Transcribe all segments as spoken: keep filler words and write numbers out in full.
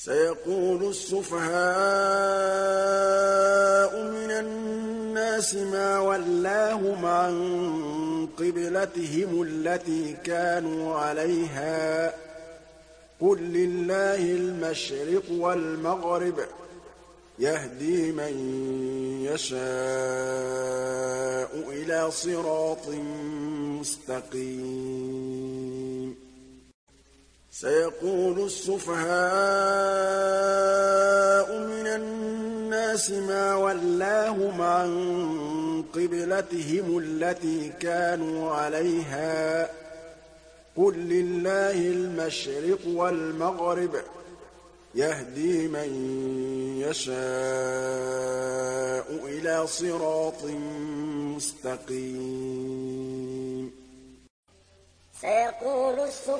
سيقول السفهاء من الناس ما ولاهم عن قبلتهم التي كانوا عليها قل لله المشرق والمغرب يهدي من يشاء إلى صراط مستقيم سيقول السفهاء من الناس ما ولاهم عن قبلتهم التي كانوا عليها قل لله المشرق والمغرب يهدي من يشاء إلى صراط مستقيم سيقول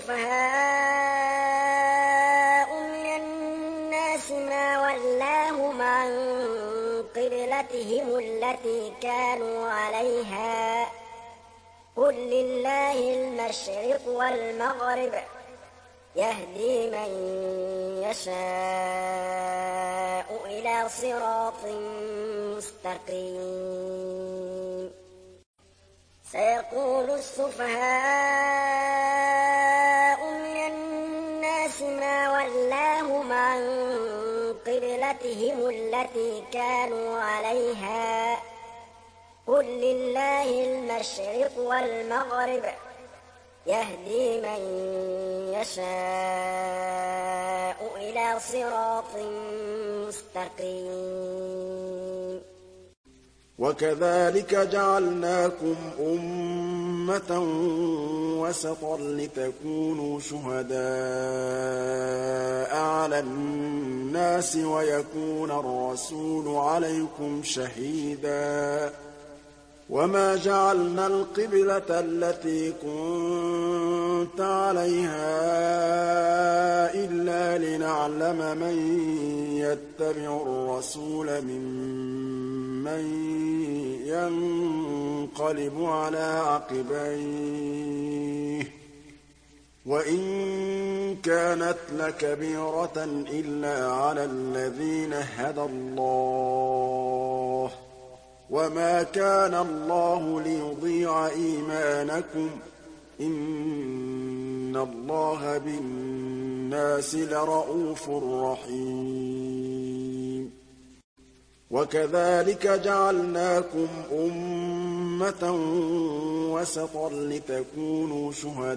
السفهاء من الناس ما ولاهم عن قبلتهم التي كانوا عليها قل لله المشرق والمغرب يهدي من يشاء إلى صراط مستقيم سيقول السفهاء من الناس ما ولاهم عن قبلتهم التي كانوا عليها قل لله المشرق والمغرب يهدي من يشاء إلى صراط مستقيم وكذلك جعلناكم أمة وسطا لتكونوا شهداء على الناس ويكون الرسول عليكم شهيدا وما جعلنا القبلة التي كنت عليها إلا لنعلم من يتبع الرسول ممن ينقلب على عقبيه وإن كانت لكبيرة إلا على الذين هدى الله وما كان الله ليضيع إيمانكم إن الله بالناس لرءوف رحيم وكذلك جعلناكم أمة وسطا لتكونوا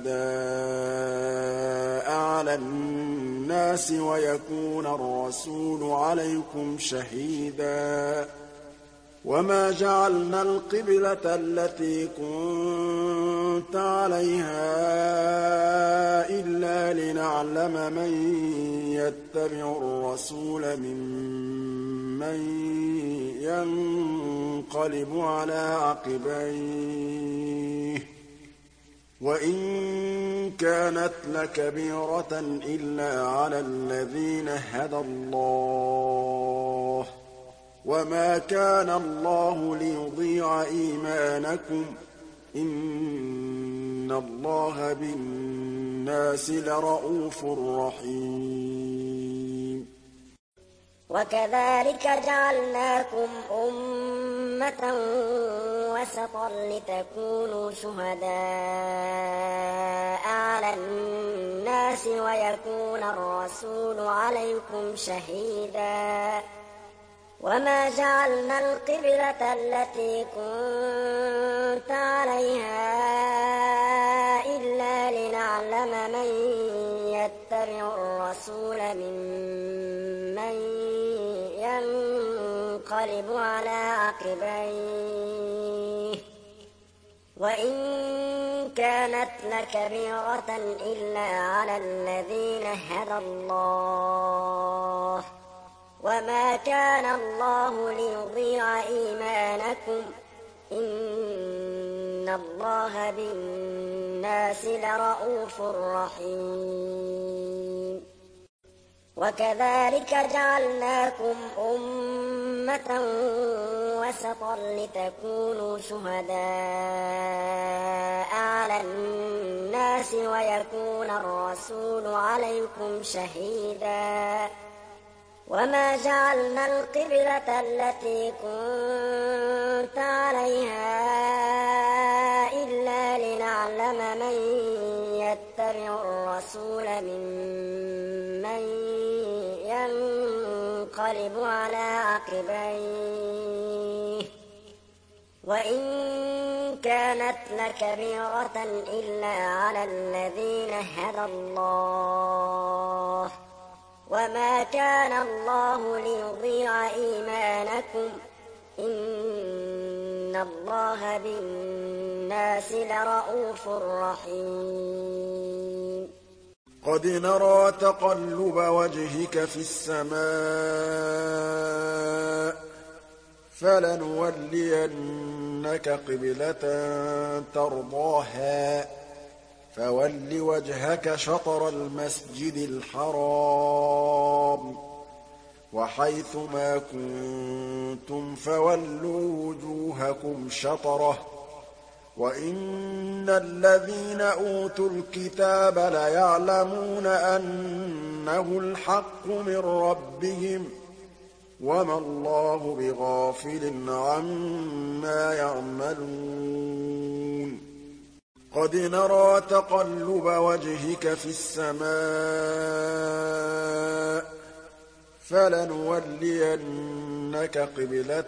شهداء على الناس ويكون الرسول عليكم شهيدا وما جعلنا القبلة التي كنت عليها إلا لنعلم من يتبع الرسول ممن ينقلب على عقبيه وإن كانت لكبيرة إلا على الذين هدى الله وما كان الله ليضيع إيمانكم إن الله بالناس لرءوف رحيم وكذلك جعلناكم أمة وسطا لتكونوا شهداء على الناس ويكون الرسول عليكم شهيدا وما جعلنا القبلة التي كنت عليها إلا لنعلم من يتبع الرسول ممن ينقلب على عقبيه وإن كانت لكبيرة إلا على الذين هدى الله وما كان الله ليضيع إيمانكم إن الله بالناس لرءوف رحيم وكذلك جعلناكم أمة وسطا لتكونوا شهداء على الناس ويكون الرسول عليكم شهيدا وما جعلنا القبلة التي كنت عليها إلا لنعلم من يتبع الرسول ممن ينقلب على عقبيه وإن كانت لكبيرة إلا على الذين هدى الله وما كان الله ليضيع إيمانكم إن الله بالناس لرءوف رحيم قد نرى تقلب وجهك في السماء فلنولينك قبلة ترضاها فول وجهك شطر المسجد الحرام وحيث ما كنتم فولوا وجوهكم شطره وإن الذين أوتوا الكتاب ليعلمون أنه الحق من ربهم وما الله بغافل عما يعملون قد نرى تقلب وجهك في السماء فلنولينك قبلة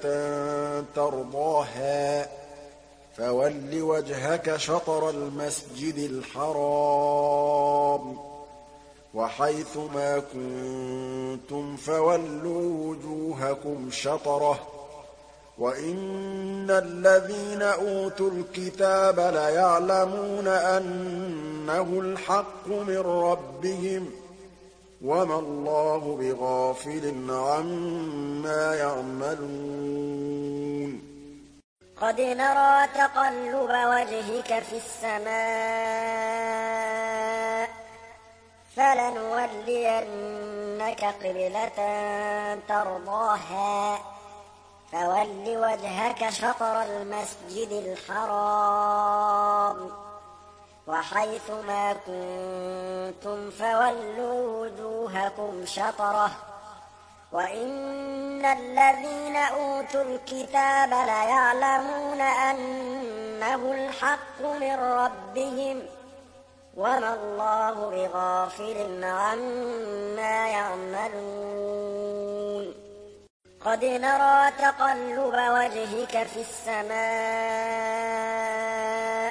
ترضاها فول وجهك شطر المسجد الحرام وحيث ما كنتم فولوا وجوهكم شطره وإن الذين أوتوا الكتاب ليعلمون أنه الحق من ربهم وما الله بغافل عما يعملون قد نرى تقلب وجهك في السماء فلنولينك قبلة ترضاها فول وجهك شطر المسجد الحرام وحيث ما كنتم فولوا وجوهكم شطره وإن الذين أوتوا الكتاب ليعلمون أنه الحق من ربهم وما الله بغافل عما يعملون قد نرى تقلب وجهك في السماء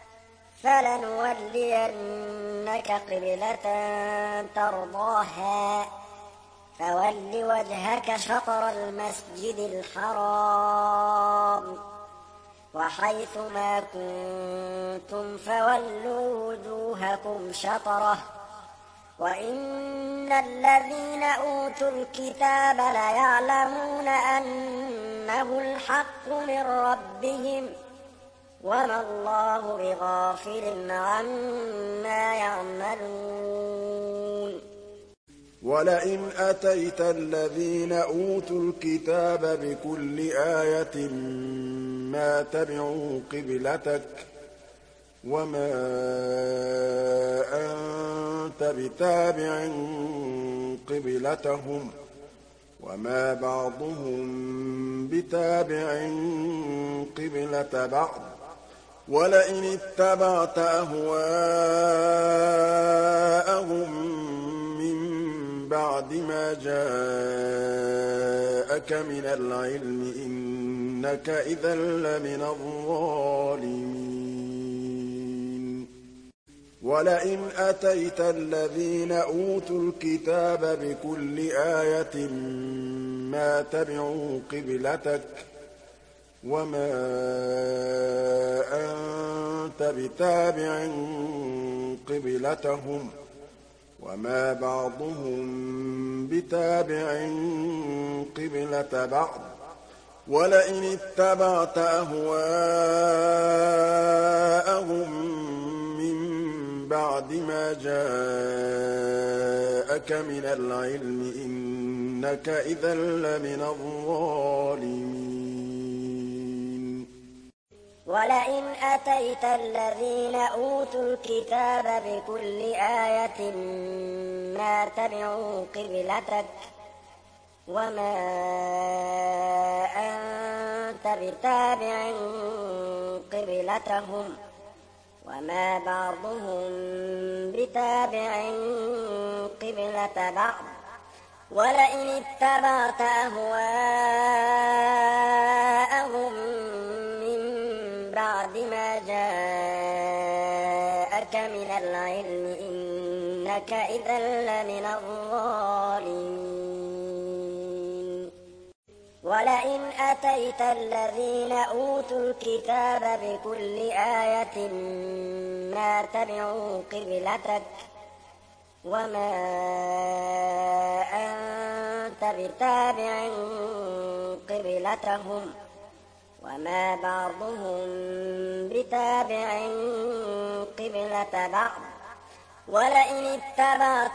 فلنولينك قبلة ترضاها فول وجهك شطر المسجد الحرام وحيث ما كنتم فولوا وجوهكم شطره وإن الذين أوتوا الكتاب ليعلمون أنه الحق من ربهم وما الله بغافل عما يعملون ولئن أتيت الذين أوتوا الكتاب بكل آية ما تبعوا قبلتك وما أنت بتابع قبلتهم وما بعضهم بتابع قبلة بعض ولئن اتبعت أهواءهم من بعد ما جاءك من العلم إنك إذا لمن الظالمين ولئن أتيت الذين أوتوا الكتاب بكل آية ما تبعوا قبلتك وما أنت بتابع قبلتهم وما بعضهم بتابع قبلة بعض ولئن اتبعت أهواءهم من بعد ما جاءك من العلم إنك إذا لمن الظالمين ولئن أتيت الذين أوتوا الكتاب بكل آية ما تبعوا قبلتك وما أنت بتابع قبلتهم وما بعضهم بتابع قبلة بعض ولئن اتبعت أهواءهم من بعد ما جاءك من العلم إنك إذا لمن الظالمين ولئن أتيت الذين أوتوا الكتاب بكل آية ما تبعوا قبلتك وما أنت بتابع قبلتهم وما بعضهم بتابع قبلة بعض ولئن اتبعت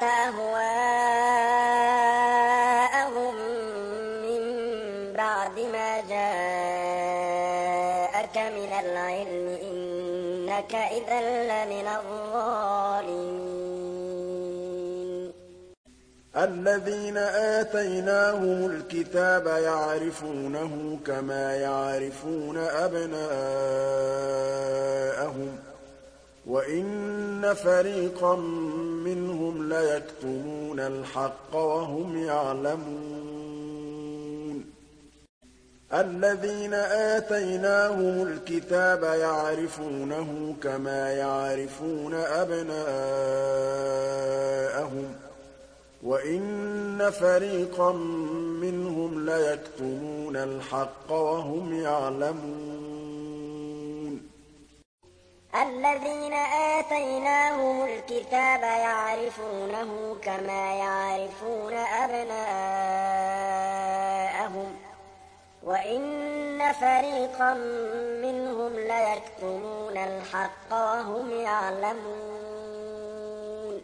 أهواءهم من بعد ما جاءك من العلم إنك إذا لمن الظالمين الذين آتيناهم الكتاب يعرفونه كما يعرفون أبناءهم وإن فريقا منهم ليكتمون الحق وهم يعلمون الذين آتيناهم الكتاب يعرفونه كما يعرفون أبناءهم وإن فريقا منهم ليكتمون الحق وهم يعلمون الذين آتيناهم الكتاب يعرفونه كما يعرفون أبناءهم وإن فريقا منهم ليكتمون الحق وهم يعلمون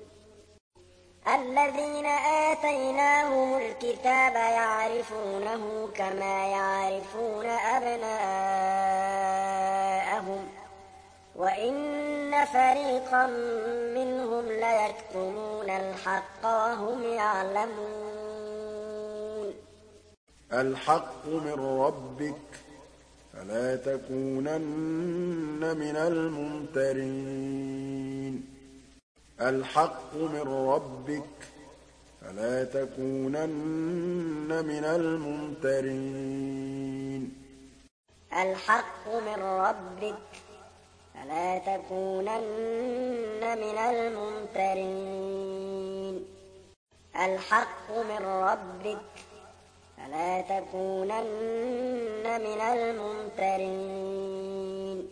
الذين آتيناهم الكتاب يعرفونه كما يعرفون أبناءهم وإن فريقا منهم ليكتمون الحق وهم يعلمون الحق من ربك فلا تكونن من الممترين الحق من ربك فلا تكونن من الممترين الحق من ربك فلا تكونن من الممترين الحق من ربك فلا تكونن من الممترين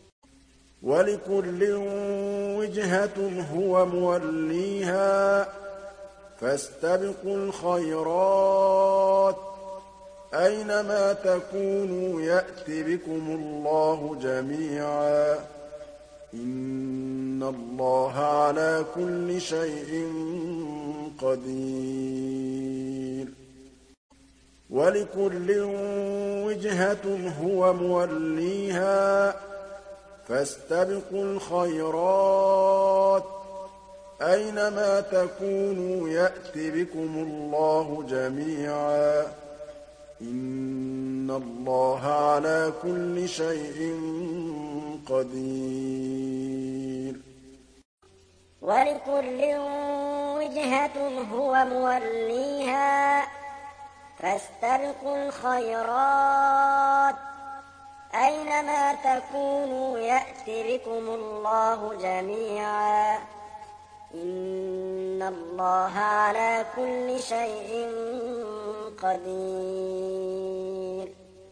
ولكل وجهة هو موليها فاستبقوا الخيرات أينما تكونوا يأت بكم الله جميعا إن الله على كل شيء قدير ولكل وجهة هو موليها فاستبقوا الخيرات أينما تكونوا يأت بكم الله جميعا إن الله على كل شيء قدير ولكل وجهة هو موليها فاستبقوا الخيرات أينما تكونوا يأت بكم الله جميعا إن الله على كل شيء قدير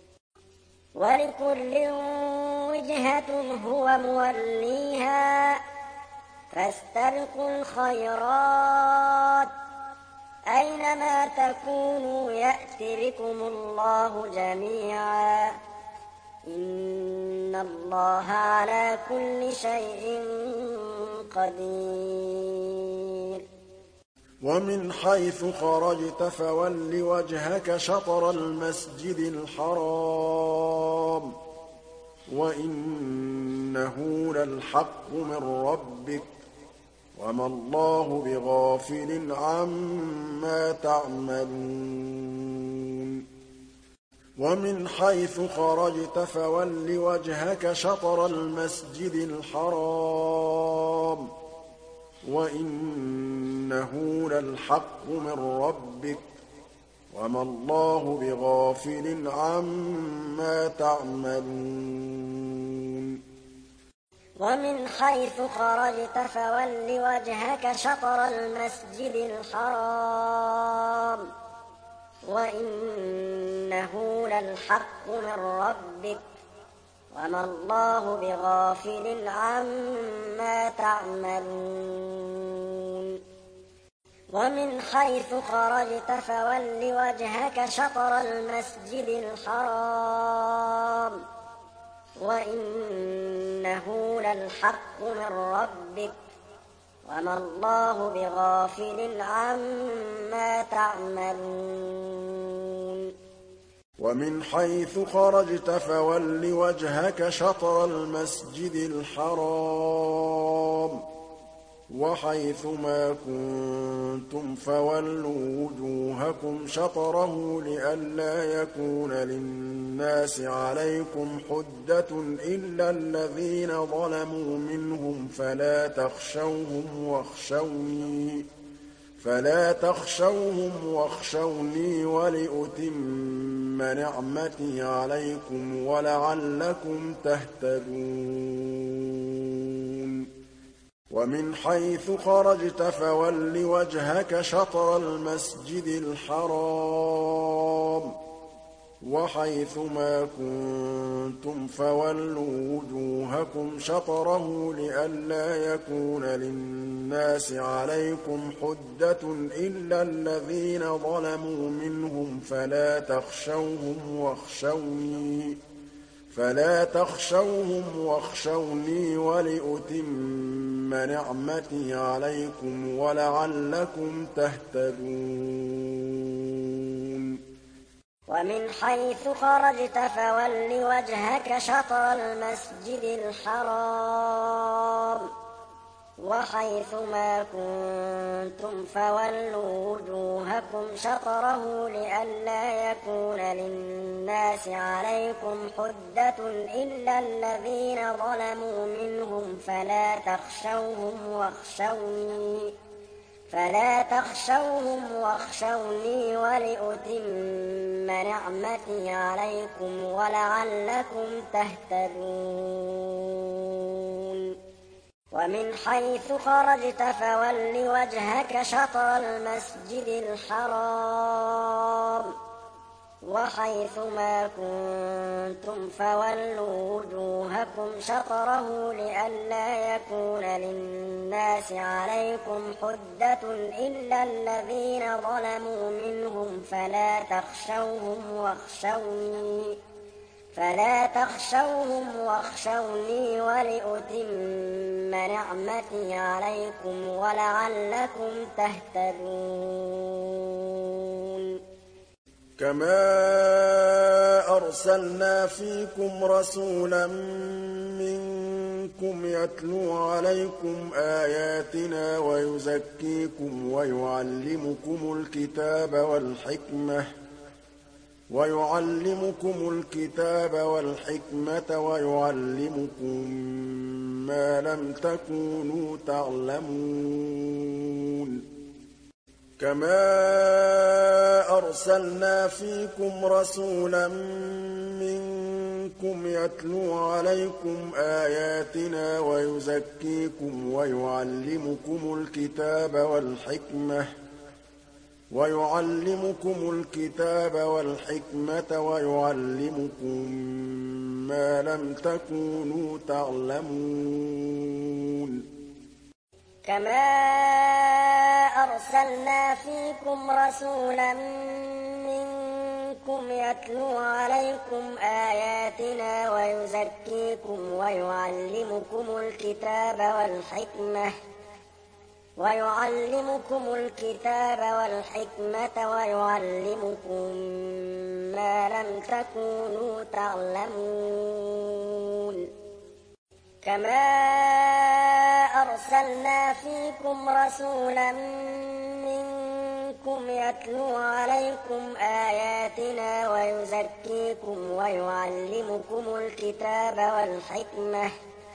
ولكل وجهة هو موليها فاستبقوا الخيرات أينما تكونوا يأت بكم الله جميعا إن الله على كل شيء قدير ومن حيث خرجت فول وجهك شطر المسجد الحرام وإنه للحق من ربك وما الله بغافل عما تعملون ومن حيث خرجت فول وجهك شطر المسجد الحرام وإنه للحق من ربك وما الله بغافل عما تعملون ومن حيث خرجت فول وجهك شطر المسجد الحرام وإنه للحق من ربك وما الله بغافل عما تعملون ومن حيث خرجت فول وجهك شطر المسجد الحرام وإنه للحق من ربك وما الله بغافل عما تعملون ومن حيث خرجت فول وجهك شطر المسجد الحرام وحيث ما كنتم فولوا وجوهكم شطره لئلا يكون للناس عليكم حجة إلا الذين ظلموا منهم فلا تخشوهم واخشوني فلا تخشوهم واخشوني ولأتم نعمتي عليكم ولعلكم تهتدون ومن حيث خرجت فول وجهك شطر المسجد الحرام وحيث ما كنتم فولوا وجوهكم شطره لئلا يكون للناس عليكم حجة إلا الذين ظلموا منهم فلا تخشوهم واخشوني فلا تخشوهم واخشوني ولأتم نعمتي عليكم ولعلكم تهتدون ومن حيث خرجت فول وجهك شطر المسجد الحرام وحيث ما كنتم فولوا وجوهكم شطره لئلا يكون للناس عليكم حجة إلا الذين ظلموا منهم فلا تخشوهم واخشوني فلا تخشوهم واخشوني ولأتم نعمتي عليكم ولعلكم تهتدون ومن حيث خرجت فول وجهك شطر المسجد الحرام وحيث ما كنتم فولوا وجوهكم شطره لئلا يكون للناس عليكم حجة إلا الذين ظلموا منهم فلا تخشوهم واخشوني فلا تخشوهم واخشوني ولأتم نعمتي عليكم ولعلكم تهتدون كما أرسلنا فيكم رسولا منكم يتلو عليكم آياتنا ويزكيكم ويعلمكم الكتاب والحكمة ويعلمكم الكتاب والحكمة ويعلمكم ما لم تكونوا تعلمون كما أرسلنا فيكم رسولا منكم يتلو عليكم آياتنا ويزكيكم ويعلمكم الكتاب والحكمة ويعلمكم الكتاب والحكمة ويعلمكم ما لم تكونوا تعلمون كما أرسلنا فيكم رسولا منكم يتلو عليكم آياتنا ويزكيكم ويعلمكم الكتاب والحكمة ويعلمكم الكتاب والحكمة ويعلمكم ما لم تكونوا تعلمون كما أرسلنا فيكم رسولا منكم منكم يتلو عليكم آياتنا ويزكيكم ويعلمكم الكتاب والحكمة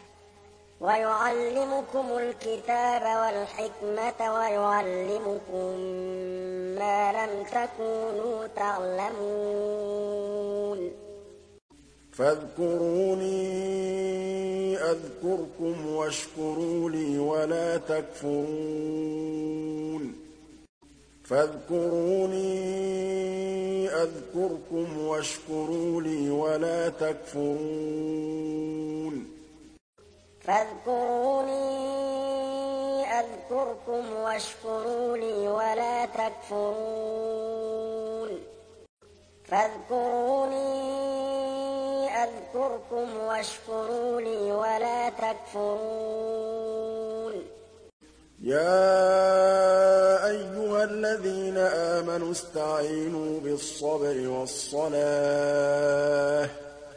ويعلمكم الكتاب والحكمة ويعلمكم ما لم تكونوا تعلمون فاذكروني أذكركم واشكروا لي ولا تكفرون فاذكروني أذكركم واشكروا لي ولا تكفرون فاذكروني أذكركم واشكروا لي ولا تكفرون فاذكروني أذكركم واشكروا لي ولا تكفرون يا أيها الذين آمنوا استعينوا بالصبر والصلاة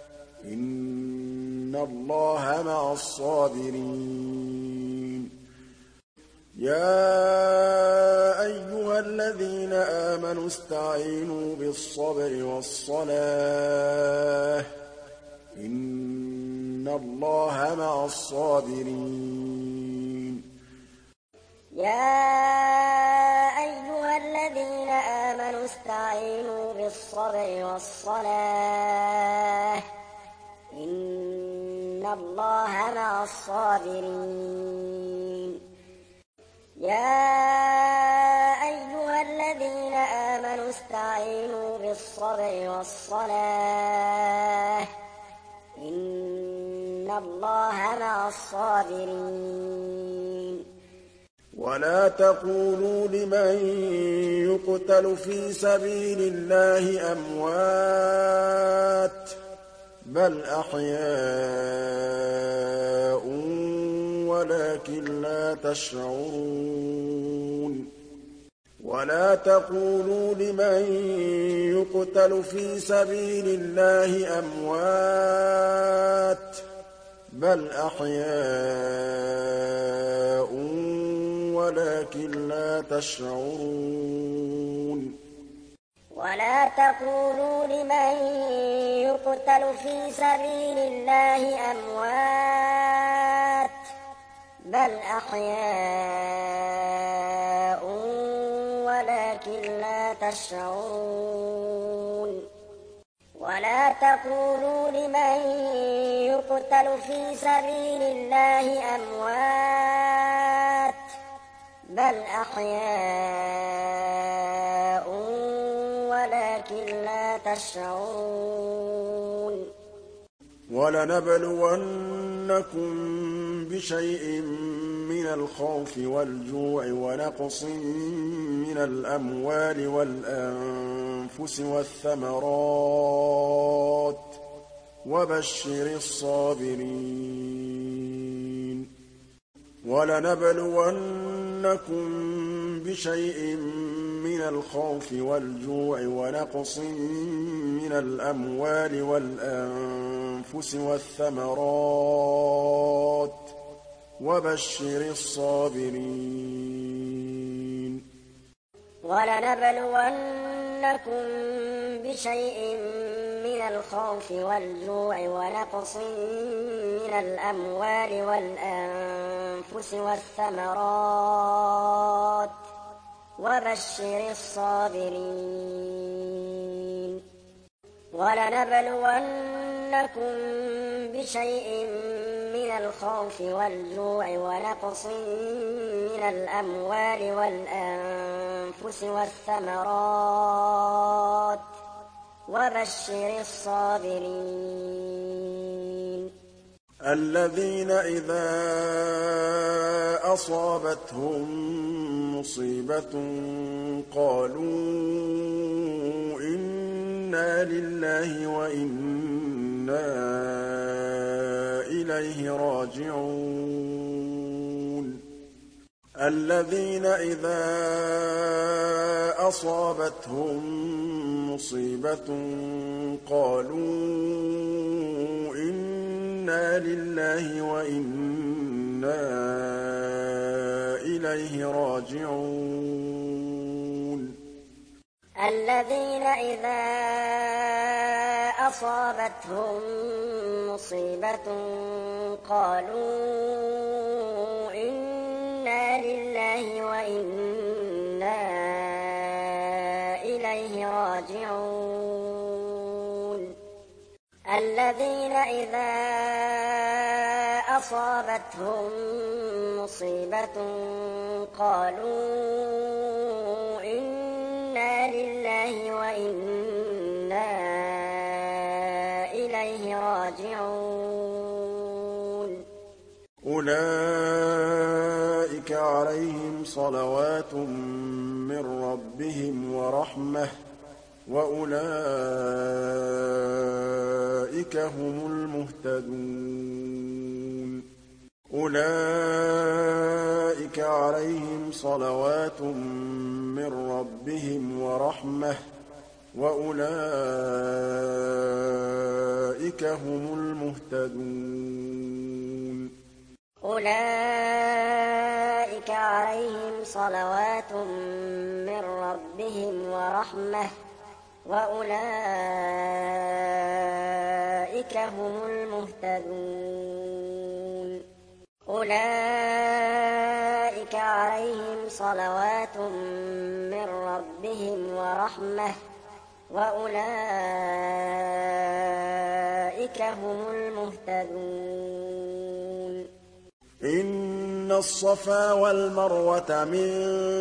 إن الله مع الصابرين يا أيها الذين آمنوا استعينوا بالصبر والصلاة إن الله مع الصابرين يا أيها الذين آمنوا استعينوا بالصبر والصلاة إن الله مع الصابرين يا أيها الذين آمنوا استعينوا بالصبر والصلاة إن الله مع الصابرين ولا تقولوا لمن يقتل في سبيل الله أموات بل أحياء ولكن لا تشعرون ولا تقولوا لمن يقتل في سبيل الله أموات بل أحياء ولكن لا تشعرون ولا تقولوا لمن يقتل في سبيل الله أموات بل أحياء ولكن لا تشعرون ولا تقولوا لمن يقتل في سبيل الله أموات بل أحياء ولكن لا تشعرون ولنبلونكم بشيء من الخوف والجوع ونقص من الأموال والأنفس والثمرات وبشر الصابرين ولنبلونكم بشيء من الخوف والجوع ونقص من الأموال والأنفس والثمرات وبشر الصابرين ولنبلونكم بشيء من الخوف والجوع ونقص من الأموال والأنفس والثمرات وبشر الصابرين ولنبلونكم بشيء من الخوف والجوع ونقص من الأموال والأنفس والثمرات وبشر الصابرين الذين إذا أصابتهم مصيبة قالوا إنا لله وإنا إليه راجعون الذين إذا أصابتهم مصيبة قالوا إنا لله وإنا إليه راجعون الذين إذا أصابتهم مصيبة قالوا إنا لله وإنا إليه راجعون الذين إذا أصابتهم مصيبة قالوا إنا لله وإنا إليه راجعون أولئك عليهم صلوات من ربهم ورحمة وأولئك هم المهتدون أولئك عليهم صلوات من ربهم ورحمة وأولئك هم المهتدون أولئك عليهم صلوات من ربهم ورحمة وأولئك هم المهتدون أولئك عليهم صلوات من ربهم ورحمة وأولئك هم المهتدون إن الصفا والمروة من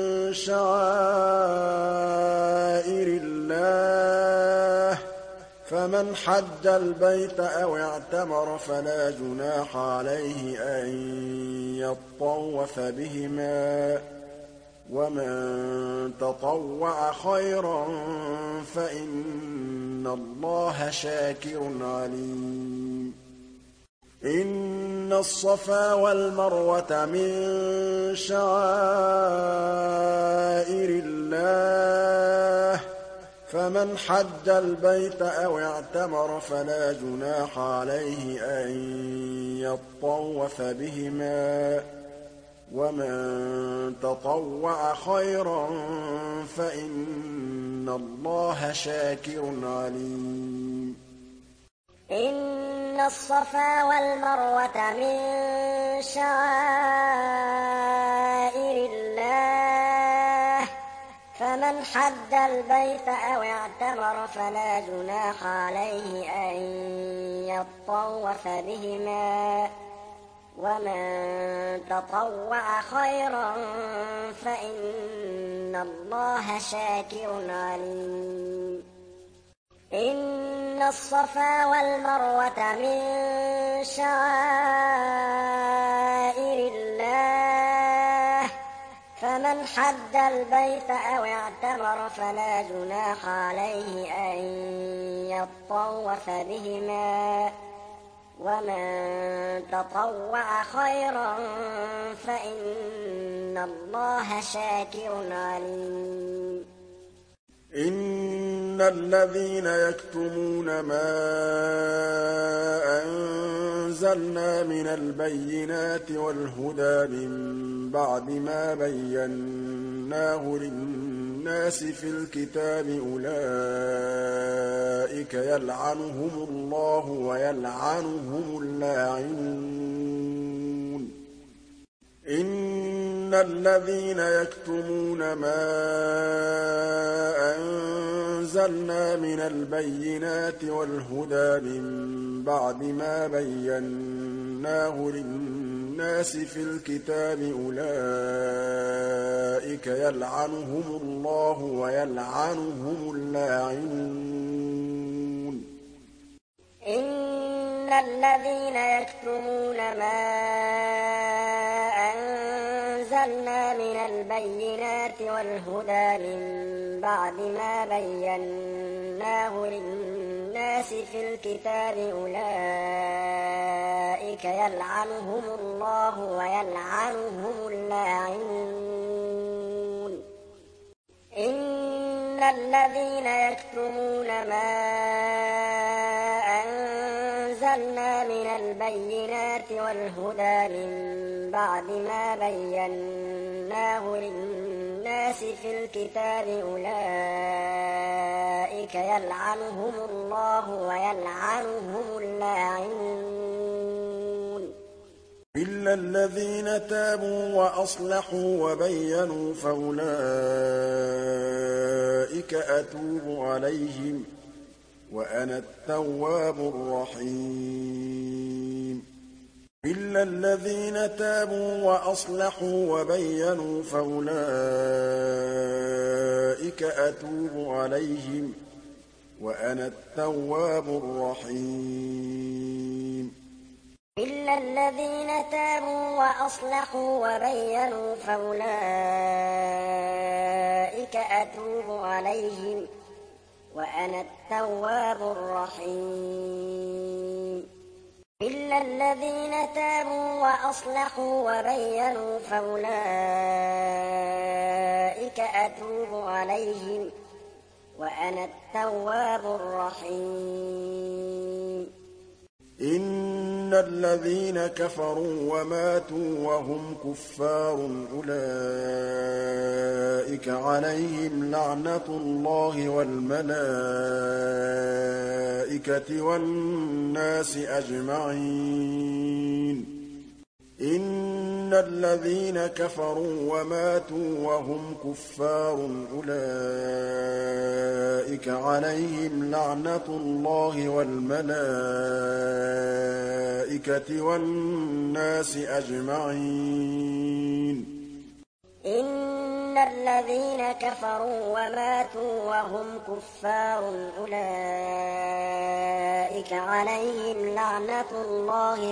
شعائر الله فمن حج البيت أو اعتمر فلا جناح عليه أن يطوف بهما ومن تطوع خيرا فإن الله شاكر عليم إن الصفا والمروة من شعائر الله فمن حج البيت أو اعتمر فلا جناح عليه أن يطوف بهما ومن تطوع خيرا فإن الله شاكر عليم إن الصفا والمروة من شعائر الله فمن حج البيت أو اعتمر فلا جناح عليه أن يطوف بهما ومن تطوع خيرا فإن الله شاكر عليم إن الصفا والمروة من شعائر الله فمن حج البيت أو اعتمر فلا جناح عليه أن يطوف بهما ومن تطوع خيرا فإن الله شاكر عليم إن الذين يكتمون ما أنزلنا من البينات والهدى من بعد ما بيناه للناس في الكتاب أولئك يلعنهم الله ويلعنهم اللاعنون إن الذين يكتمون ما أنزلنا من البينات والهدى من بعد ما بيناه للناس في الكتاب أولئك يلعنهم الله ويلعنهم اللاعنون إن الذين يكتمون ما أنزلنا من البينات والهدى من بعد ما بيناه للناس في الكتاب أولئك يلعنهم الله ويلعنهم اللاعنون إن الذين يكتمون ما أنزلنا من البينات والهدى من بعد ما بيناه للناس في الكتاب أولئك يلعنهم الله ويلعنهم اللاعنون إلا الذين تابوا وأصلحوا وبينوا فأولئك أتوب عليهم وأنا التواب الرحيم إلا الذين تابوا وأصلحوا وبينوا فأولئك أتوب عليهم وأنا التواب الرحيم إلا الذين تابوا وأصلحوا وبينوا فأولئك أتوب عليهم وأنا التواب الرحيم إلا الذين تابوا وأصلحوا وبينوا فأولئك أتوب عليهم وأنا التواب الرحيم إن الذين كفروا وماتوا وهم كفار أولئك عليهم لعنة الله والملائكة والناس أجمعين إن الذين كفروا وماتوا وهم كفار أولئك عليهم لعنة الله والملائكة والناس أجمعين إن الذين كفروا وماتوا وهم كفار أولئك عليهم لعنة الله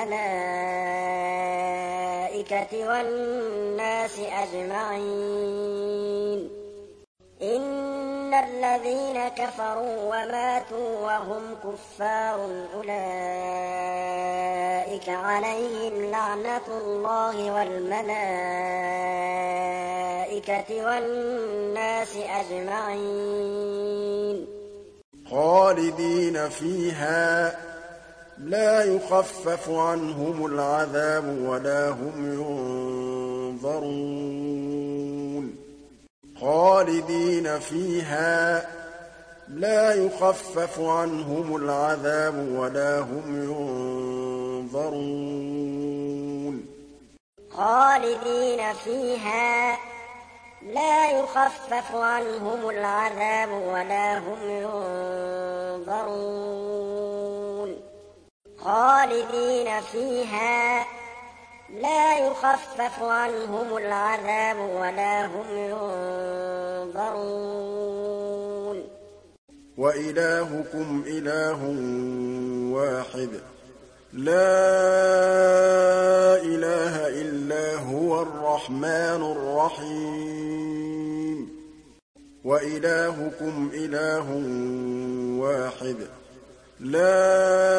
والملائكة والناس أجمعين إن الذين كفروا وماتوا وهم كفار أولئك عليهم لعنة الله والملائكة والناس أجمعين خالدين فيها لا يخفف عنهم العذاب ولا هم ينظرون خالدين فيها لا يخفف عنهم العذاب ولا هم ينظرون خالدين فيها لا يخفف عنهم العذاب ولا هم ينظرون خالدين فيها لا يخفف عنهم العذاب ولا هم ينظرون وإلهكم إله واحد لا إله إلا هو الرحمن الرحيم وإلهكم إله واحد لا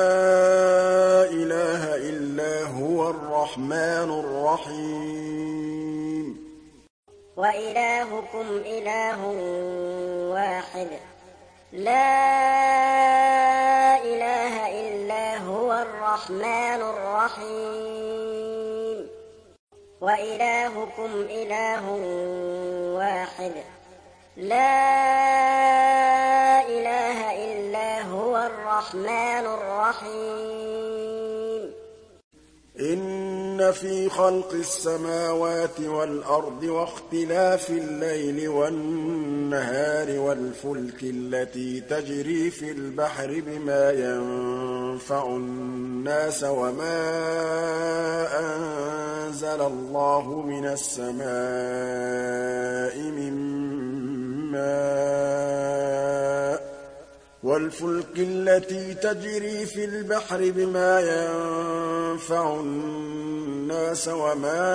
إله إلا هو الرحمن الرحيم وإلهكم إله واحد لا إله إلا هو الرحمن الرحيم وإلهكم إله واحد لا إله إلا هو الرحمن الرحيم إن في خلق السماوات والأرض واختلاف الليل والنهار والفلك التي تجري في البحر بما ينفع الناس وما أنزل الله من السماء من ماء والفلك التي تجري في البحر بما ينفع الناس وما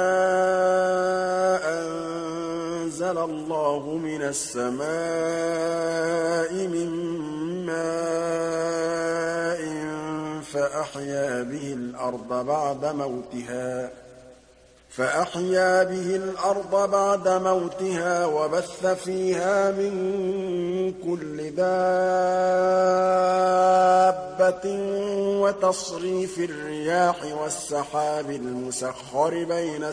أنزل الله من السماء من ماء فأحيا به الأرض بعد موتها فأحيا به الأرض بعد موتها وبث فيها من كل دابة وتصريف الرياح والسحاب المسخر بين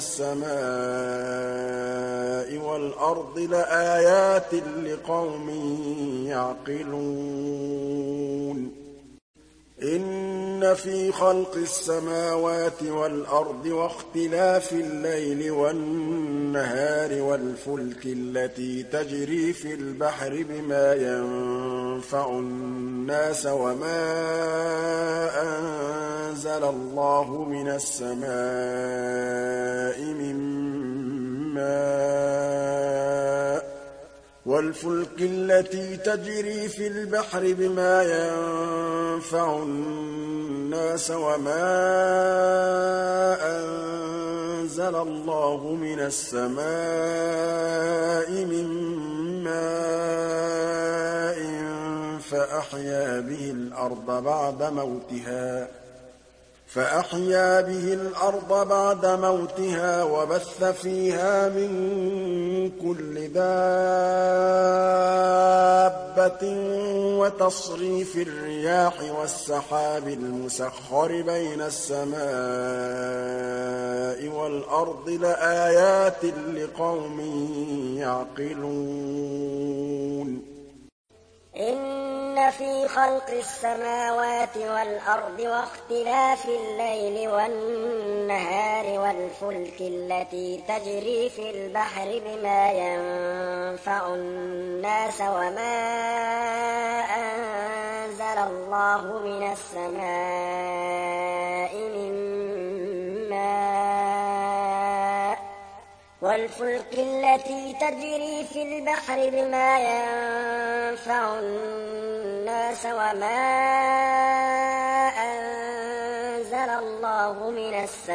السماء والأرض لآيات لقوم يعقلون إن في خلق السماوات والأرض واختلاف الليل والنهار والفلك التي تجري في البحر بما ينفع الناس وما أنزل الله من السماء من ماء والفلك التي تجري في البحر بما ينفع الناس وما أنزل الله من السماء من ماء فأحيا به الأرض بعد موتها فأحيا به الأرض بعد موتها وبث فيها من كل دابة وتصريف الرياح والسحاب المسخر بين السماء والأرض لآيات لقوم يعقلون إن في خلق السماوات والأرض واختلاف الليل والنهار والفلك التي تجري في البحر بما ينفع الناس وما أنزل الله من السماء من ماء والفلك التي تجري في البحر بما ينفع الناس وما أنزل الله من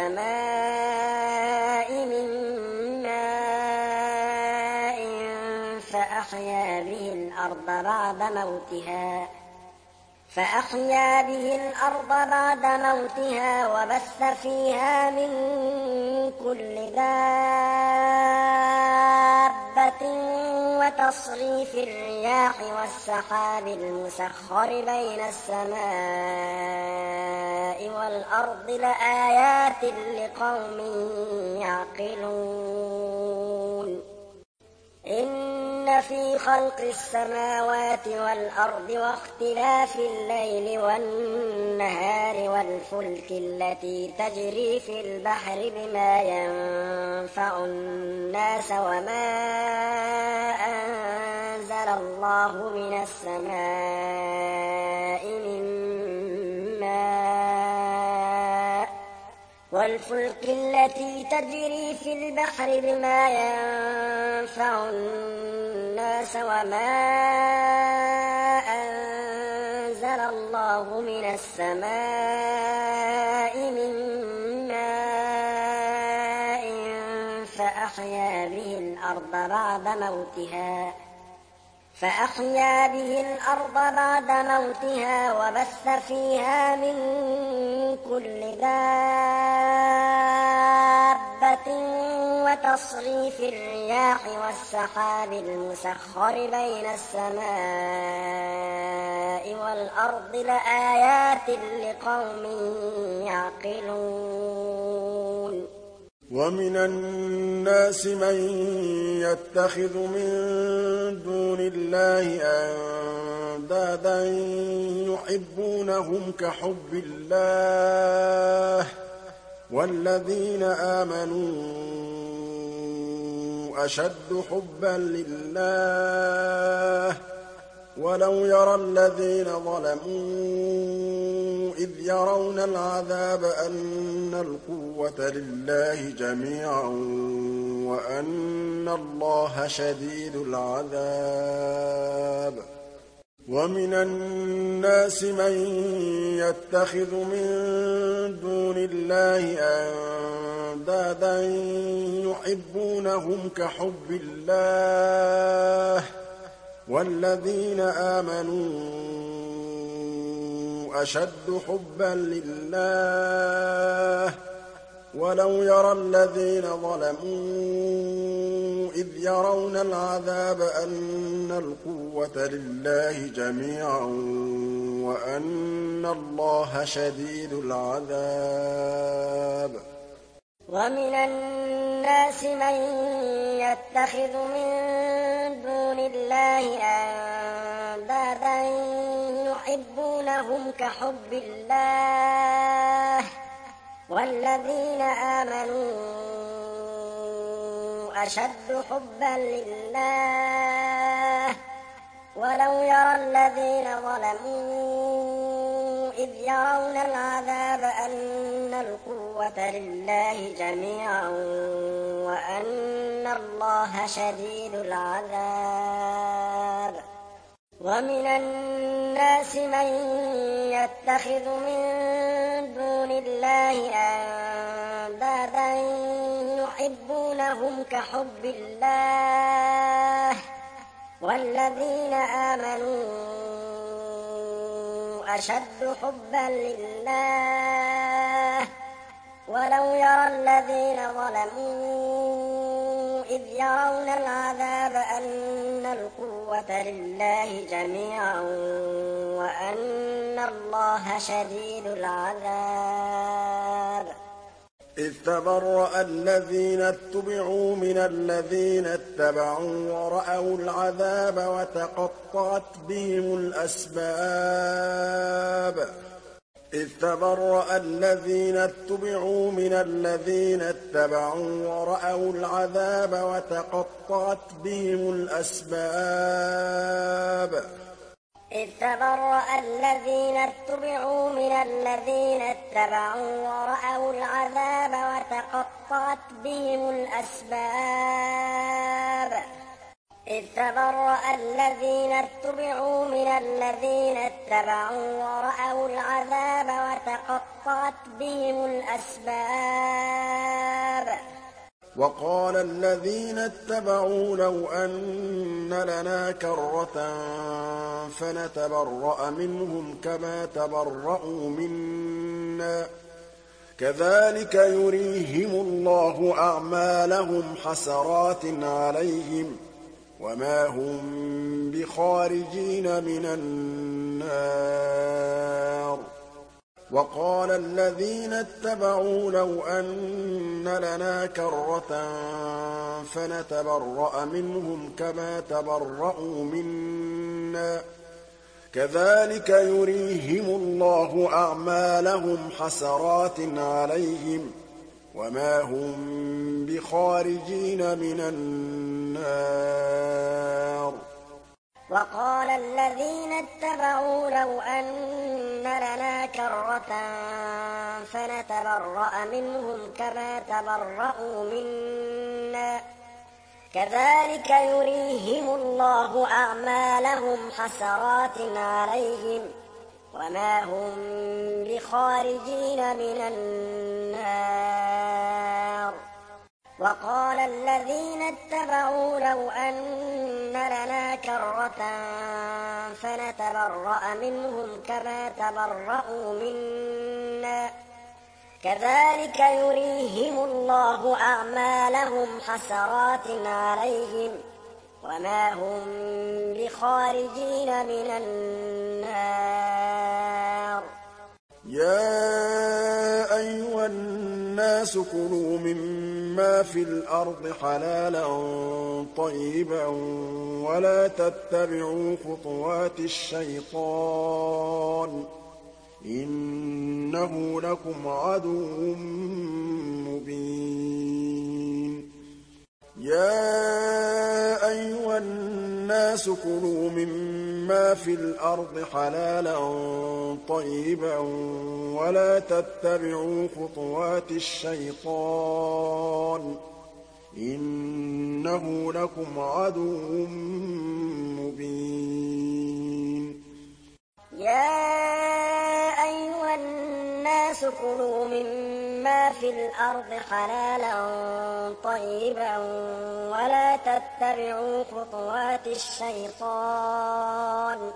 السماء من ماء فأحيا به الأرض بعد موتها فأحيا به الأرض بعد موتها وبث فيها من كل دابة وتصريف الرياح والسحاب المسخر بين السماء والأرض لآيات لقوم يعقلون إن في خلق السماوات والأرض واختلاف الليل والنهار والفلك التي تجري في البحر بما ينفع الناس وما أنزل الله من السماء من ماء والفلك التي تجري في البحر بما ينفع الناس وما أنزل الله من السماء من ماء فأحيا به الأرض بعد موتها فأحيا به الأرض بعد موتها وبث فيها من كل دابة وتصريف الرياح والسحاب المسخر بين السماء والأرض لآيات لقوم يعقلون ومن الناس من يتخذ من دون الله أندادا يحبونهم كحب الله والذين آمنوا أشد حبا لله ولو يرى الذين ظلموا إذ يرون العذاب أن القوة لله جميعا وأن الله شديد العذاب ومن الناس من يتخذ من دون الله أندادا يحبونهم كحب الله والذين آمنوا أشد حبا لله وَلَوْ يَرَى الَّذِينَ ظَلَمُوا إِذْ يَرَوْنَ الْعَذَابَ أَنَّ الْقُوَّةَ لِلَّهِ جَمِيعًا وَأَنَّ اللَّهَ شَدِيدُ الْعَذَابِ وَمِنَ النَّاسِ مَن يَتَّخِذُ مِن دُونِ اللَّهِ أَندَادًا يُحِبُّونَهُمْ كَحُبِّ اللَّهِ ۖ وَالَّذِينَ آمَنُوا أَشَدُّ حُبًّا لِّلَّهِ ۗ وَلَوْ يَرَى الَّذِينَ ظَلَمُوا إِذْ يَرَوْنَ الْعَذَابَ أَنَّ الْقُوَّةَ لِلَّهِ جَمِيعًا وَأَنَّ اللَّهَ شَدِيدُ الْعَذَابِ وَمِنَ النَّاسِ مَن يَتَّخِذُ مِن دُونِ اللَّهِ أَندَادًا يُحِبُّونَهُمْ كَحُبِّ اللَّهِ ۖ وَالَّذِينَ آمَنُوا أَشَدُّ حُبًّا لِّلَّهِ ۗ وَلَوْ يَرَى الَّذِينَ ظَلَمُوا إِذْ يَرَوْنَ الْعَذَابَ أَنَّ الْقُوَّةَ لِلَّهِ جَمِيعًا وَأَنَّ اللَّهَ شَدِيدُ الْعَذَابِ إِذْ تَبَرَّأَ الَّذِينَ اتُّبِعُوا مِنَ الَّذِينَ اتَّبَعُوا وَرَأَوُا الْعَذَابَ وَتَقَطَّعَتْ بِهِمُ الْأَسْبَابُ إِذْ تَبَرَّأَ الَّذِينَ اتُّبِعُوا مِنَ الَّذِينَ اتَّبَعُوا وَرَأَوُا الْعَذَابَ وَتَقَطَّعَتْ بِهِمُ الْأَسْبَابُ إِذْ تَبَرَّأَ الَّذِينَ اتُّبِعُوا مِنَ الَّذِينَ اتَّبَعُوا وَرَأَوُا الْعَذَابَ وَتَقَطَّعَتْ بِهِمُ الْأَسْبَابُ إِذْ تَبَرَّأَ الَّذِينَ اتُّبِعُوا مِنَ الَّذِينَ اتَّبَعُوا وَرَأَوُا الْعَذَابَ وَتَقَطَّعَتْ بِهِمُ الْأَسْبَابُ وَقَالَ الَّذِينَ اتَّبَعُوا لَوْ أَنَّ لَنَا كَرَّةً فَنَتَبَرَّأَ مِنْهُمْ كَمَا تَبَرَّءُوا مِنَّا ۗ كَذَٰلِكَ يُرِيهِمُ اللَّهُ أَعْمَالَهُمْ حَسَرَاتٍ عَلَيْهِمْ وَمَا هُم بِخَارِجِينَ مِنَ النَّارِ وَقَالَ الَّذِينَ اتَّبَعُوا لَوْ أَنَّ لَنَا كَرَّةً فَنَتَبَرَّأَ مِنْهُمْ كَمَا تَبَرَّءُوا مِنَّا ۗ كَذَٰلِكَ يُرِيهِمُ اللَّهُ أَعْمَالَهُمْ حَسَرَاتٍ عَلَيْهِمْ وَمَا هُم بِخَارِجِينَ مِنَ النَّارِ وَقَالَ الَّذِينَ اتَّبَعُوا لَوْ أَنَّ لَنَا كَرَّةً فَنَتَبَرَّأَ مِنْهُمْ كَمَا تَبَرَّءُوا مِنَّا ۗ كَذَٰلِكَ يُرِيهِمُ اللَّهُ أَعْمَالَهُمْ حَسَرَاتٍ عَلَيْهِمْ وَمَا هُم بِخَارِجِينَ مِنَ النَّارِ وَقَالَ الَّذِينَ اتَّبَعُوا لَوْ أَنَّ لَنَا كَرَّةً فَنَتَبَرَّأَ مِنْهُمْ كَمَا تَبَرَّءُوا مِنَّا ۗ كَذَٰلِكَ يُرِيهِمُ اللَّهُ أَعْمَالَهُمْ حَسَرَاتٍ عَلَيْهِمْ وَمَا هُم بِخَارِجِينَ مِنَ النَّارِ يَا أَيُّهَا النَّاسُ كُلُوا مِمَّا فِي الْأَرْضِ حَلَالًا طَيِّبًا وَلَا تَتَّبِعُوا خُطُوَاتِ الشَّيْطَانِ ۚ إِنَّهُ لَكُمْ عَدُوٌّ مُّبِينٌ يَا أَيُّهَا النَّاسُ كُلُوا مِمَّا فِي الْأَرْضِ حَلَالًا طَيِّبًا وَلَا تَتَّبِعُوا خُطُوَاتِ الشَّيْطَانِ ۚ إِنَّهُ لَكُمْ عَدُوٌّ مُّبِينٌ يَا أَيُّهَا النَّاسُ كُلُوا مِمَّا فِي الْأَرْضِ حَلَالًا طَيِّبًا وَلَا تَتَّبِعُوا خُطُوَاتِ الشَّيْطَانِ ۚ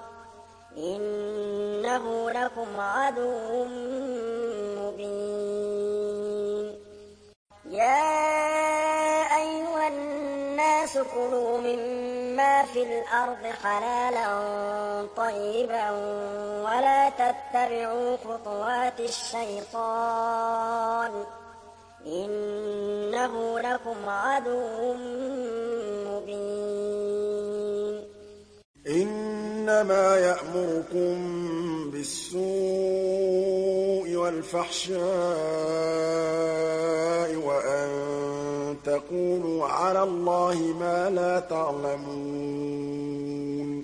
إِنَّهُ لَكُمْ عَدُوٌّ مُّبِينٌ يا أيها الناس كلوا مما في الأرض حلالا طيبا ولا تتبعوا خطوات الشيطان إنه لكم عدو مبين إنما يأمركم بالسوء والفحشاء وأن تقولوا على الله ما لا تعلمون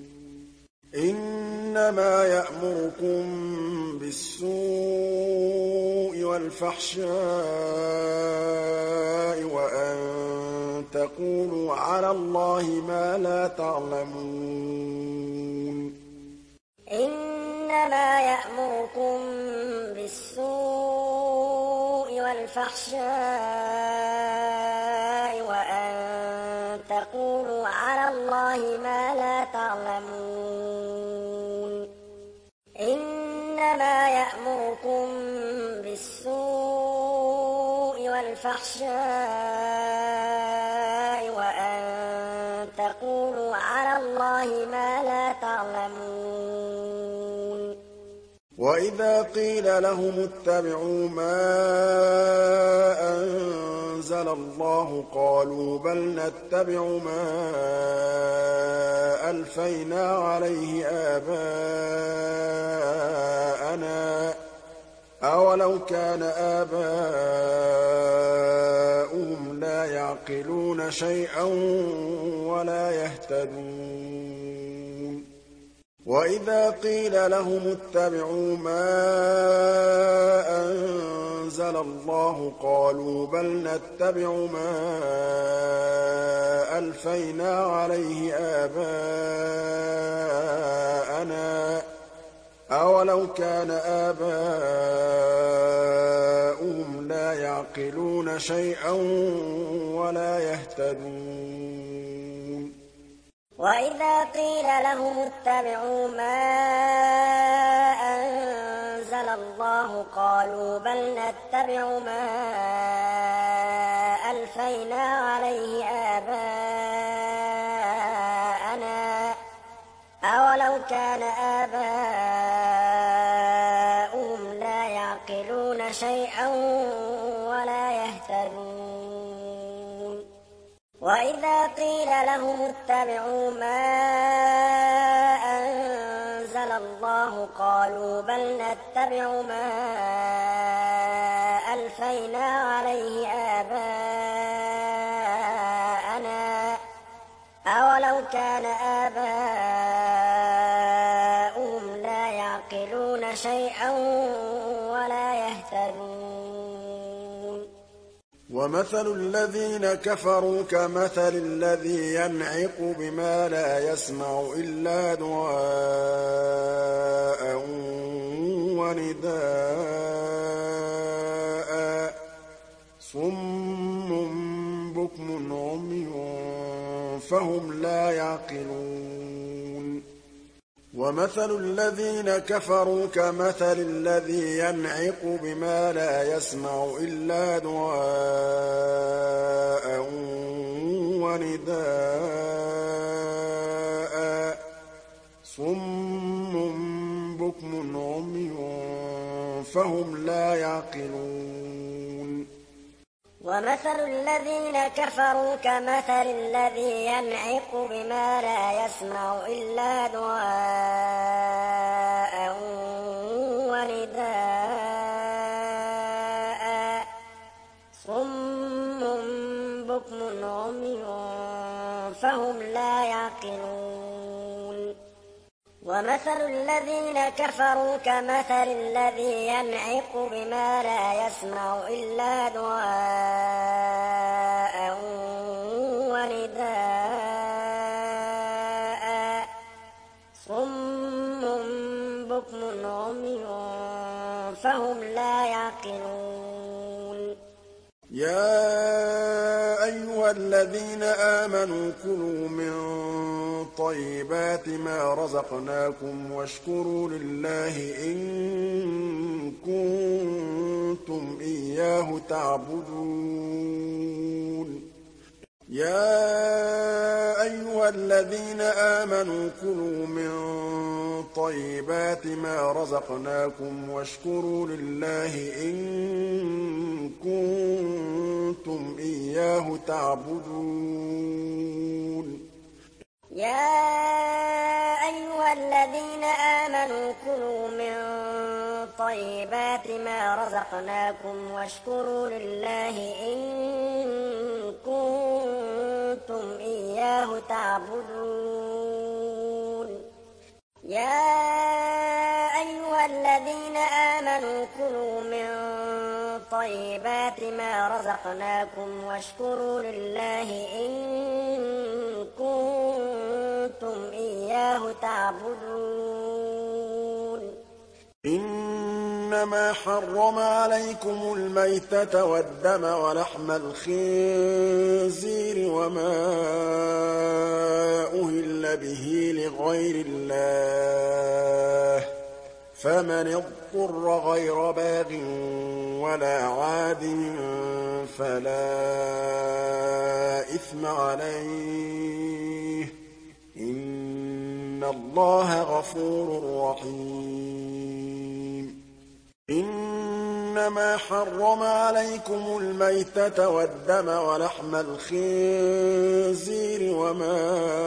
إنما يأمركم بالسوء والفحشاء وأن تقولوا على الله ما لا تعلمون إنما يأمركم بالسوء والفحشاء وأن تقولوا على الله ما لا تعلمون إنما يأمركم بالسوء والفحشاء وأن تقولوا على الله ما لا تعلمون وإذا قيل لهم اتبعوا ما أنزل الله قالوا بل نتبع ما ألفينا عليه آباءنا أولو كان آباؤهم لا يعقلون شيئا ولا يهتدون وإذا قيل لهم اتبعوا ما أنزل الله قالوا بل نتبع ما ألفينا عليه آباءنا أولو كان آباؤهم لا يعقلون شيئا ولا يهتدون وإذا قيل لهم اتبعوا ما أنزل الله قالوا بل نتبع ما ألفينا عليه آباءنا أولو كان آباؤهم لا يعقلون شيئا ولا يهتدون وإذا قيل لهم اتبعوا ما أنزل الله قالوا بل نتبع ما ألفينا عليه آباءنا أولو كان آباؤهم لا يعقلون شيئا ولا يهتدون ومثل الذين كفروا كمثل الذي ينعق بما لا يسمع إلا دعاء ونداء صم بكم عمي فهم لا يعقلون ومثل الذين كفروا كمثل الذي ينعق بما لا يسمع إلا دعاء ونداء صم بكم عمي فهم لا يعقلون ومثل الذين كفروا كمثل الذي ينعق بما لا يسمع إلا دعاء ونداء صم بكم عمي فهم لا يعقلون ومثل الذين كفروا كمثل الذي ينعق بما لا يسمع إلا دعاء ونداء صم بكم عمي فهم لا يعقلون يَا أَيُّهَا الَّذِينَ آمَنُوا كُلُوا مِن طَيِّبَاتِ مَا رَزَقْنَاكُمْ وَاشْكُرُوا لِلَّهِ إِن كُنتُمْ إِيَّاهُ تَعْبُدُونَ يَا أَيُّهَا الَّذِينَ آمَنُوا كُلُوا مِن طَيِّبَاتِ مَا رَزَقْنَاكُمْ وَاشْكُرُوا لِلَّهِ إِن كُنتُمْ إِيَّاهُ تَعْبُدُونَ يَا أَيُّهَا الَّذِينَ آمَنُوا كُلُوا مِن طَيِّبَاتِ مَا رَزَقْنَاكُمْ وَاشْكُرُوا لِلَّهِ إِن كُنتُمْ إِيَّاهُ تَعْبُدُونَ يَا أَيُّهَا الَّذِينَ آمَنُوا كُلُوا مِن طَيِّبَاتِ مَا رَزَقْنَاكُمْ وَاشْكُرُوا لِلَّهِ إِن كُنتُمْ إِيَّاهُ تَعْبُدُونَ إِنَّمَا حَرَّمَ عَلَيْكُمُ الْمَيْتَةَ وَالدَّمَ وَلَحْمَ الْخِنزِيرِ وَمَا أُهِلَّ بِهِ لِغَيْرِ اللَّهِ ۖ فَمَنِ اضْطُرَّ غَيْرَ بَاغٍ وَلَا عَادٍ فَلَا إِثْمَ عَلَيْهِ ۚ إِنَّ اللَّهَ غَفُورٌ رَّحِيمٌ إِنَّمَا حَرَّمَ عَلَيْكُمُ الْمَيْتَةَ وَالدَّمَ وَلَحْمَ الْخِنزِيرِ وَمَا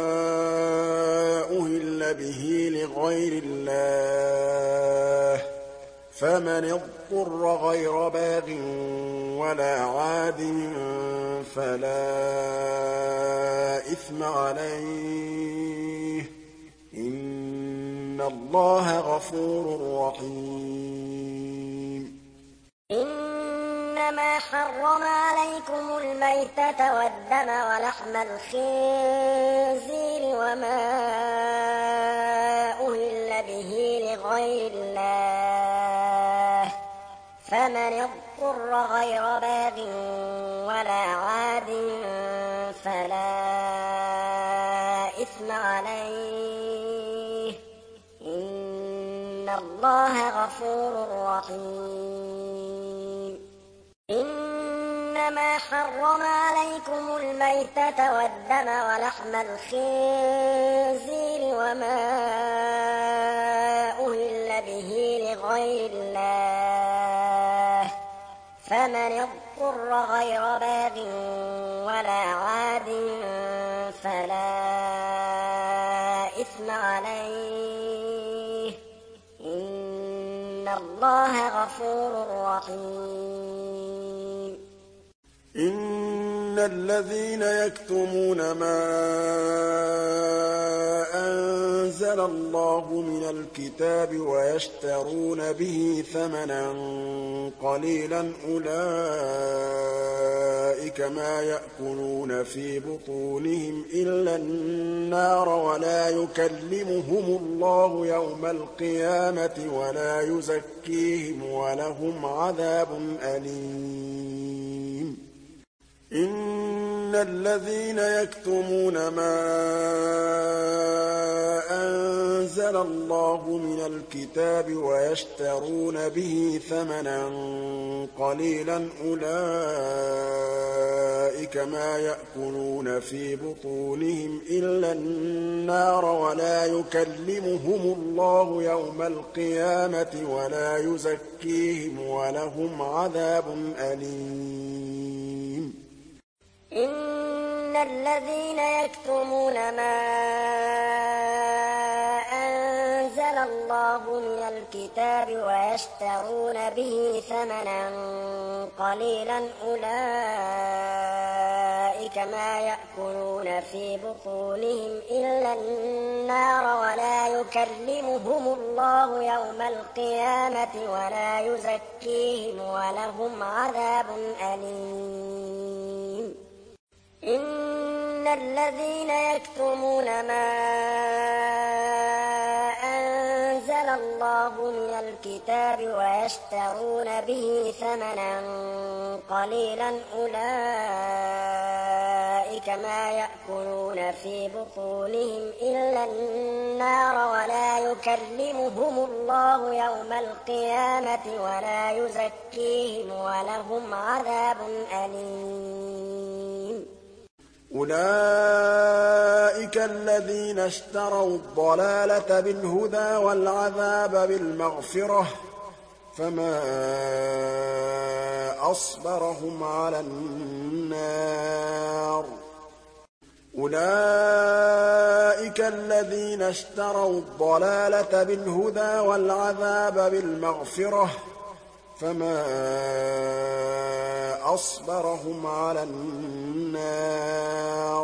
أُهِلَّ بِهِ لِغَيْرِ اللَّهِ ۖ فَمَنِ اضْطُرَّ غَيْرَ بَاغٍ وَلَا عَادٍ فَلَا إِثْمَ عَلَيْهِ ۚ إِنَّ اللَّهَ غَفُورٌ رَّحِيمٌ إِنَّمَا حَرَّمَ عَلَيْكُمُ الْمَيْتَةَ وَالدَّمَ وَلَحْمَ الْخِنزِيرِ وَمَا أُهِلَّ بِهِ لِغَيْرِ اللَّهِ ۖ فَمَنِ اضْطُرَّ غَيْرَ بَاغٍ وَلَا عَادٍ فَلَا إِثْمَ عَلَيْهِ ۚ إِنَّ اللَّهَ غَفُورٌ رَّحِيمٌ إِنَّمَا حَرَّمَ عَلَيْكُمُ الْمَيْتَةَ وَالدَّمَ وَلَحْمَ الْخِنزِيرِ وَمَا أُهِلَّ بِهِ لِغَيْرِ اللَّهِ ۖ فَمَنِ اضْطُرَّ غَيْرَ بَاغٍ وَلَا عَادٍ فَلَا إِثْمَ عَلَيْهِ ۚ إِنَّ اللَّهَ غَفُورٌ رَّحِيمٌ إِنَّ الَّذِينَ يَكْتُمُونَ مَا أَنزَلَ اللَّهُ مِنَ الْكِتَابِ وَيَشْتَرُونَ بِهِ ثَمَنًا قَلِيلًا أُولَٰئِكَ مَا يَأْكُلُونَ فِي بُطُونِهِمْ إِلَّا النَّارَ وَلَا يُكَلِّمُهُمُ اللَّهُ يَوْمَ الْقِيَامَةِ وَلَا يُزَكِّيهِمْ وَلَهُمْ عَذَابٌ أَلِيمٌ إِنَّ الَّذِينَ يَكْتُمُونَ مَا أَنزَلَ اللَّهُ مِنَ الْكِتَابِ وَيَشْتَرُونَ بِهِ ثَمَنًا قَلِيلًا أُولَٰئِكَ مَا يَأْكُلُونَ فِي بُطُونِهِمْ إِلَّا النَّارَ وَلَا يُكَلِّمُهُمُ اللَّهُ يَوْمَ الْقِيَامَةِ وَلَا يُزَكِّيهِمْ وَلَهُمْ عَذَابٌ أَلِيمٌ إِنَّ الَّذِينَ يَكْتُمُونَ مَا أَنزَلَ اللَّهُ مِنَ الْكِتَابِ وَيَشْتَرُونَ بِهِ ثَمَنًا قَلِيلًا أُولَٰئِكَ مَا يَأْكُلُونَ فِي بُطُونِهِمْ إِلَّا النَّارَ وَلَا يُكَلِّمُهُمُ اللَّهُ يَوْمَ الْقِيَامَةِ وَلَا يُزَكِّيهِمْ وَلَهُمْ عَذَابٌ أَلِيمٌ إِنَّ الَّذِينَ يَكْتُمُونَ مَا أَنزَلَ الله من الكتاب ويشترون به ثمنا قليلا أولئك ما يأكلون في بطونهم إلا النار ولا يكلمهم الله يوم القيامة ولا يزكيهم ولهم عذاب أليم. أولئك الذين اشتروا الضلالة بالهدى والعذاب بالمغفرة فما أصبرهم على النار. أولئك الذين اشتروا الضلالة بالهدى والعذاب بالمغفرة فما أصبرهم على النار.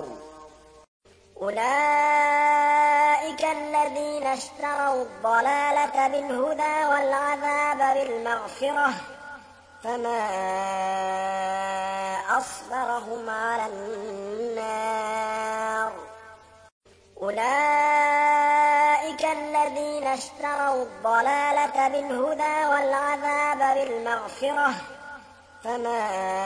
أولئك الذين اشتروا الضلالة بالهدى والعذاب بالمغفرة فما أصبرهم على النار. أولئك الذين اشتروا الضلالة بالهدى والعذاب بالمغفرة فما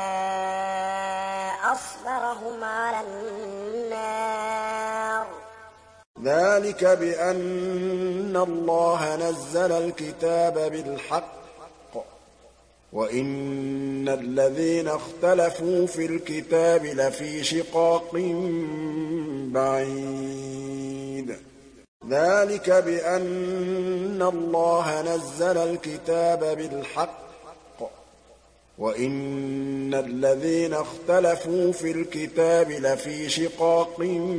أصبرهم على النار. ذلك بأن الله نزل الكتاب بالحق وإن الذين اختلفوا في الكتاب لفي شقاق بعيد. ذلك بأن الله نزل الكتاب بالحق وإن الذين اختلفوا في الكتاب لفي شقاق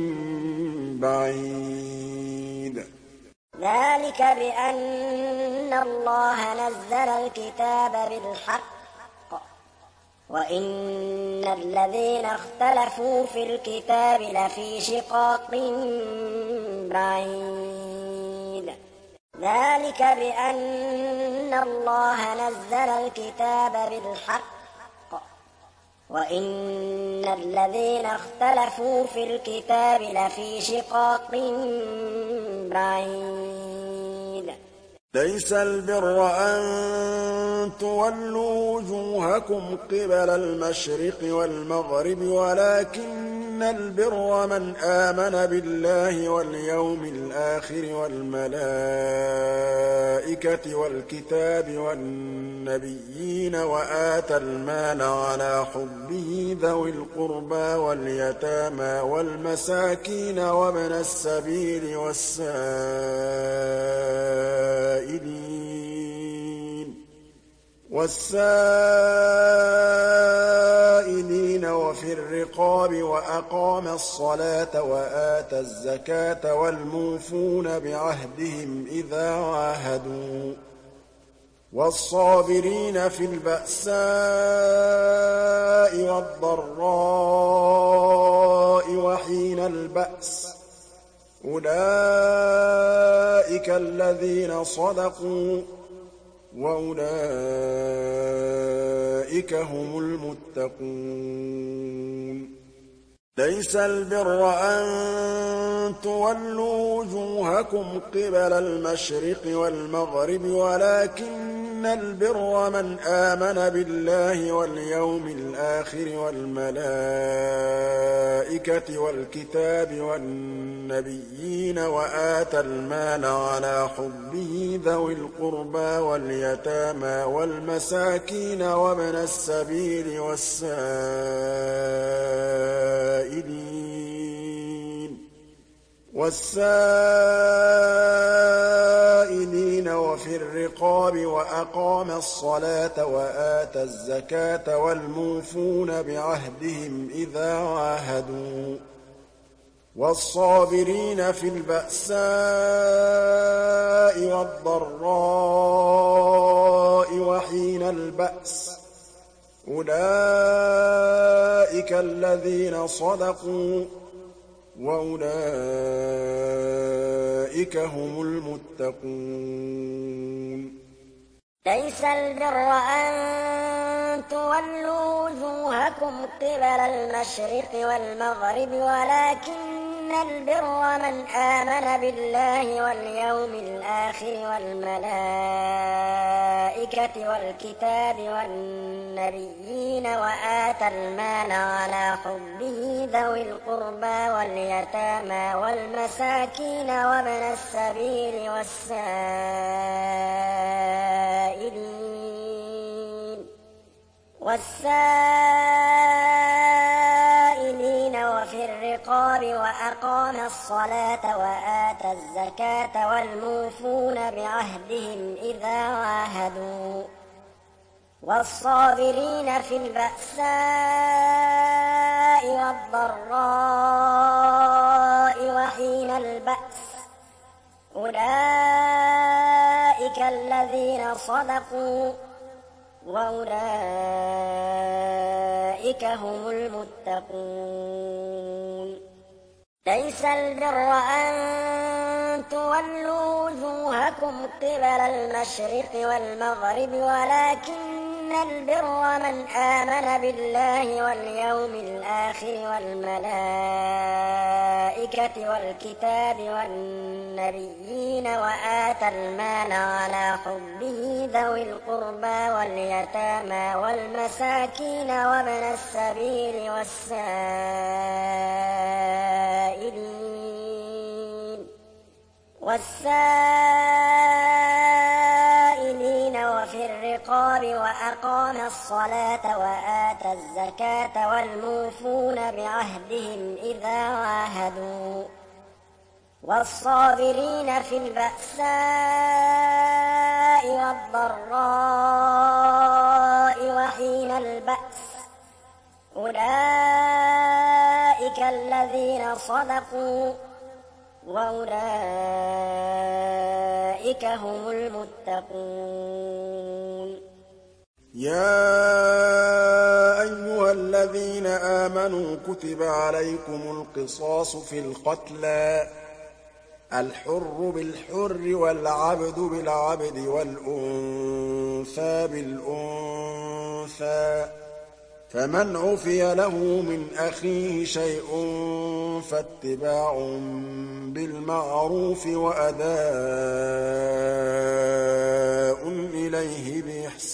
بعيد. ذلك بأن الله نزل الكتاب بالحق وإن الذين اختلفوا في الكتاب لفي شقاق بعيد. ذلك بأن الله نزل الكتاب بالحق وإن الذين اختلفوا في الكتاب لفي شقاق بعيد. ليس البر أن تولوا وجوهكم قبل المشرق والمغرب ولكن البر من آمن بالله واليوم الآخر والملائكة والكتاب والنبيين وآتى المال على حبه ذوي القربى واليتامى والمساكين وابن السبيل والسائلين والسائلين وفي الرقاب وأقام الصلاة وآتى الزكاة والموفون بعهدهم إذا عاهدوا والصابرين في البأساء والضراء وحين البأس أولئك الذين صدقوا وأولئك هم المتقون. ليس البر أن تولوا وجوهكم قبل المشرق والمغرب ولكن البر من آمن بالله واليوم الآخر والملائكة والكتاب والنبيين وآتى المال على حبه ذوي القربى واليتامى والمساكين وابن السبيل والسائلين والسائلين وفي الرقاب وأقام الصلاة وآتى الزكاة والموفون بعهدهم إذا عاهدوا والصابرين في البأساء والضراء وحين البأس أولئك الذين صدقوا وأولئك هم المتقون. ليس البر أن تولوا وجوهكم قبل المشرق والمغرب ولكن البر من آمن بالله واليوم الآخر والملائكة والكتاب والنبيين وآتى المال على حبه ذوي القربى واليتامى والمساكين وابن السبيل والسائلين والسائلين وفي الرقاب وأقام الصلاة وآتى الزكاة والموفون بعهدهم إذا عاهدوا والصابرين في البأساء والضراء وحين البأس أولئك الذين صدقوا وأولئك هم المتقون. ليس البر أن تولوا وجوهكم قبل المشرق والمغرب ولكن البر من آمن بالله واليوم الآخر والملائكة والكتاب والنبيين وآتى المال على حبه ذوي القربى واليتامى والمساكين وابن السبيل والسائلين والسائلين وفي الرقاب وأقام الصلاة وآتى الزكاة والموفون بعهدهم إذا عاهدوا والصابرين في البأساء والضراء وحين البأس أولئك الذين صدقوا وأولئك هم المتقون. يا أيها الذين آمنوا كتب عليكم القصاص في القتلى الحر بالحر والعبد بالعبد والأنثى بالأنثى فمن عفي له من أخيه شيء فاتباع بالمعروف وأداء إليه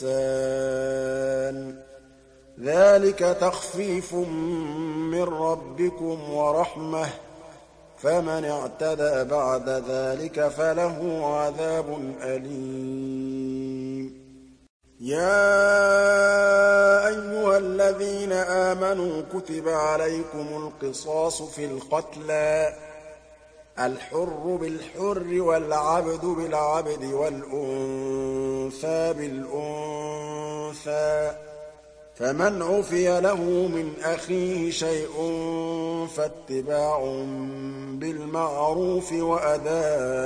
بإحسان ذلك تخفيف من ربكم ورحمة فمن اعتدى بعد ذلك فله عذاب أليم. يا أيها الذين آمنوا كتب عليكم القصاص في القتلى الحر بالحر والعبد بالعبد والأنثى بالأنثى فمن عفي له من أخيه شيء فاتباع بالمعروف وأداء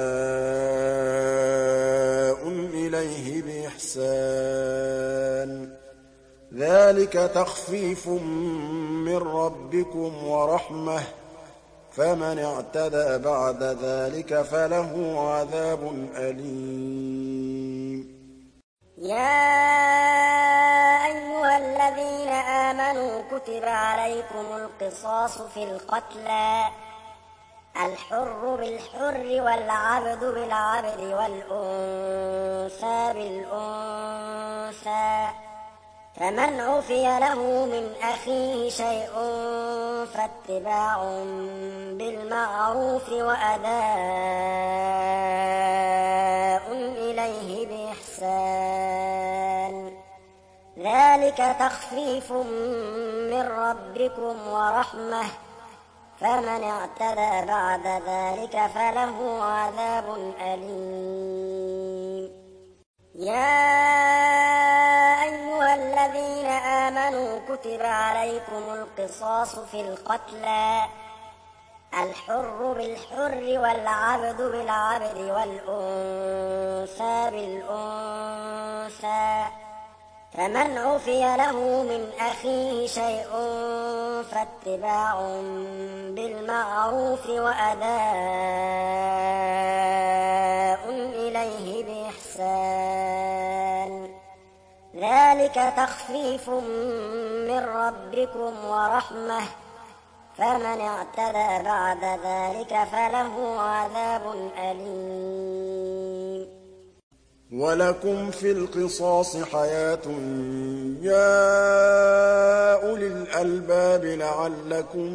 إليه بإحسان ذلك تخفيف من ربكم ورحمة فمن اعتدى بعد ذلك فله عذاب أليم. يا أيها الذين آمنوا كتب عليكم القصاص في القتلى الحر بالحر والعبد بالعبد والأنثى بالأنثى فمن عفي له من أخيه شيء فاتباع بالمعروف وأداء إليه بإحسان ذلك تخفيف من ربكم ورحمة فمن اعتدى بعد ذلك فله عذاب أليم. يا أيها الذين آمنوا كتب عليكم القصاص في القتلى الحر بالحر والعبد بالعبد والأنثى بالأنثى فمن عفي له من أخيه شيء فاتباع بالمعروف وأداء إليه بإحسان ذلك تخفيف من ربكم ورحمة فمن اعتدى بعد ذلك فله عذاب أليم. ولكم في القصاص حياة يا أولي الألباب لعلكم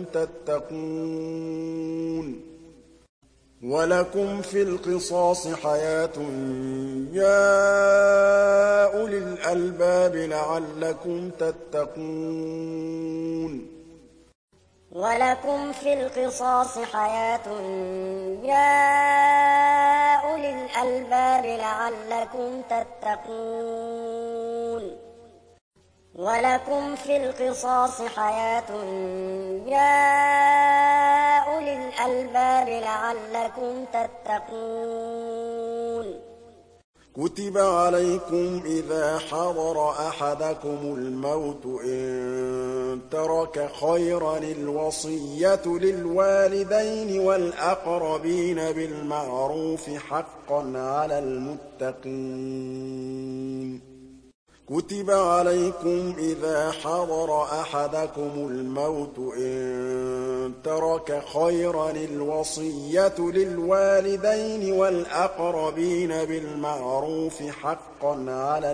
تتقون. ولكم في القصاص حياة يا أولي الألباب لعلكم تتقون. ولكم في القصاص حياة يا أولي الألباب لعلكم تتقون. ولكم في القصاص حياة يا أولي الألباب لعلكم تتقون. كتب عليكم إذا حضر أحدكم الموت إن ترك خيرا الوصية للوالدين والأقربين بالمعروف حقا على المتقين. كتب عليكم إذا حضر أحدكم الموت إن ترك خيرا الوصية للوالدين والأقربين بالمعروف حقا على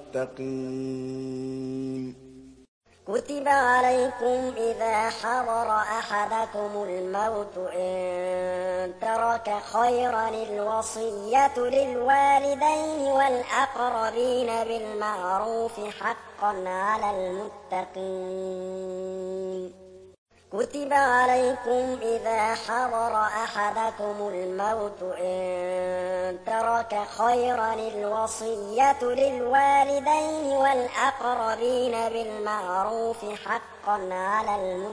المتقين. كتب عليكم إذا حضر أحدكم الموت إن ترك خيرا الوصية للوالدين والأقربين بالمعروف حقا على المتقين. كتب عليكم إذا حضر أحدكم الموت إن ترك خيرا الوصية للوالدين والأقربين بالمعروف حقا على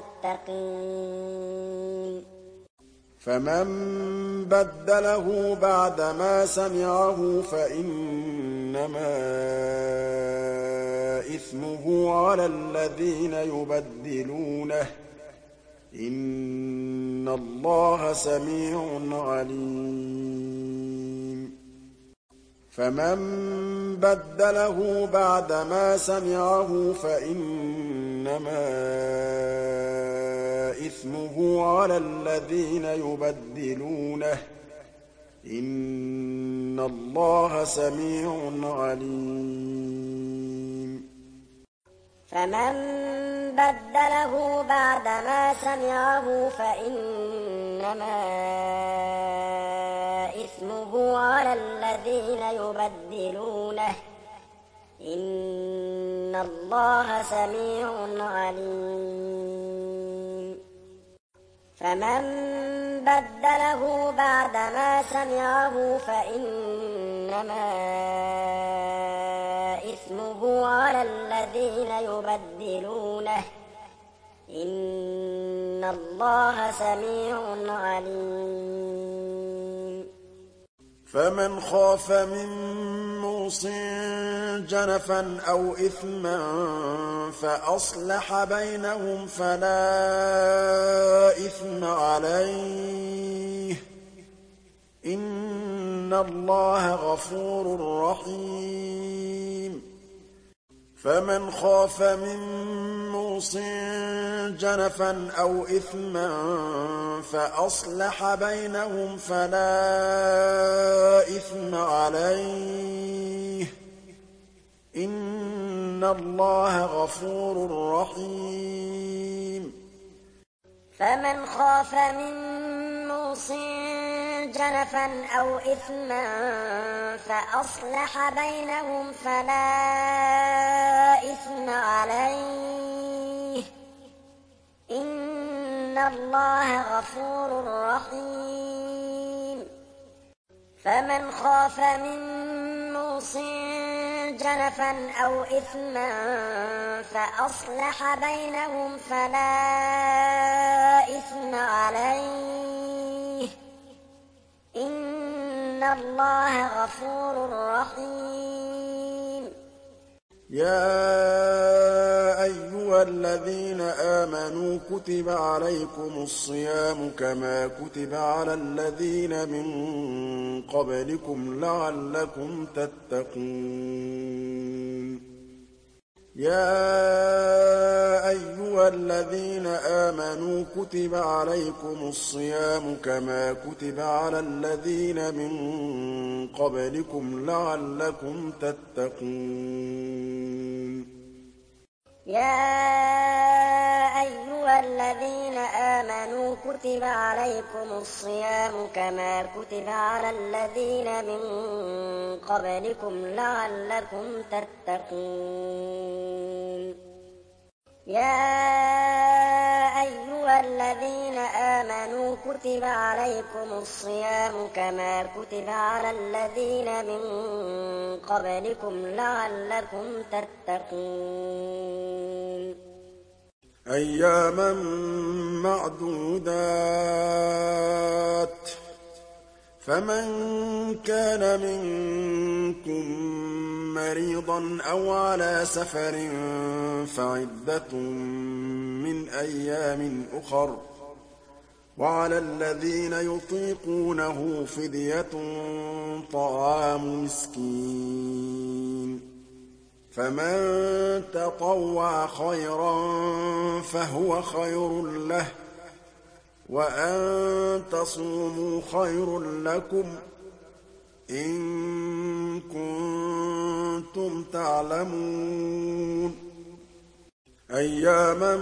المتقين. فمن بدله بعدما سمعه فإنما إثمه على الذين يبدلونه إن الله سميع عليم. فمن بدله بعدما سمعه فإنما إثمه على الذين يبدلونه إن الله سميع عليم. فمن بدله بعدما سمعه فإنما إثمه على الذين يبدلونه إن الله سميع عليم. فمن بدله بعدما سمعه فإنما إثمه على الذين يبدلونه إن الله سميع عليم. فمن خاف من موص جنفا أو إثما فأصلح بينهم فلا إثم عليه إن الله غفور رحيم. فمن خاف من موص جنفا أو إثما فأصلح بينهم فلا إثم عليه إن الله غفور رحيم. فمن خاف من موص جنفا أو إثما فأصلح بينهم فلا إثم عليه إن الله غفور رحيم. فمن خاف من موص جنفا أو إثما فأصلح بينهم فلا إثم عليه إن الله غفور رحيم. يا أيها الذين آمنوا كتب عليكم الصيام كما كتب على الذين من قبلكم لعلكم تتقون. يَا أَيُّهَا الَّذِينَ آمَنُوا كُتِبَ عَلَيْكُمُ الصِّيَامُ كَمَا كُتِبَ عَلَى الَّذِينَ مِن قَبْلِكُمْ لَعَلَّكُمْ تَتَّقُونَ يَا أَيُّهَا الَّذِينَ آمَنُوا كُتِبَ عَلَيْكُمُ الصِّيَامُ كَمَا كُتِبَ عَلَى الَّذِينَ مِن قَبْلِكُمْ لَعَلَّكُمْ تَتَّقُونَ يَا أَيُّهَا الَّذِينَ آمَنُوا كُتِبَ عَلَيْكُمُ الصِّيَامُ كَمَا كُتِبَ عَلَى الَّذِينَ مِن قَبْلِكُمْ لَعَلَّكُمْ تَتَّقُونَ أَيَّامًا مَّعْدُودَاتٍ ۚ فَمَن كَانَ مِنكُم مَّرِيضًا أَوْ عَلَىٰ سَفَرٍ فَعِدَّةٌ مِّنْ أَيَّامٍ أُخَرَ ۚ وَعَلَى الَّذِينَ يُطِيقُونَهُ فِدْيَةٌ طَعَامُ مِسْكِينٍ ۖ فَمَن تَطَوَّعَ خَيْرًا فَهُوَ خَيْرٌ لَّهُ ۚ وَأَن تَصُومُوا خَيْرٌ لَّكُمْ ۖ إِن كُنتُمْ تَعْلَمُونَ أَيَّامًا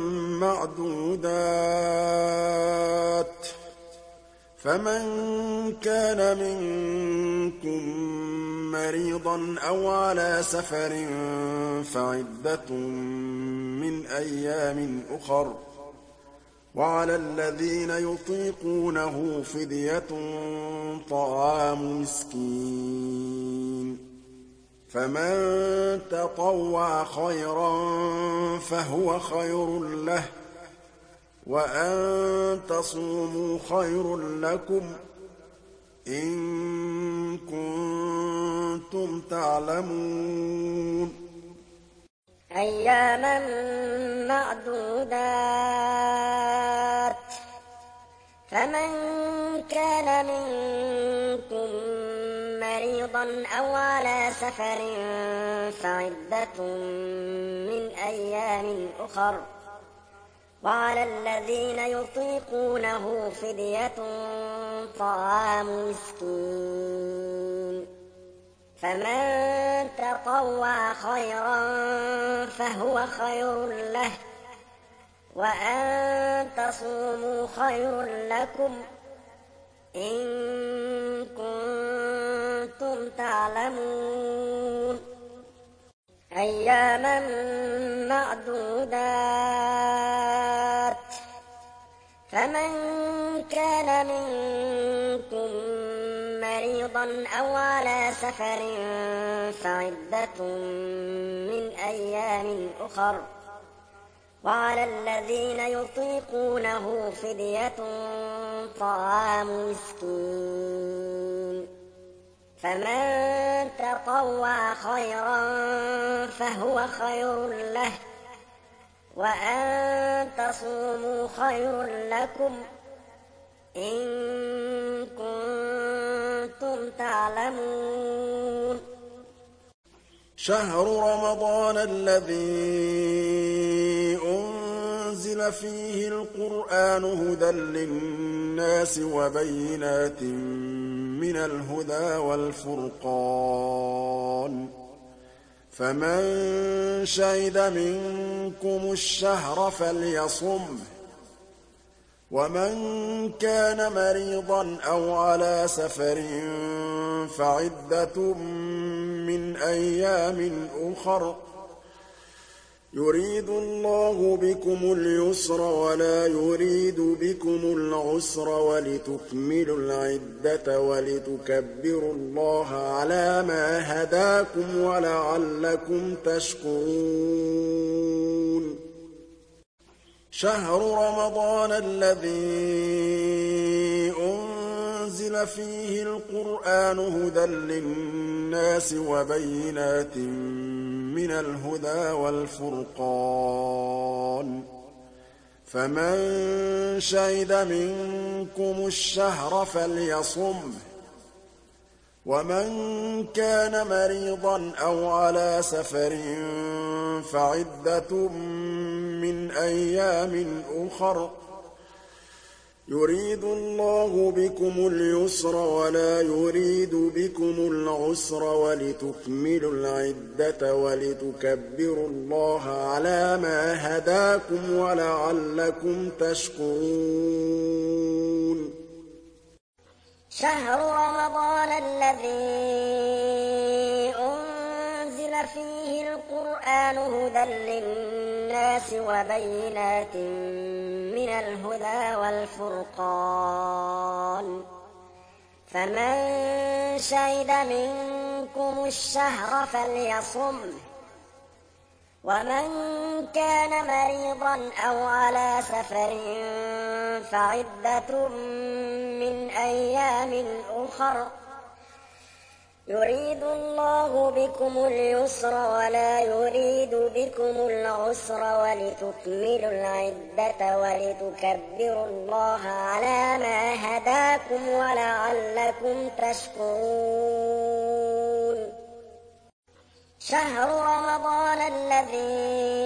مَّعْدُودَاتٍ ۚ فَمَن كَانَ مِنكُم مَّرِيضًا أَوْ عَلَىٰ سَفَرٍ فَعِدَّةٌ مِّنْ أَيَّامٍ أُخَرَ ۚ وَعَلَى الَّذِينَ يُطِيقُونَهُ فِدْيَةٌ طَعَامُ مِسْكِينٍ ۖ فَمَن تَطَوَّعَ خَيْرًا فَهُوَ خَيْرٌ لَّهُ ۚ وَأَن تَصُومُوا خَيْرٌ لَّكُمْ ۖ إِن كُنتُمْ تَعْلَمُونَ أَيَّامًا مَّعْدُودَاتٍ ۚ فَمَن كَانَ مِنكُم مَّرِيضًا أَوْ عَلَىٰ سَفَرٍ فَعِدَّةٌ مِّنْ أَيَّامٍ أُخَرَ ۚ وَعَلَى الَّذِينَ يُطِيقُونَهُ فِدْيَةٌ طَعَامُ مِسْكِينٍ ۖ فَمَن تَطَوَّعَ خَيْرًا فَهُوَ خَيْرٌ لَّهُ ۚ وَأَن تَصُومُوا خَيْرٌ لَّكُمْ ۖ إِن كُنتُمْ تعلمون أَيَّامًا مَّعْدُودَاتٍ ۚ فَمَن كَانَ مِنكُم مَّرِيضًا أَوْ عَلَىٰ سَفَرٍ فَعِدَّةٌ مِّنْ أَيَّامٍ أُخَرَ ۚ وَعَلَى الَّذِينَ يُطِيقُونَهُ فِدْيَةٌ طَعَامُ مِسْكِينٍ ۖ فَمَن تَطَوَّعَ خَيْرًا فَهُوَ خَيْرٌ لَّهُ ۚ وَأَن تَصُومُوا خَيْرٌ لَّكُمْ ۖ إِن كُنتُمْ تَعْلَمُونَ شَهْرُ رَمَضَانَ الَّذِي أُنزِلَ فِيهِ الْقُرْآنُ هُدًى لِّلنَّاسِ وَبَيِّنَاتٍ مِّنَ الْهُدَىٰ وَالْفُرْقَانِ ۚ فَمَن شَهِدَ مِنكُمُ الشَّهْرَ فَلْيَصُمْهُ ۖ وَمَن كَانَ مَرِيضًا أَوْ عَلَىٰ سَفَرٍ فَعِدَّةٌ مِّنْ أَيَّامٍ أُخَرَ ۚ يُرِيدُ اللَّهُ بِكُمُ الْيُسْرَ وَلَا يُرِيدُ بِكُمُ الْعُسْرَ وَلِتُكْمِلُوا الْعِدَّةَ وَلِتُكَبِّرُوا اللَّهَ عَلَىٰ مَا هَدَاكُمْ وَلَعَلَّكُمْ تَشْكُرُونَ شَهْرُ رَمَضَانَ الَّذِي أُنزِلَ فِيهِ الْقُرْآنُ هُدًى لِّلنَّاسِ وَبَيِّنَاتٍ مِّنَ الْهُدَىٰ وَالْفُرْقَانِ ۚ فَمَن شَهِدَ مِنكُمُ الشَّهْرَ فَلْيَصُمْهُ ۖ ومن كان مريضا أو على سفر فعدة من أيام أخر يريد الله بكم اليسر ولا يريد بكم العسر ولتكملوا العدة ولتكبروا الله على ما هداكم ولعلكم تشكرون. شهر رمضان الذي أنزل فيه القرآن هدى للناس وبينات من الهدى والفرقان فمن شهد منكم الشهر فليصمه ومن كان مريضا أو على سفر فعدة من أيام أخر يريد الله بكم اليسر ولا يريد بكم العسر ولتكملوا العدة ولتكبروا الله على ما هداكم ولعلكم تشكرون. شهر رمضان الذي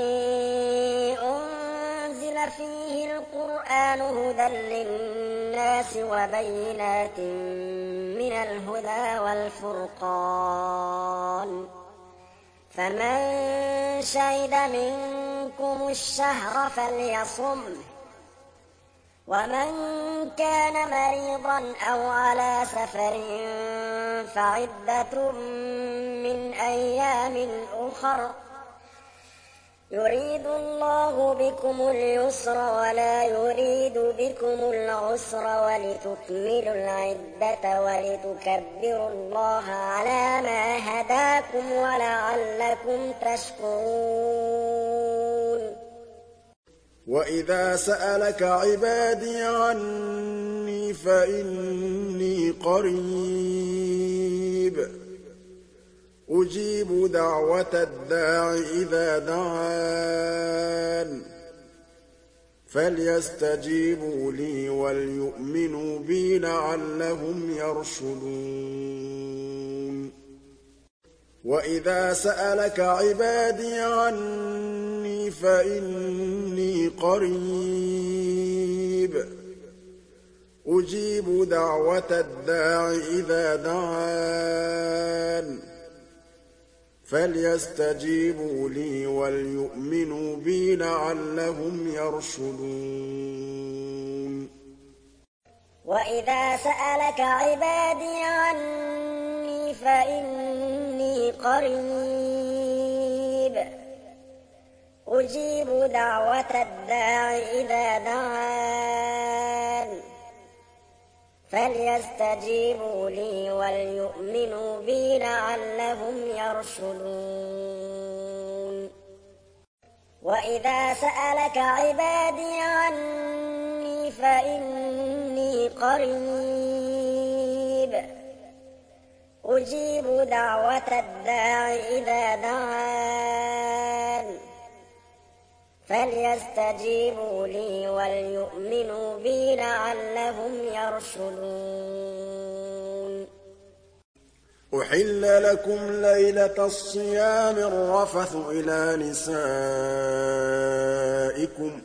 أنزل فيه القرآن هدى للناس وبينات من الهدى والفرقان فمن شهد منكم الشهر فليصمه ومن كان مريضا أو على سفر فعدة من أيام أخر يريد الله بكم اليسر ولا يريد بكم العسر ولتكملوا العدة ولتكبروا الله على ما هداكم ولعلكم تشكرون. وإذا سألك عبادي عني فإني قريب أجيب دعوة الداع إذا دعان فليستجيبوا لي وليؤمنوا بي لعلهم يرشدون. وإذا سألك عبادي عني فإني قريب أجيب دعوة الداع إذا دعان فليستجيبوا لي وليؤمنوا بي لعلهم يرشدون. وإذا سألك عبادي عني فإني قريب أجيب دعوة الداع إذا دعان فليستجيبوا لي وليؤمنوا بي لعلهم يرشدون. وإذا سألك عبادي عني فإني قريب أجيب دعوة الداع إذا دعان فليستجيبوا لي وليؤمنوا بي لعلهم يرشدون. أحل لكم ليلة الصيام الرفث إلى نسائكم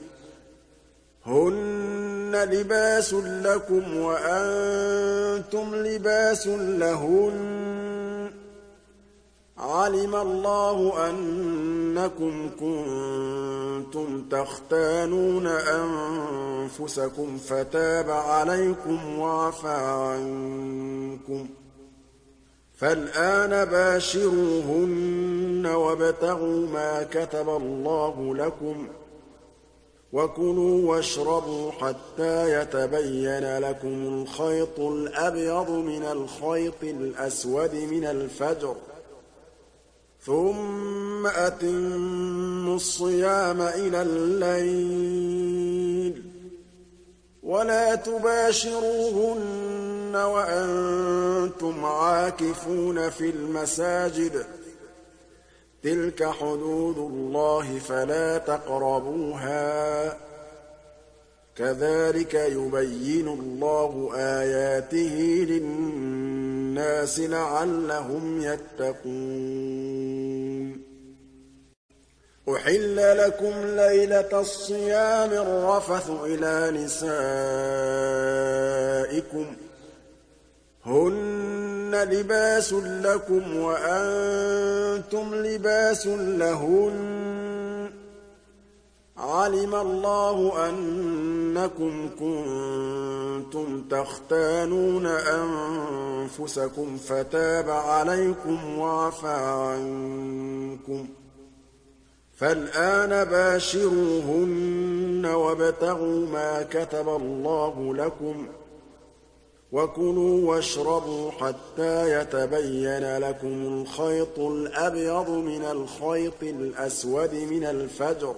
هن لباس لكم وأنتم لباس لهن علم الله أنكم كنتم تختانون أنفسكم فتاب عليكم وعفى عنكم فالآن باشروهن وابتغوا ما كتب الله لكم وكلوا واشربوا حتى يتبين لكم الخيط الأبيض من الخيط الأسود من الفجر ثم أتموا الصيام إلى الليل ولا تباشروهن وأنتم عاكفون في المساجد تلك حدود الله فلا تقربوها كذلك يبين الله آياته للناس لِلنَّاسِ لَعَلَّهُمْ يَتَّقُونَ أُحِلَّ لَكُمْ لَيْلَةَ الصِّيَامِ الرَّفَثُ إِلَىٰ نِسَائِكُمْ ۚ هُنَّ لِبَاسٌ لَّكُمْ وَأَنتُمْ لِبَاسٌ لَّهُنَّ ۗ عَلِمَ اللَّهُ أَنَّكُمْ كُنتُمْ تَخْتَانُونَ أَنفُسَكُمْ فَتَابَ عَلَيْكُمْ وَعَفَا عَنكُمْ ۖ فَالْآنَ بَاشِرُوهُنَّ وَابْتَغُوا مَا كَتَبَ اللَّهُ لَكُمْ ۚ وَكُلُوا وَاشْرَبُوا حَتَّىٰ يَتَبَيَّنَ لَكُمُ الْخَيْطُ الْأَبْيَضُ مِنَ الْخَيْطِ الْأَسْوَدِ مِنَ الْفَجْرِ ۖ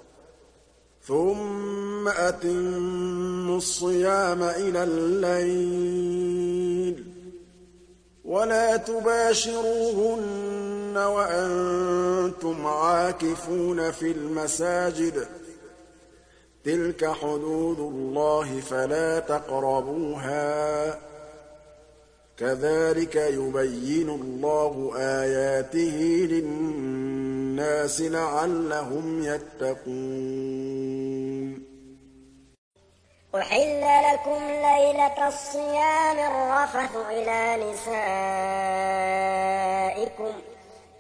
ثُمَّ أَتِمُّوا الصِّيَامَ إِلَى اللَّيْلِ ۚ وَلَا تُبَاشِرُوهُنَّ وَأَنتُمْ عَاكِفُونَ فِي الْمَسَاجِدِ ۗ تِلْكَ حُدُودُ اللَّهِ فَلَا تَقْرَبُوهَا ۗ كَذَٰلِكَ يُبَيِّنُ اللَّهُ آيَاتِهِ لِلنَّاسِ لَعَلَّهُمْ يَتَّقُونَ أُحِلَّ لَكُمْ لَيْلَةَ الصِّيَامِ الرَّفَثُ إِلَىٰ نِسَائِكُمْ ۚ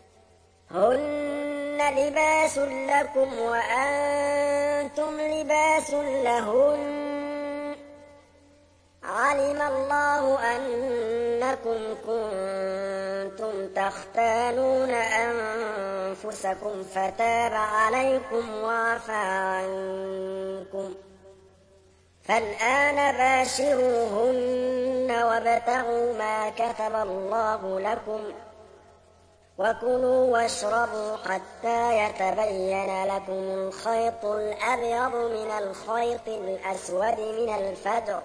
هُنَّ لِبَاسٌ لَّكُمْ وَأَنتُمْ لِبَاسٌ لَّهُنَّ ۗ عَلِمَ اللَّهُ أَنَّكُمْ كُنتُمْ تَخْتَانُونَ أَنفُسَكُمْ فَتَابَ عَلَيْكُمْ وَعَفَا عَنكُمْ ۖ فَالْآنَ بَاشِرُوهُنَّ وَابْتَغُوا مَا كَتَبَ اللَّهُ لَكُمْ ۚ وَكُلُوا وَاشْرَبُوا حَتَّىٰ يَتَبَيَّنَ لَكُمُ الْخَيْطُ الْأَبْيَضُ مِنَ الْخَيْطِ الْأَسْوَدِ مِنَ الْفَجْرِ ۖ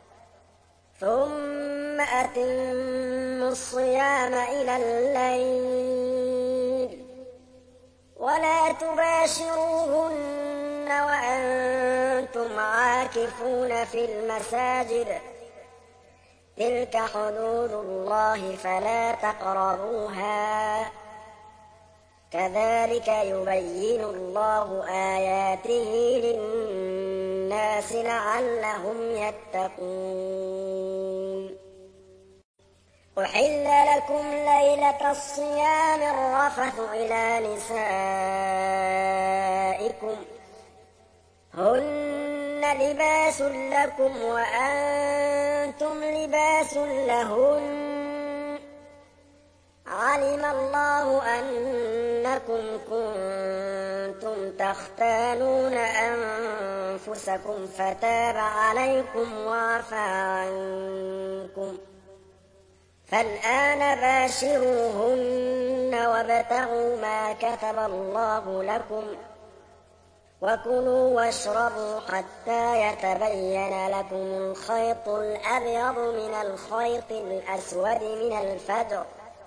ثُمَّ أَتِمُّوا الصِّيَامَ إِلَى اللَّيْلِ ۚ وَلَا تُبَاشِرُوهُنَّ وَأَنتُمْ عَاكِفُونَ فِي الْمَسَاجِدِ ۗ تِلْكَ حُدُودُ اللَّهِ فَلَا تَقْرَبُوهَا ۗ كَذَٰلِكَ يُبَيِّنُ اللَّهُ آيَاتِهِ لِلنَّاسِ لَعَلَّهُمْ يَتَّقُونَ أُحِلَّ لَكُمْ لَيْلَةَ الصِّيَامِ الرَّفَثُ إِلَىٰ نِسَائِكُمْ ۚ هُنَّ لِبَاسٌ لَّكُمْ وَأَنتُمْ لِبَاسٌ لَّهُنَّ ۗ عَلِمَ اللَّهُ أَنَّكُمْ كُنتُمْ تَخْتَانُونَ أَنفُسَكُمْ فَتَابَ عَلَيْكُمْ وَعَفَا عَنكُمْ ۖ فَالْآنَ بَاشِرُوهُنَّ وَابْتَغُوا مَا كَتَبَ اللَّهُ لَكُمْ ۚ وَكُلُوا وَاشْرَبُوا حَتَّىٰ يَتَبَيَّنَ لَكُمُ الْخَيْطُ الْأَبْيَضُ مِنَ الْخَيْطِ الْأَسْوَدِ مِنَ الْفَجْرِ ۖ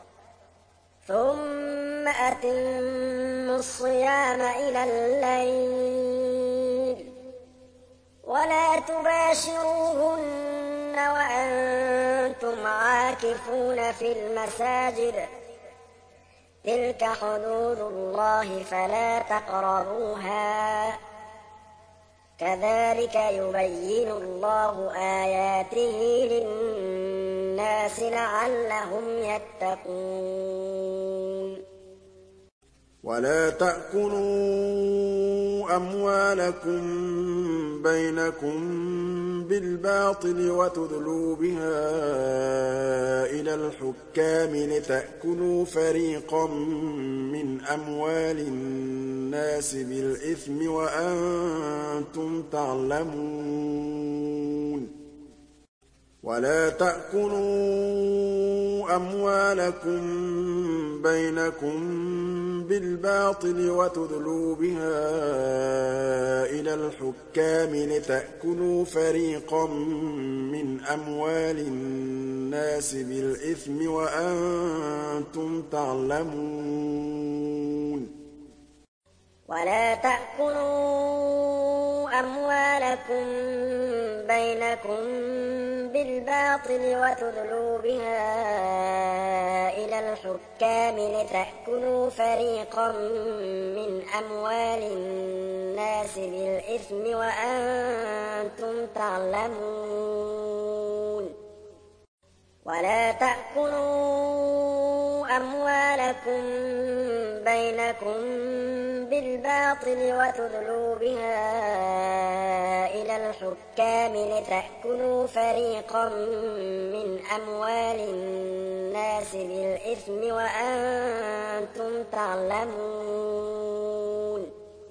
ثُمَّ أَتِمُّوا الصِّيَامَ إِلَى اللَّيْلِ ۚ وَلَا تُبَاشِرُوهُنَّ وَأَنتُمْ عَاكِفُونَ فِي الْمَسَاجِدِ ۗ تِلْكَ حُدُودُ اللَّهِ فَلَا تَقْرَبُوهَا ۗ كَذَٰلِكَ يُبَيِّنُ اللَّهُ آيَاتِهِ لِلنَّاسِ لَعَلَّهُمْ يَتَّقُونَ وَلَا تَأْكُلُوا أَمْوَالَكُم بَيْنَكُم بِالْبَاطِلِ وَتُدْلُوا بِهَا إِلَى الْحُكَّامِ لِتَأْكُلُوا فَرِيقًا مِّنْ أَمْوَالِ النَّاسِ بِالْإِثْمِ وَأَنتُمْ تَعْلَمُونَ وَلَا تَأْكُلُوا أَمْوَالَكُم بَيْنَكُم بِالْبَاطِلِ وَتُدْلُوا بِهَا إِلَى الْحُكَّامِ لِتَأْكُلُوا فَرِيقًا مِّنْ أَمْوَالِ النَّاسِ بِالْإِثْمِ وَأَنتُمْ تَعْلَمُونَ وَلَا تَأْكُلُوا أموالكم بينكم بالباطل وتدلوا بها إلى الحكام لتأكلوا فريقا من أموال الناس بالإثم وأنتم تعلمون ولا تأكلوا أموالكم بينكم بالباطل وتدلوا بها إلى الحكام لتأكلوا فريقا من أموال الناس بالإثم وأنتم تعلمون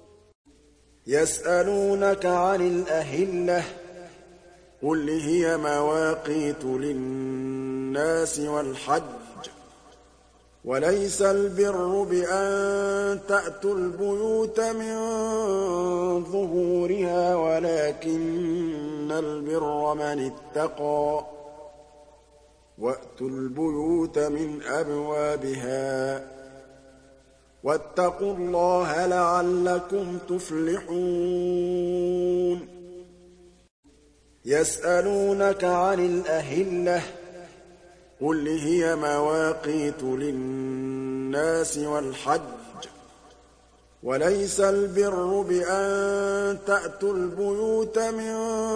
يسألونك عن الأهلة قل هي مواقيت للناس والحج وليس البر بأن تأتوا البيوت من ظهورها ولكن البر من اتقى وأتوا البيوت من أبوابها واتقوا الله لعلكم تفلحون يسألونك عن الأهلة قل هي مواقيت للناس والحج وليس البر بأن تأتوا البيوت من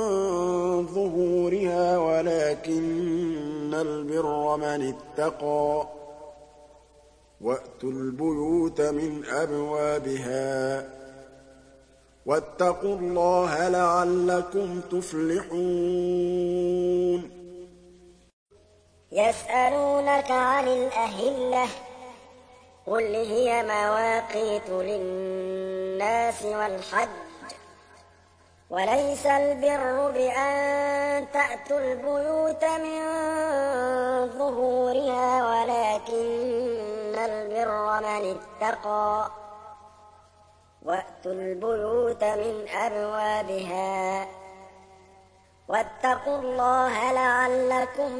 ظهورها ولكن البر من اتقى وأتوا البيوت من أبوابها واتقوا الله لعلكم تفلحون يسألونك عن الأهلة قل هي مواقيت للناس والحج وليس البر بأن تأتوا البيوت من ظهورها ولكن البر من اتقى وأتوا البيوت من أبوابها واتقوا الله لعلكم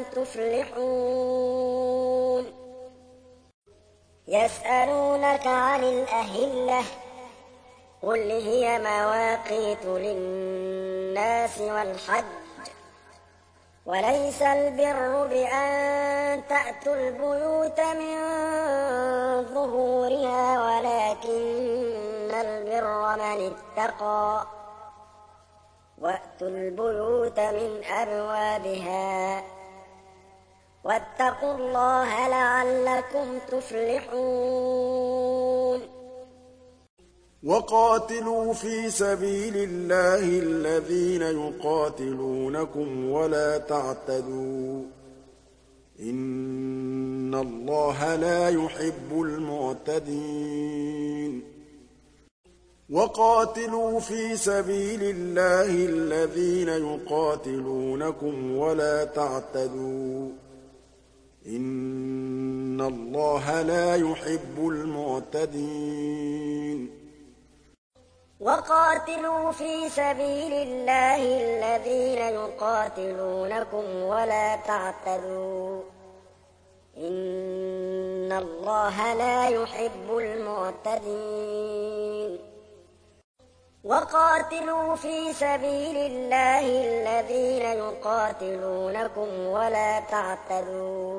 تفلحون يسألونك عن الأهلة قل هي مواقيت للناس والحج وليس البر بأن تأتوا البيوت من ظهورها ولكن البر من اتقى وأتوا البيوت من أبوابها واتقوا الله لعلكم تفلحون وقاتلوا في سبيل الله الذين يقاتلونكم ولا تعتدوا إن الله لا يحب المعتدين وقاتلوا في سبيل الله الذين يقاتلونكم ولا تعتدوا إن الله لا يحب المعتدين وقاتلوا في سبيل الله الذين يقاتلونكم ولا تعتدوا إن الله لا يحب المعتدين وقاتلوا في سبيل الله الذين يقاتلونكم ولا تعتدوا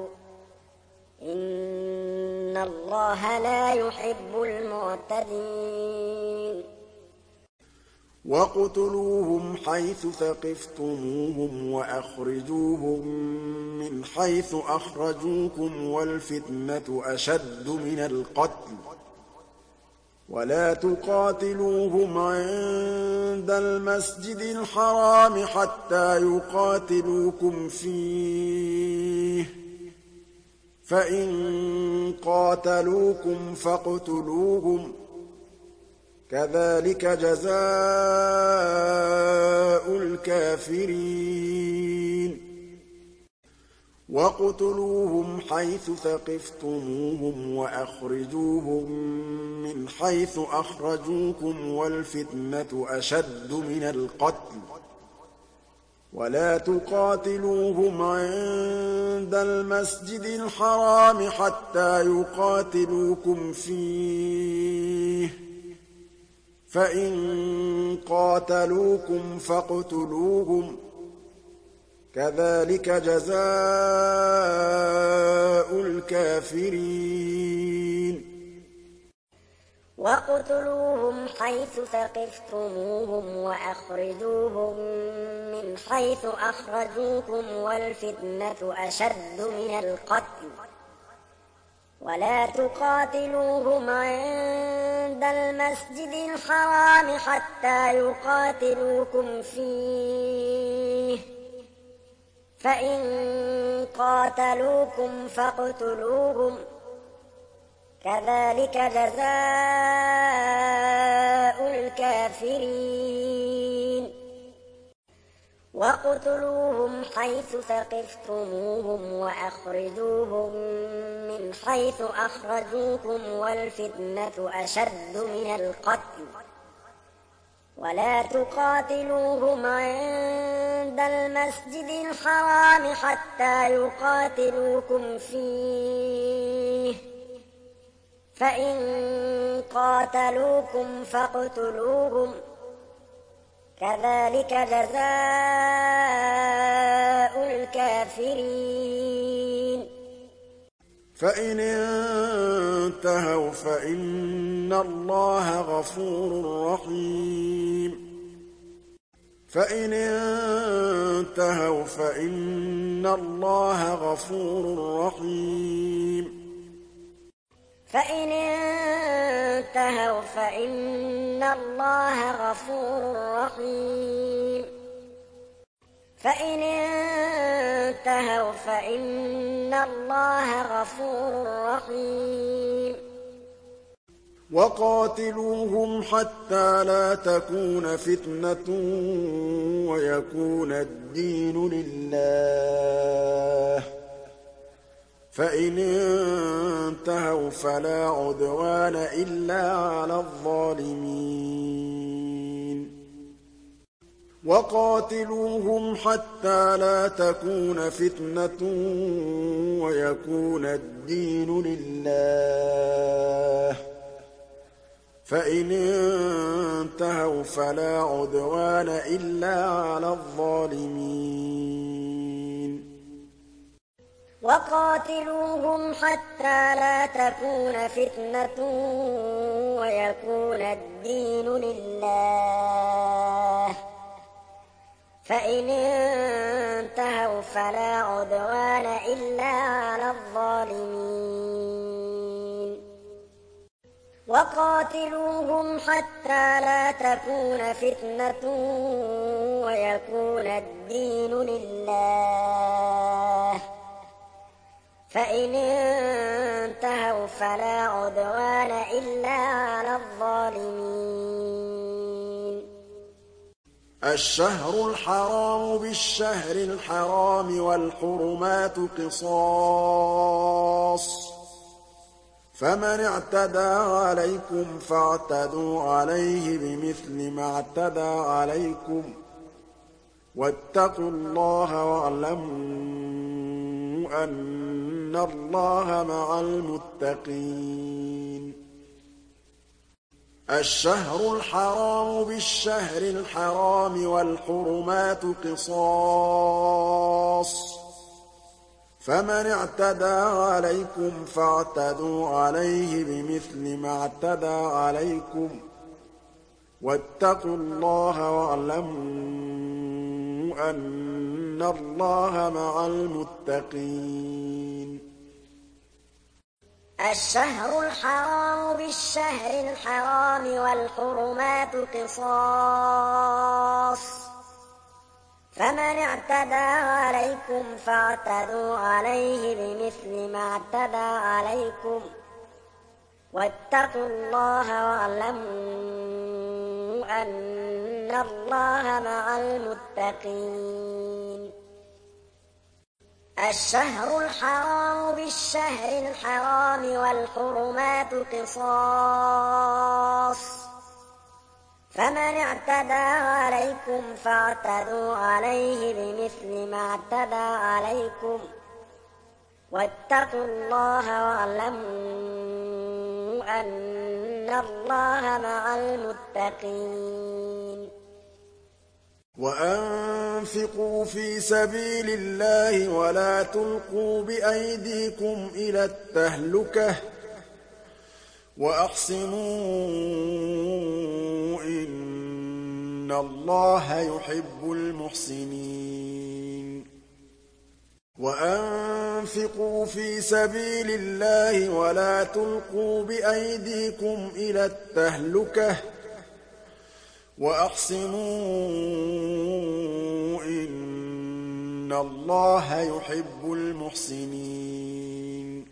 إن الله لا يحب المعتدين واقتلوهم حيث ثقفتموهم وأخرجوهم من حيث أخرجوكم والفتنة أشد من القتل ولا تقاتلوهم عند المسجد الحرام حتى يقاتلوكم فيه فإن قاتلوكم فاقتلوهم كذلك جزاء الكافرين واقتلوهم حيث ثقفتموهم وأخرجوهم من حيث أخرجوكم والفتنة أشد من القتل ولا تقاتلوهم عند المسجد الحرام حتى يقاتلوكم فيه فإن قاتلوكم فاقتلوهم كذلك جزاء الكافرين واقتلوهم حيث ثقفتموهم وأخرجوهم من حيث أخرجوكم والفتنة أشد من القتل ولا تقاتلوهم عند المسجد الحرام حتى يقاتلوكم فيه فإن قاتلوكم فاقتلوهم كذلك جزاء الكافرين واقتلوهم حيث ثقفتموهم وأخرجوهم من حيث أخرجوكم والفتنة أشد من القتل ولا تقاتلوهم عند المسجد الحرام حتى يقاتلوكم فيه فإن قاتلوكم فاقتلوهم كذلك جزاء الكافرين فإن انتهوا فإن الله غفور رحيم فإن انتهوا فإن الله غفور رحيم فإن انتهوا فإن الله غفور رحيم فإن انتهوا فإن الله غفور رحيم وقاتلوهم حتى لا تكون فتنة ويكون الدين لله فإن انتهوا فلا عدوان إلا على الظالمين وقاتلوهم حتى لا تكون فتنة ويكون الدين لله فإن انتهوا فلا عدوان إلا على الظالمين وقاتلوهم حتى لا تكون فتنة ويكون الدين لله فإن انتهوا فلا عدوان إلا على الظالمين وقاتلوهم حتى لا تكون فتنة ويكون الدين لله فإن انتهوا فلا عدوان إلا على الظالمين الشهر الحرام بالشهر الحرام والحرمات قصاص فمن اعتدى عليكم فاعتدوا عليه بمثل ما اعتدى عليكم واتقوا الله واعلموا أن الله مع المتقين الشهر الحرام بالشهر الحرام والحرمات قصاص فمن اعتدى عليكم فاعتدوا عليه بمثل ما اعتدى عليكم واتقوا الله واعلموا أن الله مع المتقين الشهر الحرام بالشهر الحرام والحرمات قصاص فمن اعتدى عليكم فاعتدوا عليه بمثل ما اعتدى عليكم واتقوا الله واعلموا أن الله مع المتقين الشهر الحرام بالشهر الحرام والحرمات قصاص فمن اعتدى عليكم فاعتدوا عليه بمثل ما اعتدى عليكم واتقوا الله واعلموا أن إن الله مع المتقين. وأنفقوا في سبيل الله ولا تلقوا بأيديكم إلى التهلكة وأحسنوا إن الله يحب المحسنين. وأنفقوا في سبيل الله ولا تلقوا بأيديكم إلى التهلكة وأحسنوا إن الله يحب المحسنين.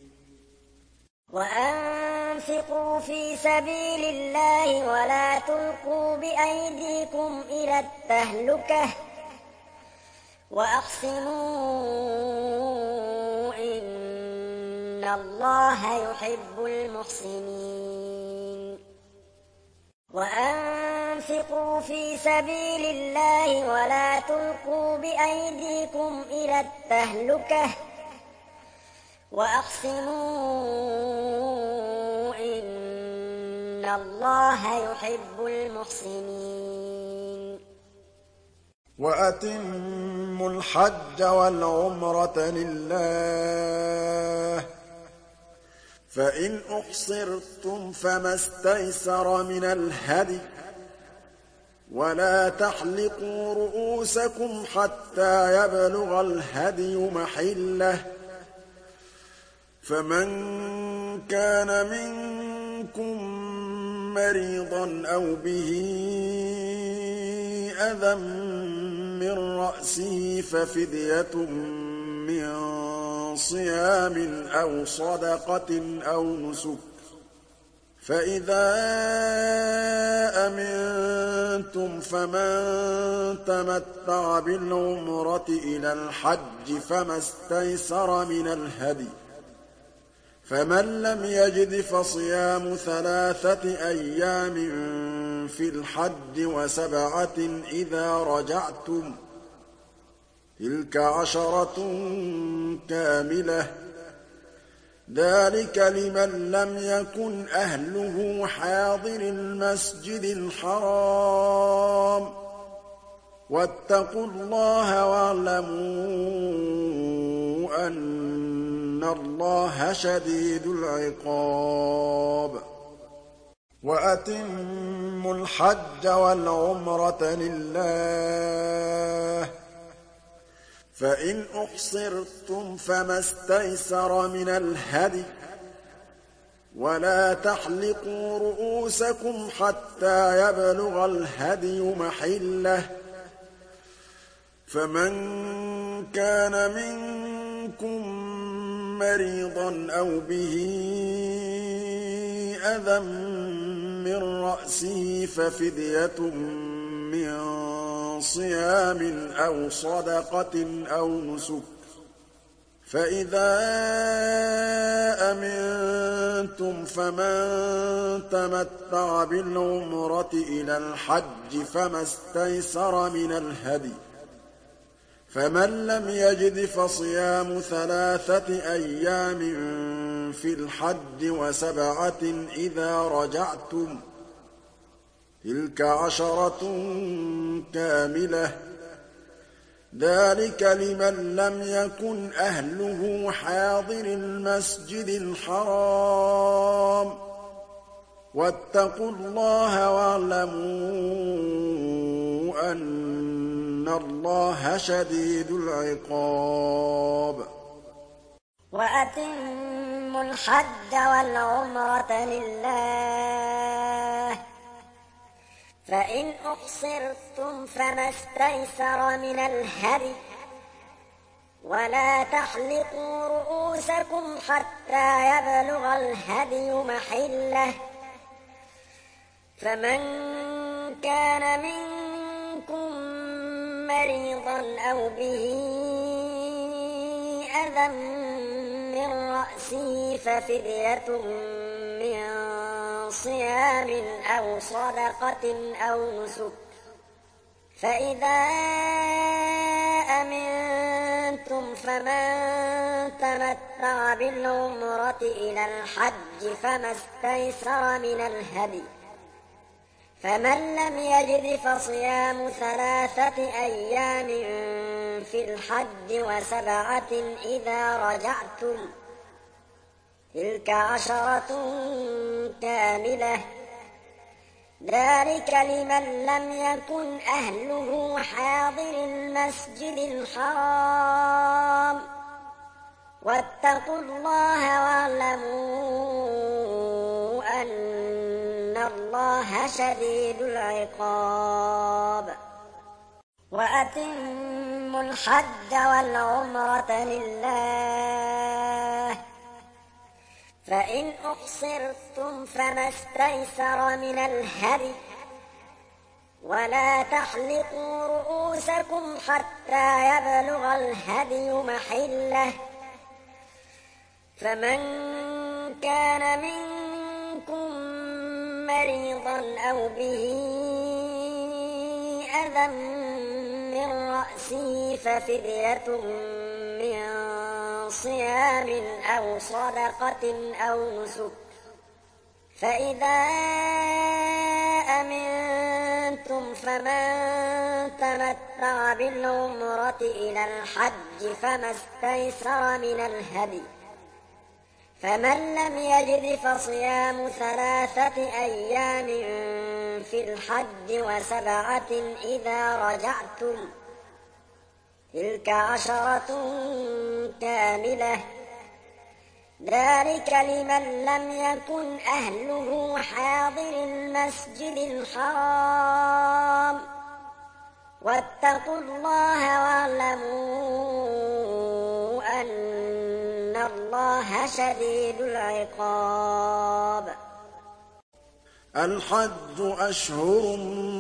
وأنفقوا في سبيل الله ولا تلقوا بأيديكم إلى التهلكة وأحسنوا إن الله يحب المحسنين. وأنفقوا في سبيل الله ولا تلقوا بأيديكم إلى التهلكة وأحسنوا إن الله يحب المحسنين. وأتموا الحج والعمرة لله فإن أحصرتم فما استيسر من الهدي ولا تحلقوا رؤوسكم حتى يبلغ الهدي محله فمن كان منكم مريضا أو به أذى من رأسه ففدية من صيام أو صدقة أو نسك فإذا أمنتم فمن تمتع بالعمرة إلى الحج فما استيسر من الهدي فمن لم يجد فصيام ثلاثة أيام في الحج وسبعة إذا رجعتم تلك عشرة كاملة ذلك لمن لم يكن أهله حاضر المسجد الحرام واتقوا الله واعلموا أن الله شديد العقاب. وأتموا الحج والعمرة لله فإن أحصرتم فما استيسر من الهدي ولا تحلقوا رؤوسكم حتى يبلغ الهدي محله فمن كان منكم مريضا أو به أذى من رأسه ففدية من صيام أو صدقة أو نسك فإذا أمنتم فمن تمتع بالعمرة إلى الحج فما استيسر من الهدي فمن لم يجد فصيام ثلاثة أيام في الحج وسبعة إذا رجعتم تلك عشرة كاملة ذلك لمن لم يكن أهله حاضر المسجد الحرام واتقوا الله واعلموا أن الله شديد العقاب. وأتموا الحج والعمرة لله فإن أحصرتم فما استيسر من الهدي ولا تحلقوا رؤوسكم حتى يبلغ الهدي محله فمن كان منكم مريضا أو به أذى من رأسه ففدية من صيام أو صدقة أو نسك فإذا أمنتم فمن تمتع بالعمرة إلى الحج الحج فما استيسر من الهدي، فمن لم يجد فصيام ثلاثة أيام في الحج وسبعة إذا رجعتم، تلك عشرة كاملة، ذلك لمن لم يكن أهله حاضر المسجد الحرام، واتقوا الله واعلموا أن الله شديد العقاب. وأتموا الحج والعمرة لله، فإن أحصرتم فما استيسر من الهدي، ولا تحلقوا رؤوسكم حتى يبلغ الهدي محله، فمن كان منكم مريضا أو به أذى من رأسه ففدية من صيام أو صدقة أو نسك، فإذا أمنتم فمن تمتع بالعمرة إلى الحج فما استيسر من الهدي، فمن لم يجد فصيام ثلاثة أيام في الحج وسبعة إذا رجعتم، تلك عشرة كاملة، ذلك لمن لم يكن أهله حاضر المسجد الحرام، واتقوا الله واعلموا أن الله شديد العقاب. الحج أشهر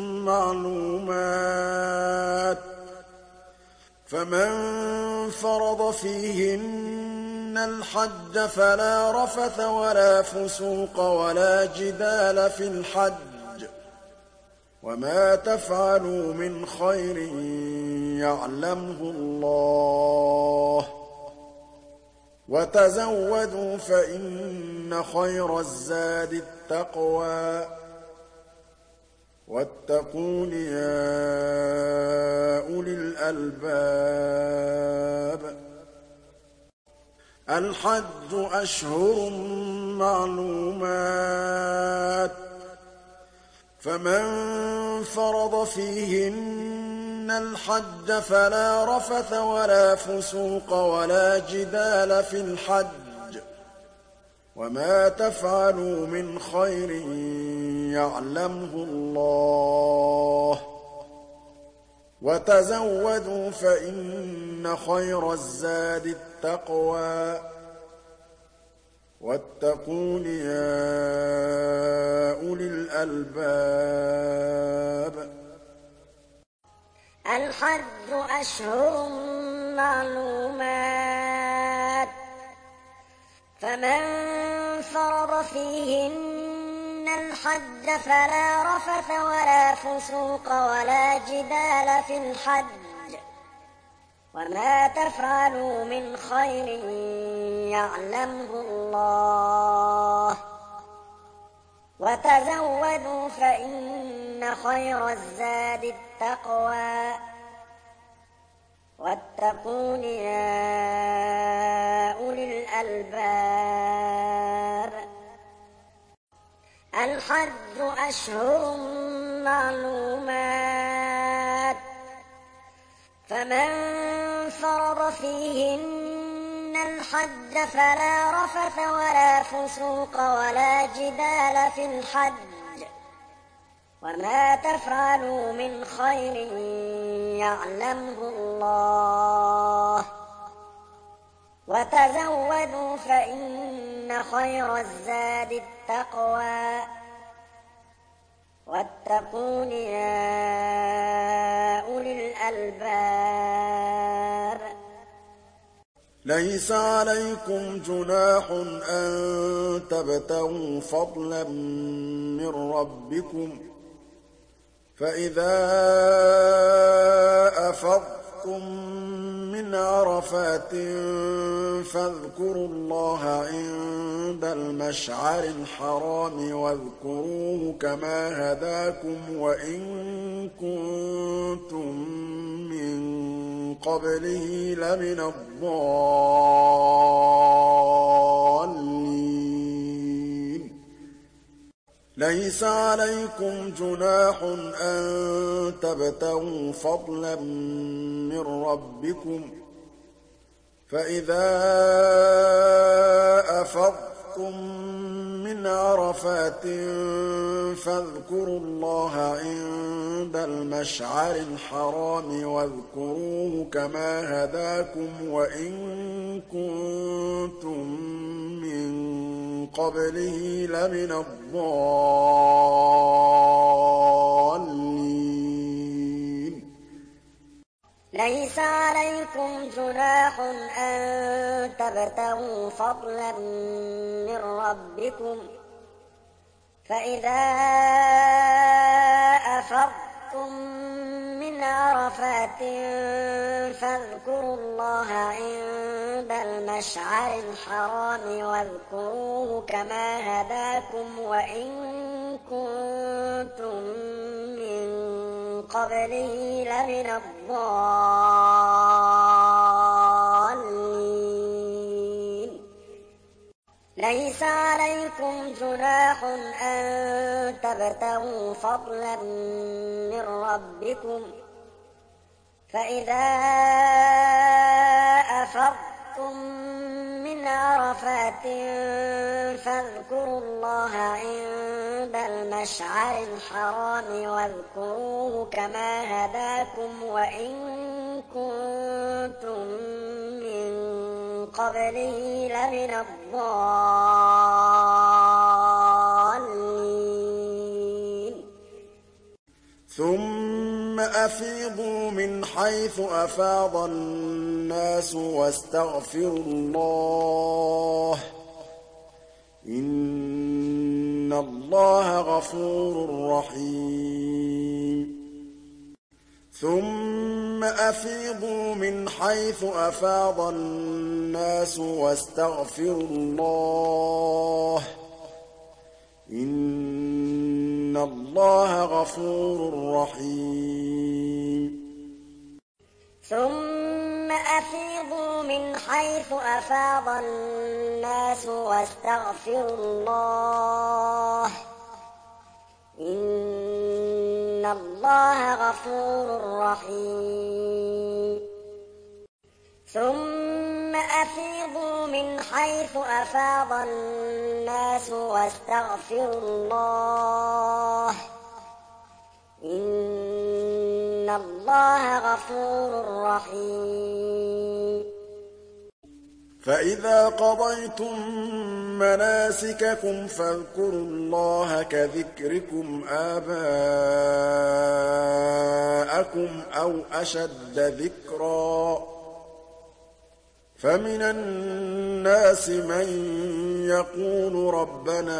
معلومات، فمن فرض فيهن الحج فلا رفث ولا فسوق ولا جدال في الحج، وما تفعلوا من خير يعلمه الله، وتزودوا فإن خير الزاد التقوى، واتقون يا أولي الألباب. الحج أشهر معلومات، فمن فرض فيهن الحج فلا رفث ولا فسوق ولا جدال في الحج، وما تفعلوا من خير يعلمه الله، وتزودوا فإن خير الزاد التقوى، واتقون يا أولي الألباب. الحج أشهر معلومات، فمن فرض فيهن الحج فلا رفث ولا فسوق ولا جدال في الحج، وما تفعلوا من خير يعلمه الله، وتزودوا فإن خير الزاد التقوى، واتقون يا أولي الألباب. الحج أشهر معلومات، فمن فرض فيهن الحج فلا رفث ولا فسوق ولا جدال في الحج، وما تفعلوا من خير يعلمه الله، وتزودوا فإن خير الزاد التقوى، واتقون يا أولي الألباب. ليس عليكم جناح أن تبتغوا فضلا من ربكم، فإذا أفضتم من مِّنْ عَرَفَاتٍ فَاذْكُرُوا اللَّهَ عِندَ الْمَشْعَرِ الْحَرَامِ وَاذْكُرُوهُ كَمَا هَدَاكُمْ وَإِن كُنتُم مِّن قَبْلِهِ لَمِنَ الضَّالِّينَ لَيْسَ عَلَيْكُمْ جُنَاحٌ أَن تَبْتَغُوا فَضْلًا مِّن رَّبِّكُمْ ۚ فَإِذَا أَفَضْتُم مِّنْ عَرَفَاتٍ فَاذْكُرُوا اللَّهَ عِندَ الْمَشْعَرِ الْحَرَامِ وَاذْكُرُوهُ كَمَا هَدَاكُمْ وَإِن كُنتُم مِّن قَبْلِهِ لَمِنَ الضَّالِّينَ لَيْسَ عَلَيْكُمْ جُنَاحٌ أَن تَبْتَغُوا فَضْلًا مِّن رَّبِّكُمْ ۚ فَإِذَا أَفَضْتُم مِّنْ عَرَفَاتٍ فَاذْكُرُوا اللَّهَ عِندَ الْمَشْعَرِ الْحَرَامِ وَاذْكُرُوهُ كَمَا هَدَاكُمْ وَإِن كُنتُم مِّن قَبْلِهِ لَمِنَ الضَّالِّينَ لَيْسَ عَلَيْكُمْ جُنَاحٌ أَن تَبْتَغُوا فَضْلًا مِّن رَّبِّكُمْ ۚ فَإِذَا أَفَضْتُم مِّنْ عَرَفَاتٍ فَاذْكُرُوا اللَّهَ عِندَ الْمَشْعَرِ الْحَرَامِ وَاذْكُرُوهُ كَمَا هَدَاكُمْ وَإِن كُنتُم مِّن قَبْلِهِ لَمِنَ الضَّالِّينَ ثُمَّ أَفِيضُوا مِنْ حَيْثُ أَفَاضَ النَّاسُ وَاسْتَغْفِرُوا اللَّهَ ۚ إِنَّ اللَّهَ غَفُورٌ رَّحِيمٌ ثُمَّ أَفِيضُوا مِنْ حَيْثُ أَفَاضَ النَّاسُ وَاسْتَغْفِرُوا اللَّهَ ۚ إِنَّ اللَّهَ غَفُورٌ رَّحِيمٌ ثُمَّ أَفِيضُوا مِنْ حَيْثُ أَفَاضَ النَّاسُ وَاسْتَغْفِرُوا اللَّهَ ۚ إِنَّ اللَّهَ غَفُورٌ رَّحِيمٌ ثُمَّ أَفِيضُوا مِنْ حَيْثُ أَفَاضَ النَّاسُ وَاسْتَغْفِرُوا اللَّهَ ۚ إِنَّ اللَّهَ غَفُورٌ رَّحِيمٌ فَإِذَا قَضَيْتُم مَّنَاسِكَكُمْ فَاذْكُرُوا اللَّهَ كَذِكْرِكُمْ آبَاءَكُمْ أَوْ أَشَدَّ ذِكْرًا ۗ فَمِنَ النَّاسِ مَن يَقُولُ رَبَّنَا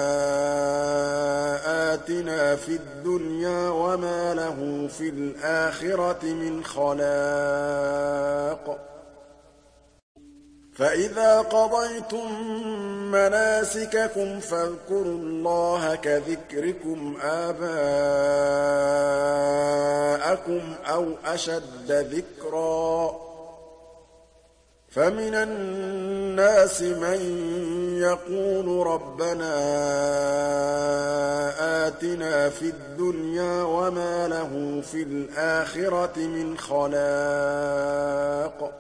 آتِنَا فِي الدُّنْيَا وَمَا لَهُ فِي الْآخِرَةِ مِنْ خَلَاقٍ فَإِذَا قَضَيْتُم مَّنَاسِكَكُمْ فَاذْكُرُوا اللَّهَ كَذِكْرِكُمْ آبَاءَكُمْ أَوْ أَشَدَّ ذِكْرًا ۗ فَمِنَ النَّاسِ مَن يَقُولُ رَبَّنَا آتِنَا فِي الدُّنْيَا وَمَا لَهُ فِي الْآخِرَةِ مِنْ خَلَاقٍ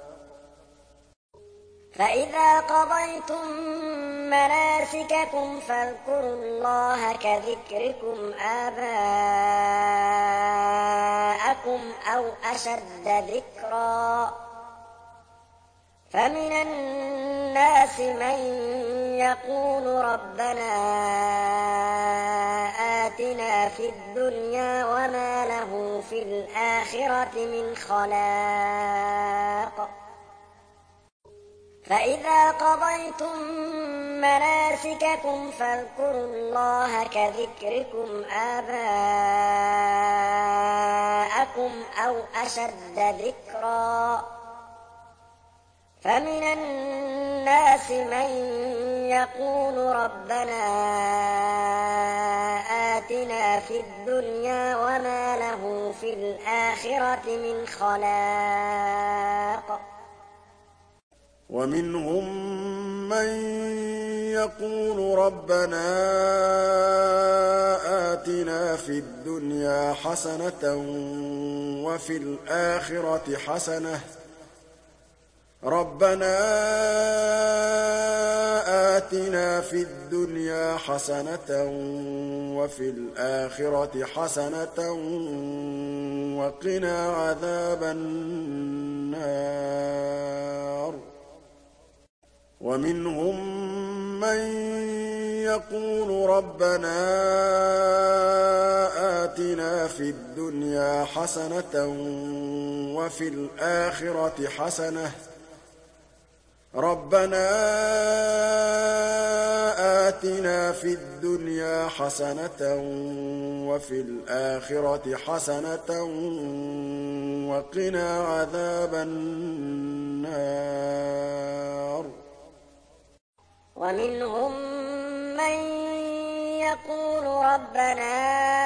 فَإِذَا قَضَيْتُم مَّنَاسِكَكُمْ فَاذْكُرُوا اللَّهَ كَذِكْرِكُمْ آبَاءَكُمْ أَوْ أَشَدَّ ذِكْرًا ۗ فَمِنَ النَّاسِ مَن يَقُولُ رَبَّنَا آتِنَا فِي الدُّنْيَا وَمَا لَهُ فِي الْآخِرَةِ مِنْ خَلَاقٍ فَإِذَا قَضَيْتُم مَّنَاسِكَكُمْ فَاذْكُرُوا اللَّهَ كَذِكْرِكُمْ آبَاءَكُمْ أَوْ أَشَدَّ ذِكْرًا ۗ فمن الناس من يقول ربنا آتنا في الدنيا وما له في الآخرة من خلاق ومنهم من يقول ربنا آتنا في الدنيا حسنة وفي الآخرة حسنة ربنا آتنا في الدنيا حسنة وفي الآخرة حسنة وقنا عذاب النار ومنهم من يقول ربنا آتنا في الدنيا حسنة وفي الآخرة حسنة ربنا آتنا في الدنيا حسنة وفي الآخرة حسنة وقنا عذاب النار ومنهم من يقول ربنا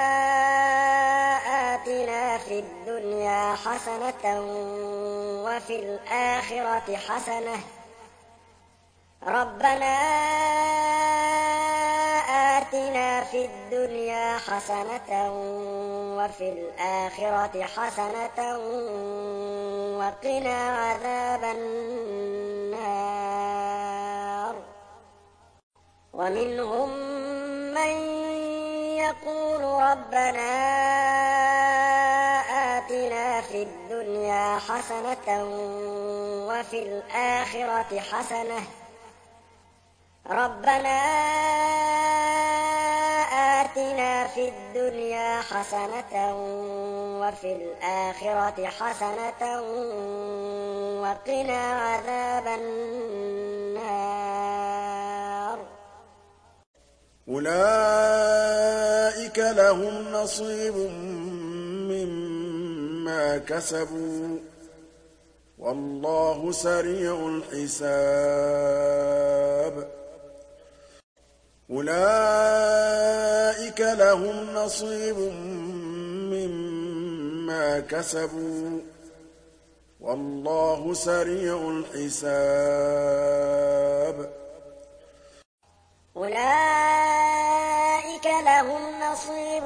آتنا في الدنيا حسنة وفي الآخرة حسنة ربنا آتنا في الدنيا حسنة وفي الآخرة حسنة وقنا عذاب النار ومنهم من يقول ربنا آتنا في الدنيا حسنة وفي الآخرة حسنة ربنا آتنا في الدنيا حسنة وفي الآخرة حسنة وقنا عذاب النار أولئك لهم نصيب مما كسبوا والله سريع الحساب أولئك لهم نصيب مما كسبوا والله سريع الحساب أولئك لهم نصيب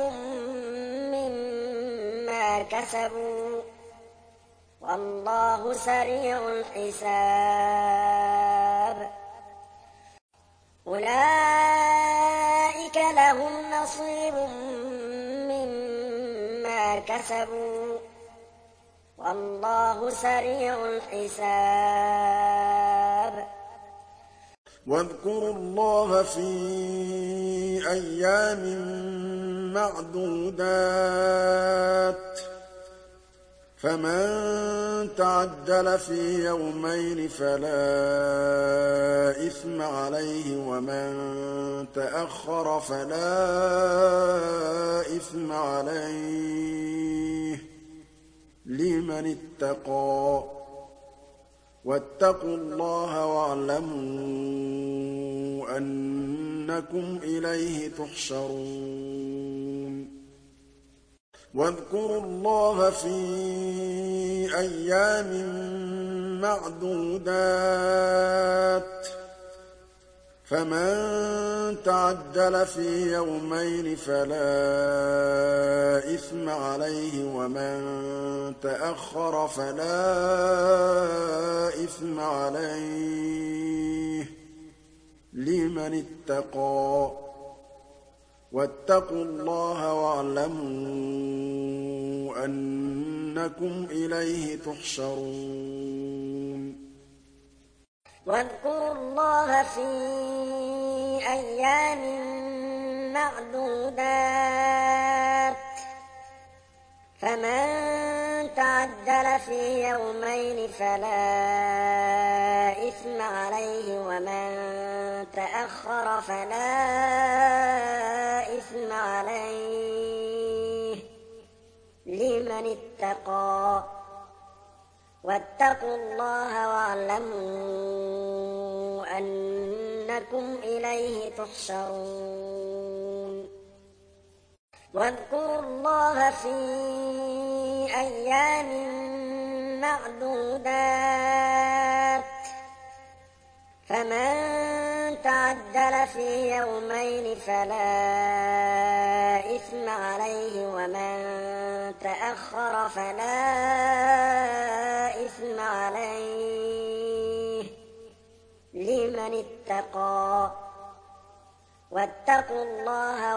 مما كسبوا والله سريع الحساب أولئك لهم نصيب مما كسبوا والله سريع الحساب واذكروا الله في أيام معدودات فمن تعجل في يومين فلا إثم عليه ومن تأخر فلا إثم عليه لمن اتقى واتقوا الله واعلموا أنكم إليه تحشرون واذكروا الله في أيام معدودات فمن تعجل في يومين فلا إثم عليه ومن تأخر فلا إثم عليه لمن اتقى واتقوا الله واعلموا أنكم إليه تحشرون واذكروا الله في أيام معدودات فمن تعجل في يومين فلا إثم عليه ومن تأخر فلا إثم عليه لمن اتقى واتقوا الله واعلموا أنكم إليه تحشرون واذكروا الله في أيام معدودات فمن تعجل في يومين فلا إثم عليه ومن تأخر فلا إثم عليه لمن اتقى واتقوا الله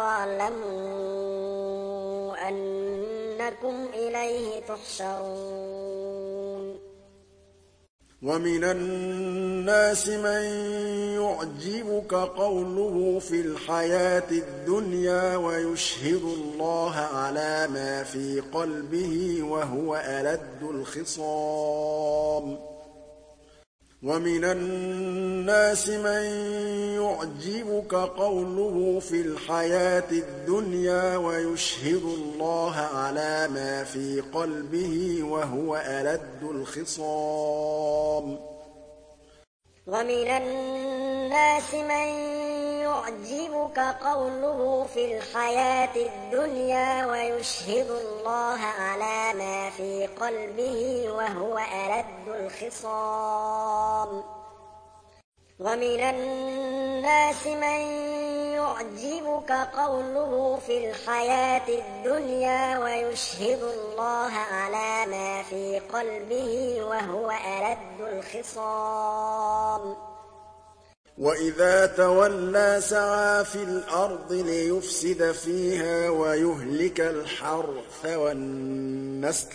واعلموا أنكم إليه تحشرون ومن الناس من يعجبك قوله في الحياة الدنيا ويشهد الله على ما في قلبه وهو ألد الخصام ومن الناس من يعجبك قوله في الحياة الدنيا ويشهد الله على ما في قلبه وهو ألد الخصام ومن الناس من يعجبك قوله في الحياة الدنيا ويشهد الله على ما في قلبه وهو ألد الخصام ومن الناس من يعجبك قوله في الحياة الدنيا ويشهد الله على ما في قلبه وهو ألد الخصام وإذا تولى سعى في الأرض ليفسد فيها ويهلك الحرث والنسل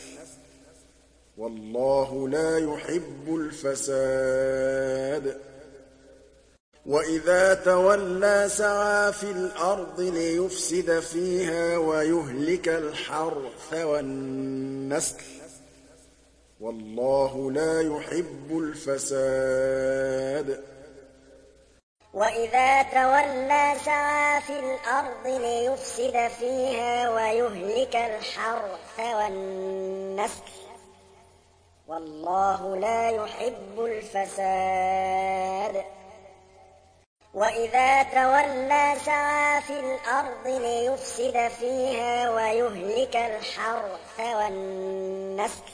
والله لا يحب الفساد وإذا تولى سعى في الأرض ليفسد فيها ويهلك الحرث والنسل والله لا يحب الفساد وإذا تولى سعى في الأرض ليفسد فيها ويهلك الحرث والنسل والله لا يحب الفساد وإذا تولى سعى في الأرض ليفسد فيها ويهلك الحرث والنسل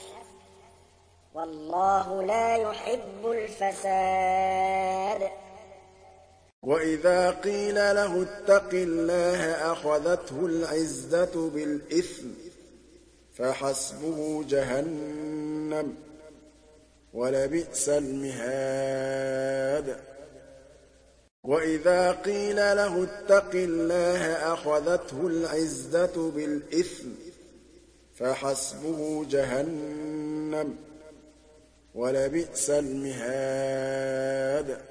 والله لا يحب الفساد وإذا قيل له اتق الله أخذته العزة بالإثم فحسبه جهنم ولبئس المهاد وإذا قيل له اتق الله أخذته العزة بالإثم فحسبه جهنم ولبئس المهاد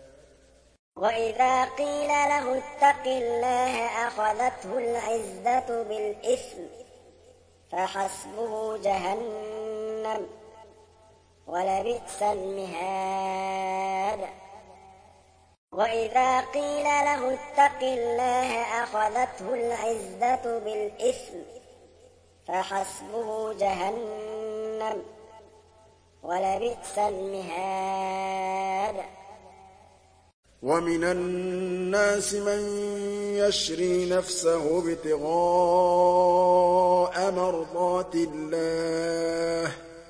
وإذا قيل له اتق الله أخذته العزة بالإثم فحسبه جهنم ولبئس المهاد وإذا قيل له اتق الله أخذته العزة بالإثم فحسبه جهنم ولبئس المهاد ومن الناس من يشري نفسه ابتغاء مرضات الله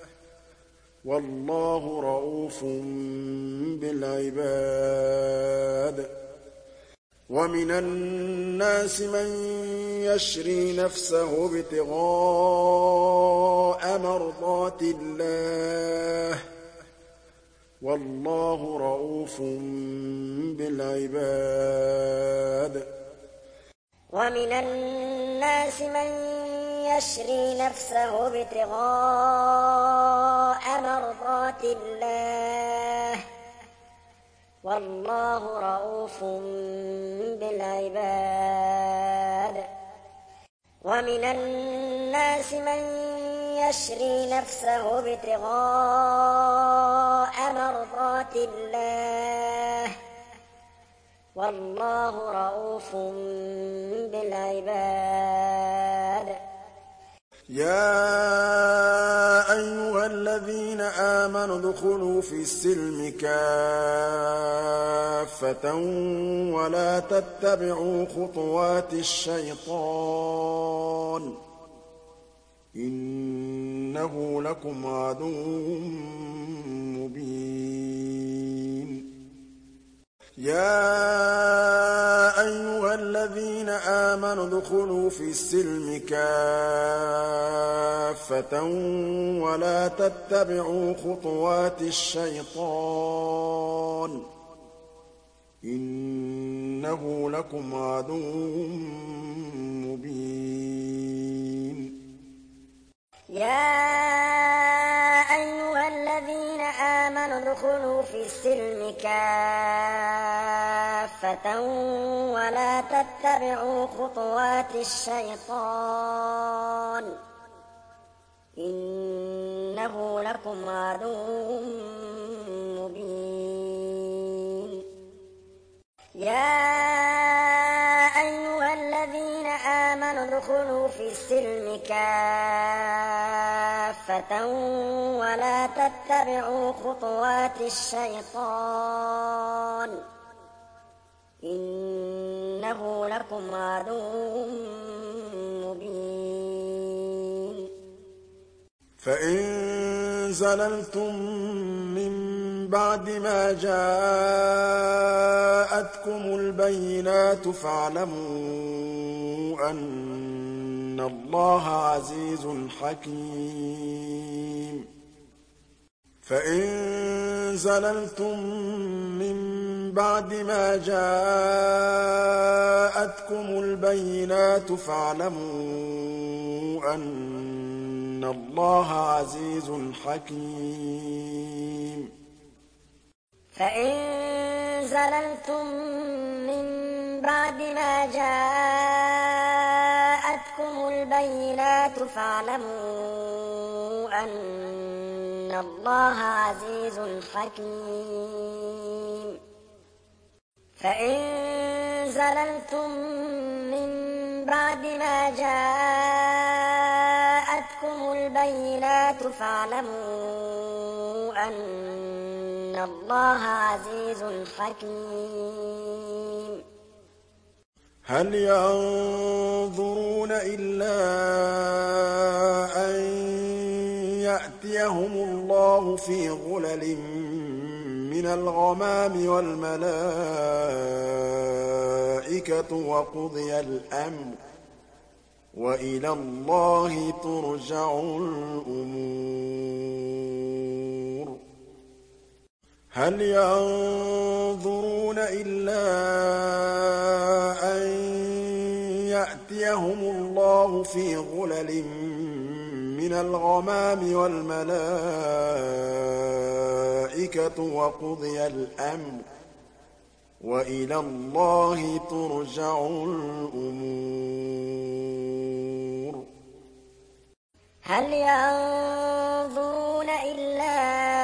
والله رءوف بالعباد ومن الناس من يشري نفسه ابتغاء مرضات الله والله رءوف بالعباد ومن الناس من يشري نفسه ابتغاء مرضات الله والله رءوف بالعباد ومن الناس من يشري نفسه ابتغاء مرضات الله والله رءوف بالعباد يا أيها الذين آمنوا ادخلوا في السلم كافة ولا تتبعوا خطوات الشيطان إنه لكم عدو مبين يا أيها الذين آمنوا ادخلوا في السلم كافة ولا تتبعوا خطوات الشيطان إنه لكم عدو مبين يا أيها الذين آمنوا ادخلوا في السلم كافة ولا تتبعوا خطوات الشيطان إنه لكم عدو مبين يا أيها الذين آمنوا ادخلوا في السلم كافة ولا تتبعوا خطوات الشيطان إنه لكم عدو مبين فإن زللتم من بعد ما جاءتكم البينات فاعلموا أن الله عزيز حكيم فإن زللتم من بعد ما جاءتكم البينات فاعلموا أن الله عزيز حكيم فإن زللتم من بعد ما جاءتكم البينات فاعلموا أن الله عزيز حكيم فإن زللتم من بعد ما جاءتكم البينات فاعلموا أن الله عزيز حكيم هل ينظرون إلا أن يأتيهم الله في غلل من الغمام والملائكة وقضي الأمر وإلى الله ترجع الأمور هل ينظرون إلا أن يأتيهم الله في غلل من الغمام والملائكة وقضي الأمر وإلى الله ترجع الأمور هل ينظرون إلا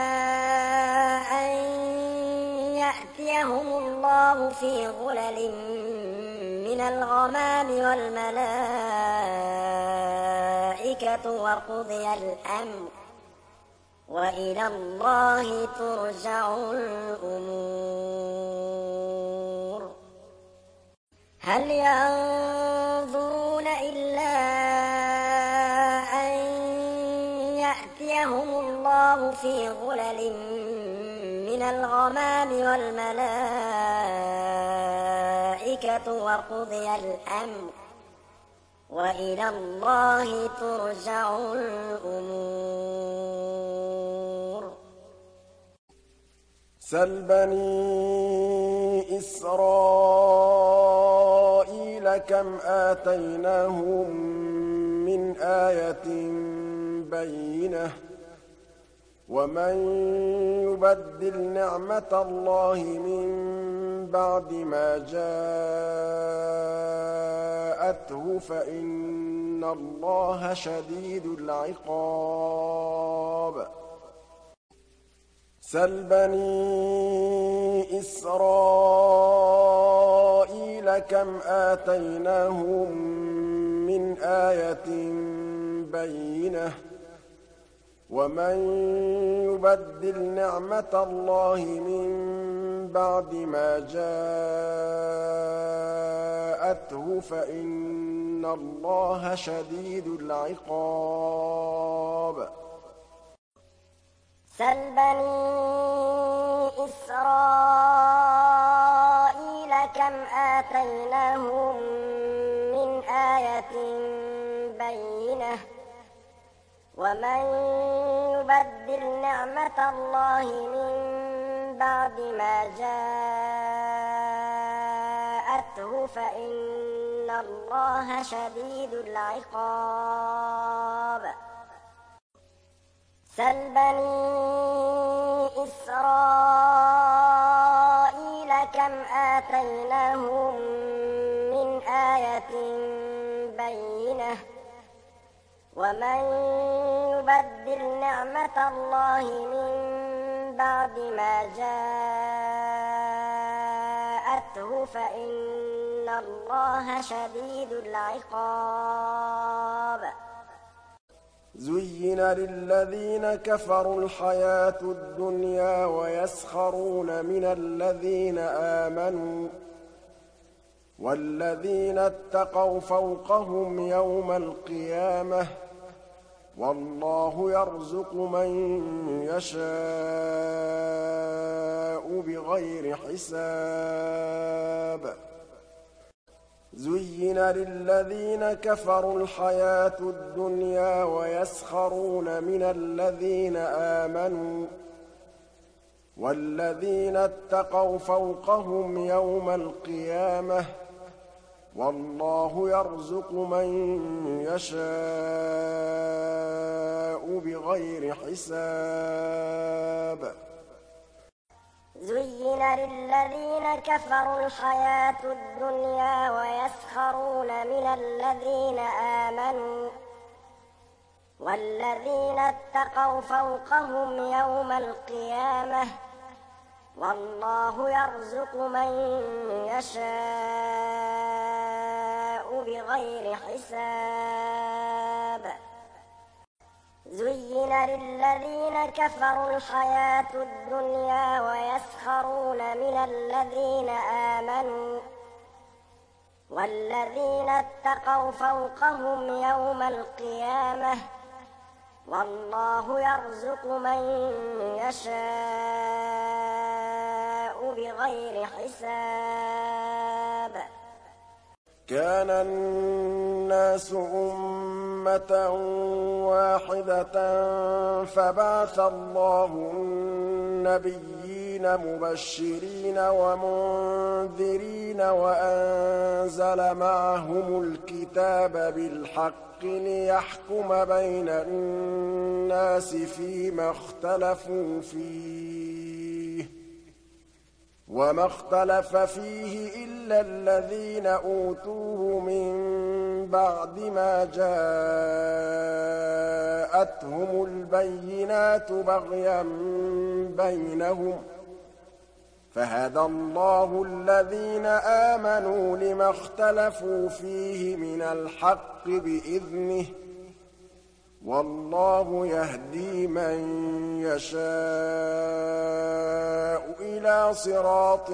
أن يأتيهم الله في غلل من الغمام والملائكة وقضي الأمر وإلى الله ترجع الأمور هل ينظرون إلا أن يأتيهم الله في غلل من الغمام والملائكة وقضي الأمر وإلى الله ترجع الأمور سل بني إسرائيل كم آتيناهم من آية بينة ومن يبدل نعمة الله من بعد ما جاءته فإن الله شديد العقاب سل بني إسرائيل كم آتيناهم من آية بينة ومن يبدل نعمة الله من بعد ما جاءته فإن الله شديد العقاب سل بني إسرائيل كم آتيناهم من آية بينة ومن يبدل نعمة الله من بعد ما جاءته فإن الله شديد العقاب سل بني إسرائيل كم آتيناهم من آية بينة ومن يبدل نعمة الله من بعد ما جاءته فإن الله شديد العقاب زين للذين كفروا الحياة الدنيا ويسخرون من الذين آمنوا والذين اتقوا فوقهم يوم القيامة والله يرزق من يشاء بغير حساب زين للذين كفروا الحياة الدنيا ويسخرون من الذين آمنوا والذين اتقوا فوقهم يوم القيامة والله يرزق من يشاء بغير حساب زين للذين كفروا الحياة الدنيا ويسخرون من الذين آمنوا والذين اتقوا فوقهم يوم القيامة والله يرزق من يشاء بغير حساب زين للذين كفروا الحياة الدنيا ويسخرون من الذين آمنوا والذين اتقوا فوقهم يوم القيامة والله يرزق من يشاء بغير حساب كان الناس أمة واحدة فبعث الله النبيين مبشرين ومنذرين وأنزل معهم الكتاب بالحق ليحكم بين الناس فيما اختلفوا فيه وما اختلف فيه إلا الذين أوتوه من بعد ما جاءتهم البينات بغيا بينهم فهدى الله الذين آمنوا لما اختلفوا فيه من الحق بإذنه والله يهدي من يشاء إلى صراط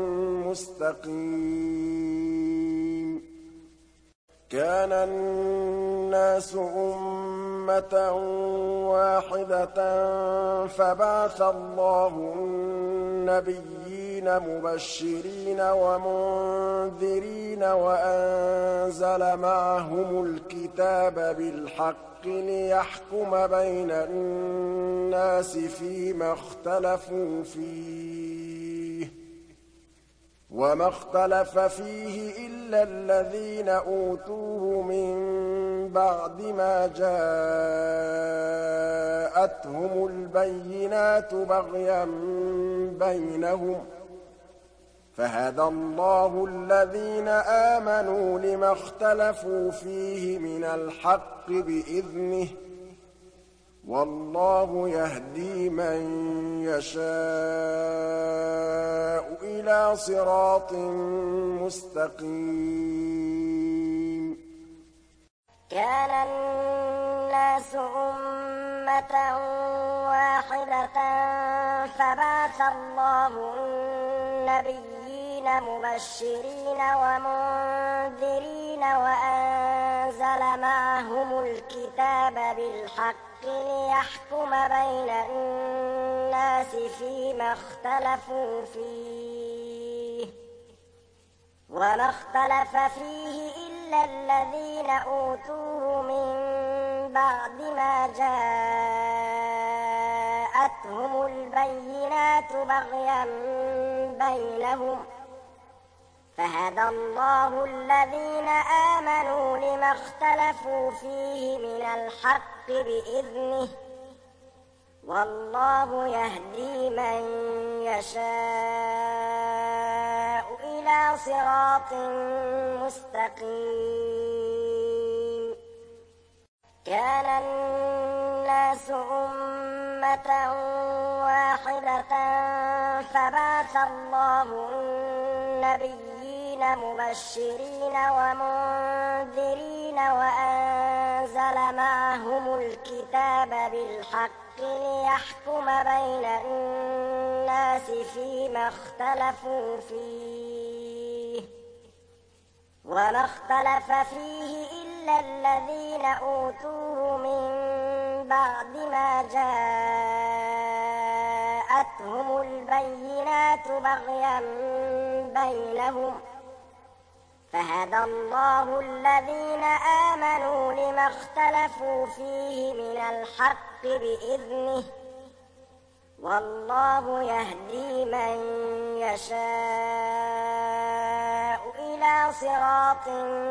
مستقيم كان الناس أمة واحدة فبعث الله النبيين مبشرين ومنذرين وأنزل معهم الكتاب بالحق ليحكم بين الناس فيما اختلفوا فيه وما اختلف فيه إلا الذين أوتوه من بعد ما جاءتهم البينات بغيا بينهم فهدى الله الذين آمنوا لما اختلفوا فيه من الحق بإذنه والله يهدي من يشاء إلى صراط مستقيم كان الناس أمة أمة واحدة فبعث الله النبيين مبشرين ومنذرين وأنزل معهم الكتاب بالحق ليحكم بين الناس فيما اختلفوا فيه وما اختلف فيه إلا الذين أوتوه من بعد ما جاءتهم البينات بغيا بينهم فهدى الله الذين آمنوا لما اختلفوا فيه من الحق بإذنه والله يهدي من يشاء إلى صراط مستقيم كان الناس أمة واحدة فبعث الله النبيين مبشرين ومنذرين وأنزل معهم الكتاب بالحق ليحكم بين الناس فيما اختلفوا فيه وما اختلف فيه إلا الذين أوتوه من بعد ما جاءتهم البينات بغيا بينهم فهدى الله الذين آمنوا لما اختلفوا فيه من الحق بإذنه والله يهدي من يشاء إلى صراط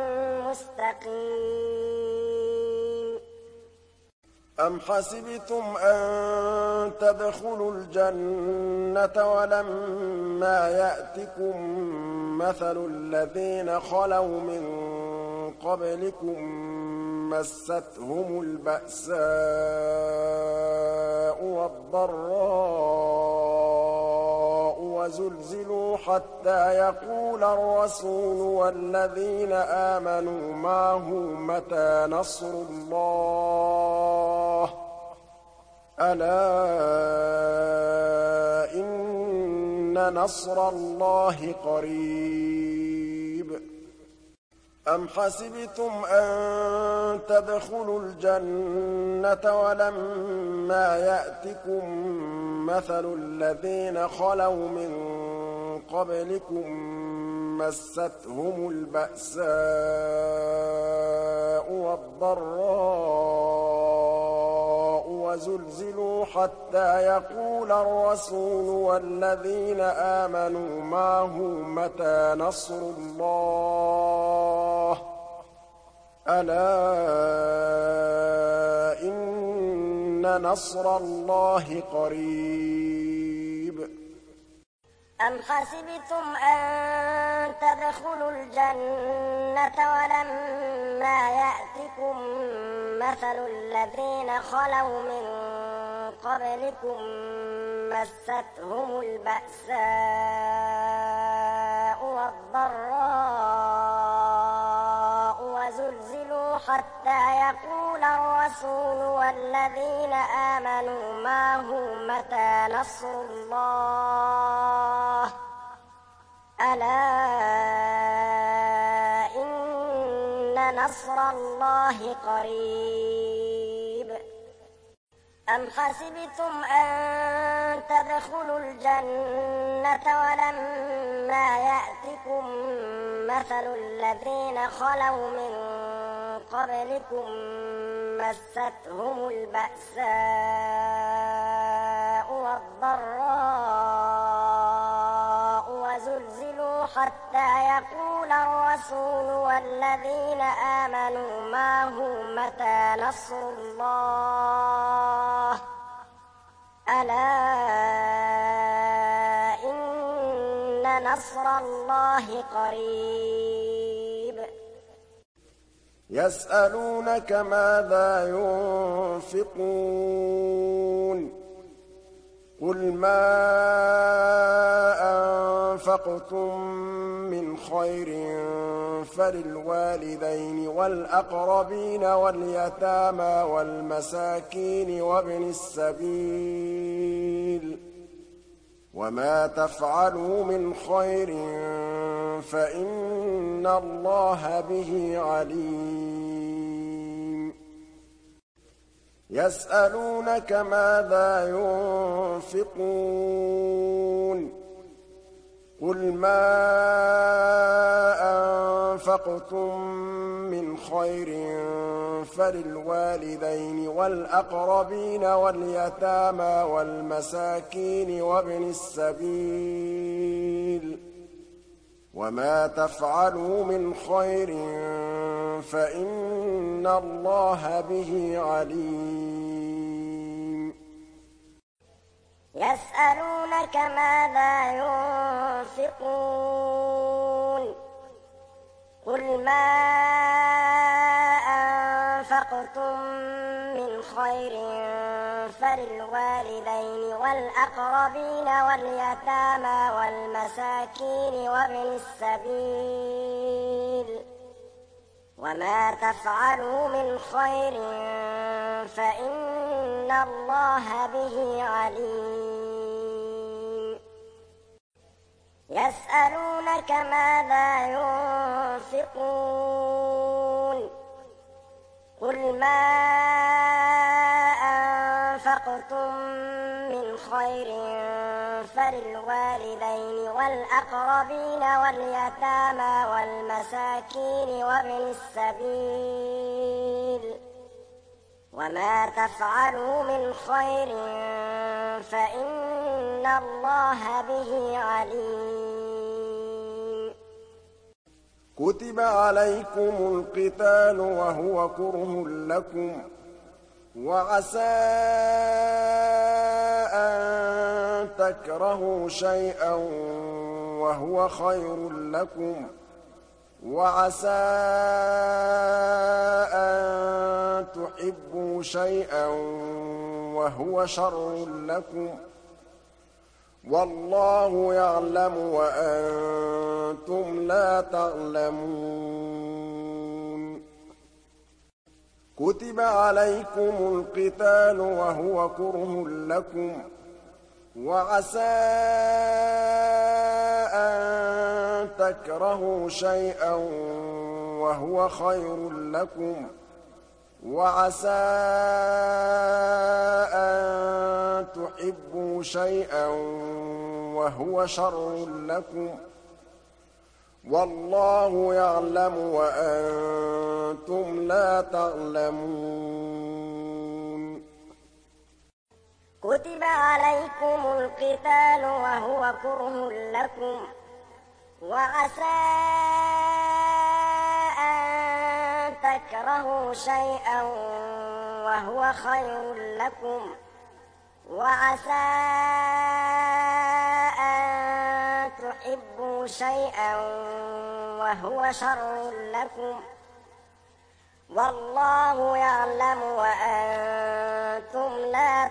مستقيم أم حسبتم أن تدخلوا الجنة ولما يأتكم مثل الذين خلوا من قبلكم مستهم البأساء والضراء وزلزلوا حتى يقول الرسول والذين آمنوا معه متى نصر الله ألا إن نصر الله قريب أم حسبتم أن تدخلوا الجنة ولما يأتكم مثل الذين خلوا من قبلكم مستهم البأساء والضراء وزلزلوا حتى يقول الرسول والذين آمنوا معه متى نصر الله ألا إن نصر الله قريب أم حسبتم أن تدخلوا الجنة ولما يأتكم مثل الذين خلوا من قبلكم مستهم البأساء والضراء وزلزلوا حتى يقول الرسول والذين آمنوا معه متى نصر الله ألا إن نصر الله قريب أم حسبتم أن تدخلوا الجنة ولما يأتكم مثل الذين خلوا من قبلكم مستهم البأساء والضراء وزلزلوا حتى يقول الرسول والذين آمنوا معه متى نصر الله ألا إن نصر الله قريب يسألونك ماذا ينفقون قل ما أَنفَقْتُم مِّنْ خَيْرٍ فَلِلْوَالِدَيْنِ وَالْأَقْرَبِينَ وَالْيَتَامَىٰ وَالْمَسَاكِينِ وَابْنِ السَّبِيلِ ۗ وَمَا تَفْعَلُوا مِنْ خَيْرٍ فَإِنَّ اللَّهَ بِهِ عَلِيمٌ يَسْأَلُونَكَ مَاذَا يُنفِقُونَ قُلْ مَا أَنفَقْتُم مِّنْ خَيْرٍ فَلِلْوَالِدَيْنِ وَالْأَقْرَبِينَ وَالْيَتَامَىٰ وَالْمَسَاكِينِ وَابْنِ السَّبِيلِ ۗ وَمَا تَفْعَلُوا مِنْ خَيْرٍ فَإِنَّ اللَّهَ بِهِ عَلِيمٌ يَسْأَلُونَكَ مَاذَا يُنفِقُونَ قُلْ مَا أَنفَقْتُم مِّنْ خَيْرٍ فَلِلْوَالِدَيْنِ وَالْأَقْرَبِينَ وَالْيَتَامَىٰ وَالْمَسَاكِينِ وَابْنِ السَّبِيلِ ۗ وَمَا تَفْعَلُوا مِنْ خَيْرٍ فَإِنَّ اللَّهَ بِهِ عَلِيمٌ يَسْأَلُونَكَ مَاذَا يُنفِقُونَ قُلْ مَا أَنفَقْتُم مِّنْ خَيْرٍ فَلِلْوَالِدَيْنِ وَالْأَقْرَبِينَ وَالْيَتَامَىٰ وَالْمَسَاكِينِ وَابْنِ السَّبِيلِ ۗ وَمَا تَفْعَلُوا مِنْ خَيْرٍ فَإِنَّ اللَّهَ بِهِ عَلِيمٌ كُتِبَ عَلَيْكُمُ الْقِتَالُ وَهُوَ كُرْهٌ لَّكُمْ ۖ وَعَسَىٰ أَن تَكْرَهُوا شَيْئًا وَهُوَ خَيْرٌ لَّكُمْ ۖ وَعَسَىٰ أَن تُحِبُّوا شَيْئًا وَهُوَ شَرٌّ لَّكُمْ ۗ وَاللَّهُ يَعْلَمُ وَأَنتُمْ لَا تَعْلَمُونَ كُتِبَ عَلَيْكُمُ الْقِتَالُ وَهُوَ كُرْهٌ لَّكُمْ ۖ وَعَسَىٰ أَن تَكْرَهُوا شَيْئًا وَهُوَ خَيْرٌ لَّكُمْ ۖ وَعَسَىٰ أَن تُحِبُّوا شَيْئًا وَهُوَ شَرٌّ لَّكُمْ ۗ وَاللَّهُ يَعْلَمُ وَأَنتُمْ لَا تَعْلَمُونَ كُتِبَ عَلَيْكُمُ الْقِتَالُ وَهُوَ كُرْهٌ لَّكُمْ ۖ وَعَسَىٰ أَن تَكْرَهُوا شَيْئًا وَهُوَ خَيْرٌ لَّكُمْ ۖ وَعَسَىٰ أَن تُحِبُّوا شَيْئًا وَهُوَ شَرٌّ لَّكُمْ ۗ وَاللَّهُ يَعْلَمُ وَأَنتُمْ لَا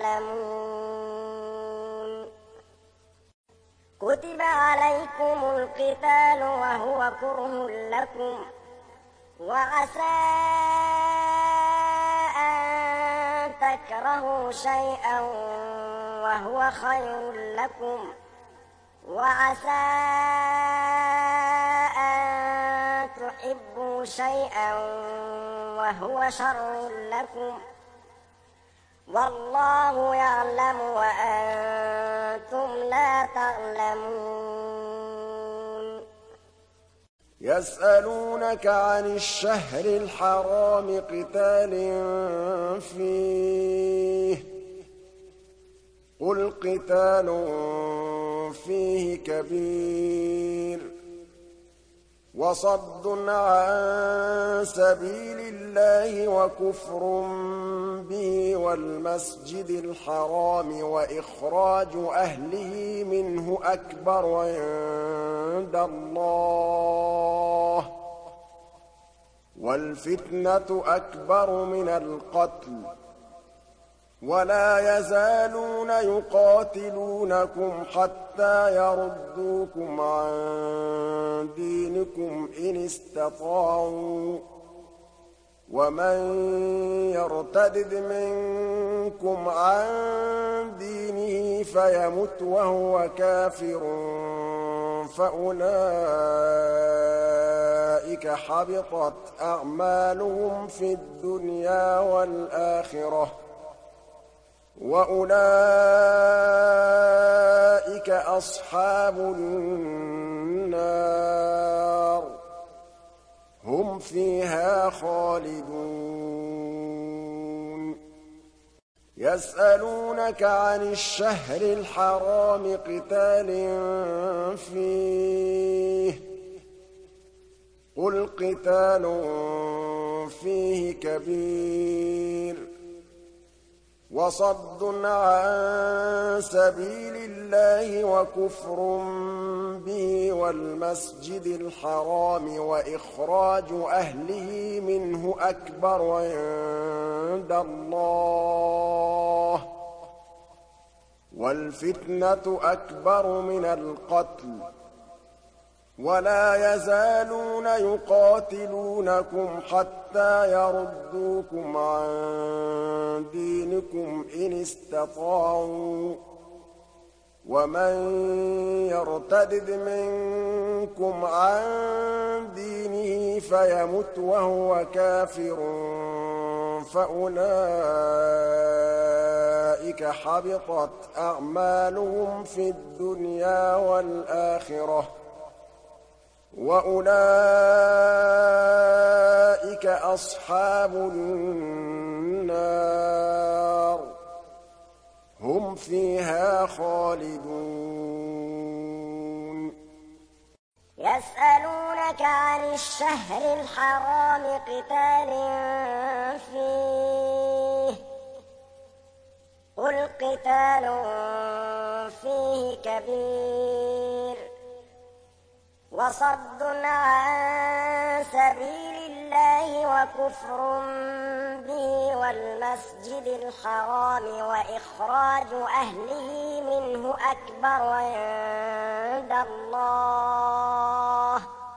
تَعْلَمُونَ كُتِبَ عَلَيْكُمُ الْقِتَالُ وَهُوَ كُرْهٌ لَّكُمْ ۖ وَعَسَىٰ أَن تَكْرَهُوا شَيْئًا وَهُوَ خَيْرٌ لَّكُمْ ۖ وَعَسَىٰ أَن تُحِبُّوا شَيْئًا وَهُوَ شَرٌّ لَّكُمْ ۗ وَاللَّهُ يَعْلَمُ وَأَنتُمْ لَا تَعْلَمُونَ يَسْأَلُونَكَ عَنِ الشَّهْرِ الْحَرَامِ قِتَالٍ فِيهِ ۖ قُلْ قِتَالٌ فِيهِ كَبِيرٌ وَصَدٌّ عَن سَبِيلِ اللَّهِ وَكُفْرٌ بِهِ وَالْمَسْجِدِ الْحَرَامِ وَإِخْرَاجُ أَهْلِهِ مِنْهُ أَكْبَرُ عِندَ اللَّهِ ۚ وَالْفِتْنَةُ أَكْبَرُ مِنَ الْقَتْلِ ۗ ولا يزالون يقاتلونكم حتى يردوكم عن دينكم إن استطاعوا ومن يرتد منكم عن دينه فيمت وهو كافر فأولئك حبطت أعمالهم في الدنيا والآخرة وأولئك أصحاب النار هم فيها خالدون يسألونك عن الشهر الحرام قتال فيه قل قتال فيه كبير وصد عن سبيل الله وكفر به والمسجد الحرام وإخراج أهله منه أكبر عند الله والفتنة أكبر من القتل ولا يزالون يقاتلونكم حتى يردوكم عن دينكم إن استطاعوا ومن يرتد منكم عن دينه فيمت وهو كافر فأولئك حبطت أعمالهم في الدنيا والآخرة وأولئك أصحاب النار هم فيها خالدون يسألونك عن الشهر الحرام قتال فيه قل قتال فيه كبير وصد عن سبيل الله وكفر به والمسجد الحرام وإخراج أهله منه أكبر عند الله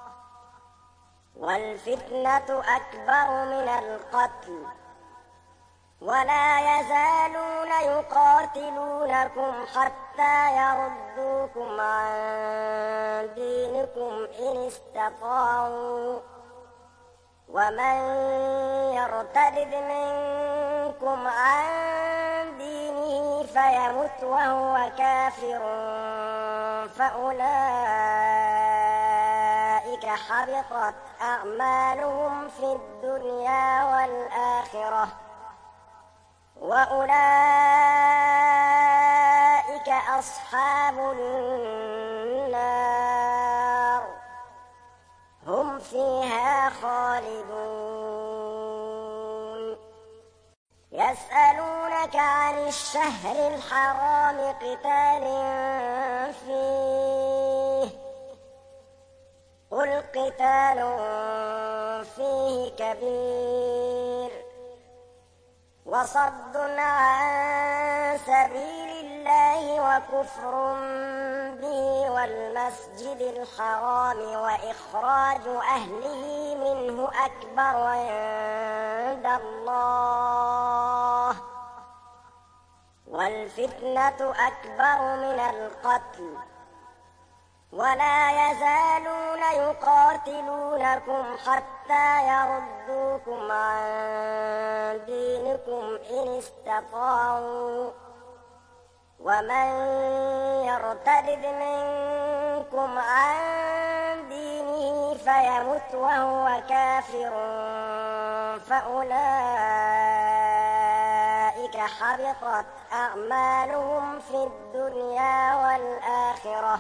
والفتنة أكبر من القتل ولا يزالون يقاتلونكم حتى يردوكم عن دينكم إن استطاعوا ومن يرتد منكم عن دينه فيمت وهو كافر فأولئك حبطت أعمالهم في الدنيا والآخرة وأولئك أصحاب النار هم فيها خالدون يسألونك عن الشهر الحرام قتال فيه قل قتال فيه كبير وصد عن سبيل الله وكفر به والمسجد الحرام وإخراج أهله منه أكبر عند الله والفتنة أكبر من القتل ولا يزالون يقاتلونكم حتى يردوكم عن دينكم إن استطاعوا ومن يرتد منكم عن دينه فيمت وهو كافر فأولئك حبطت أعمالهم في الدنيا والآخرة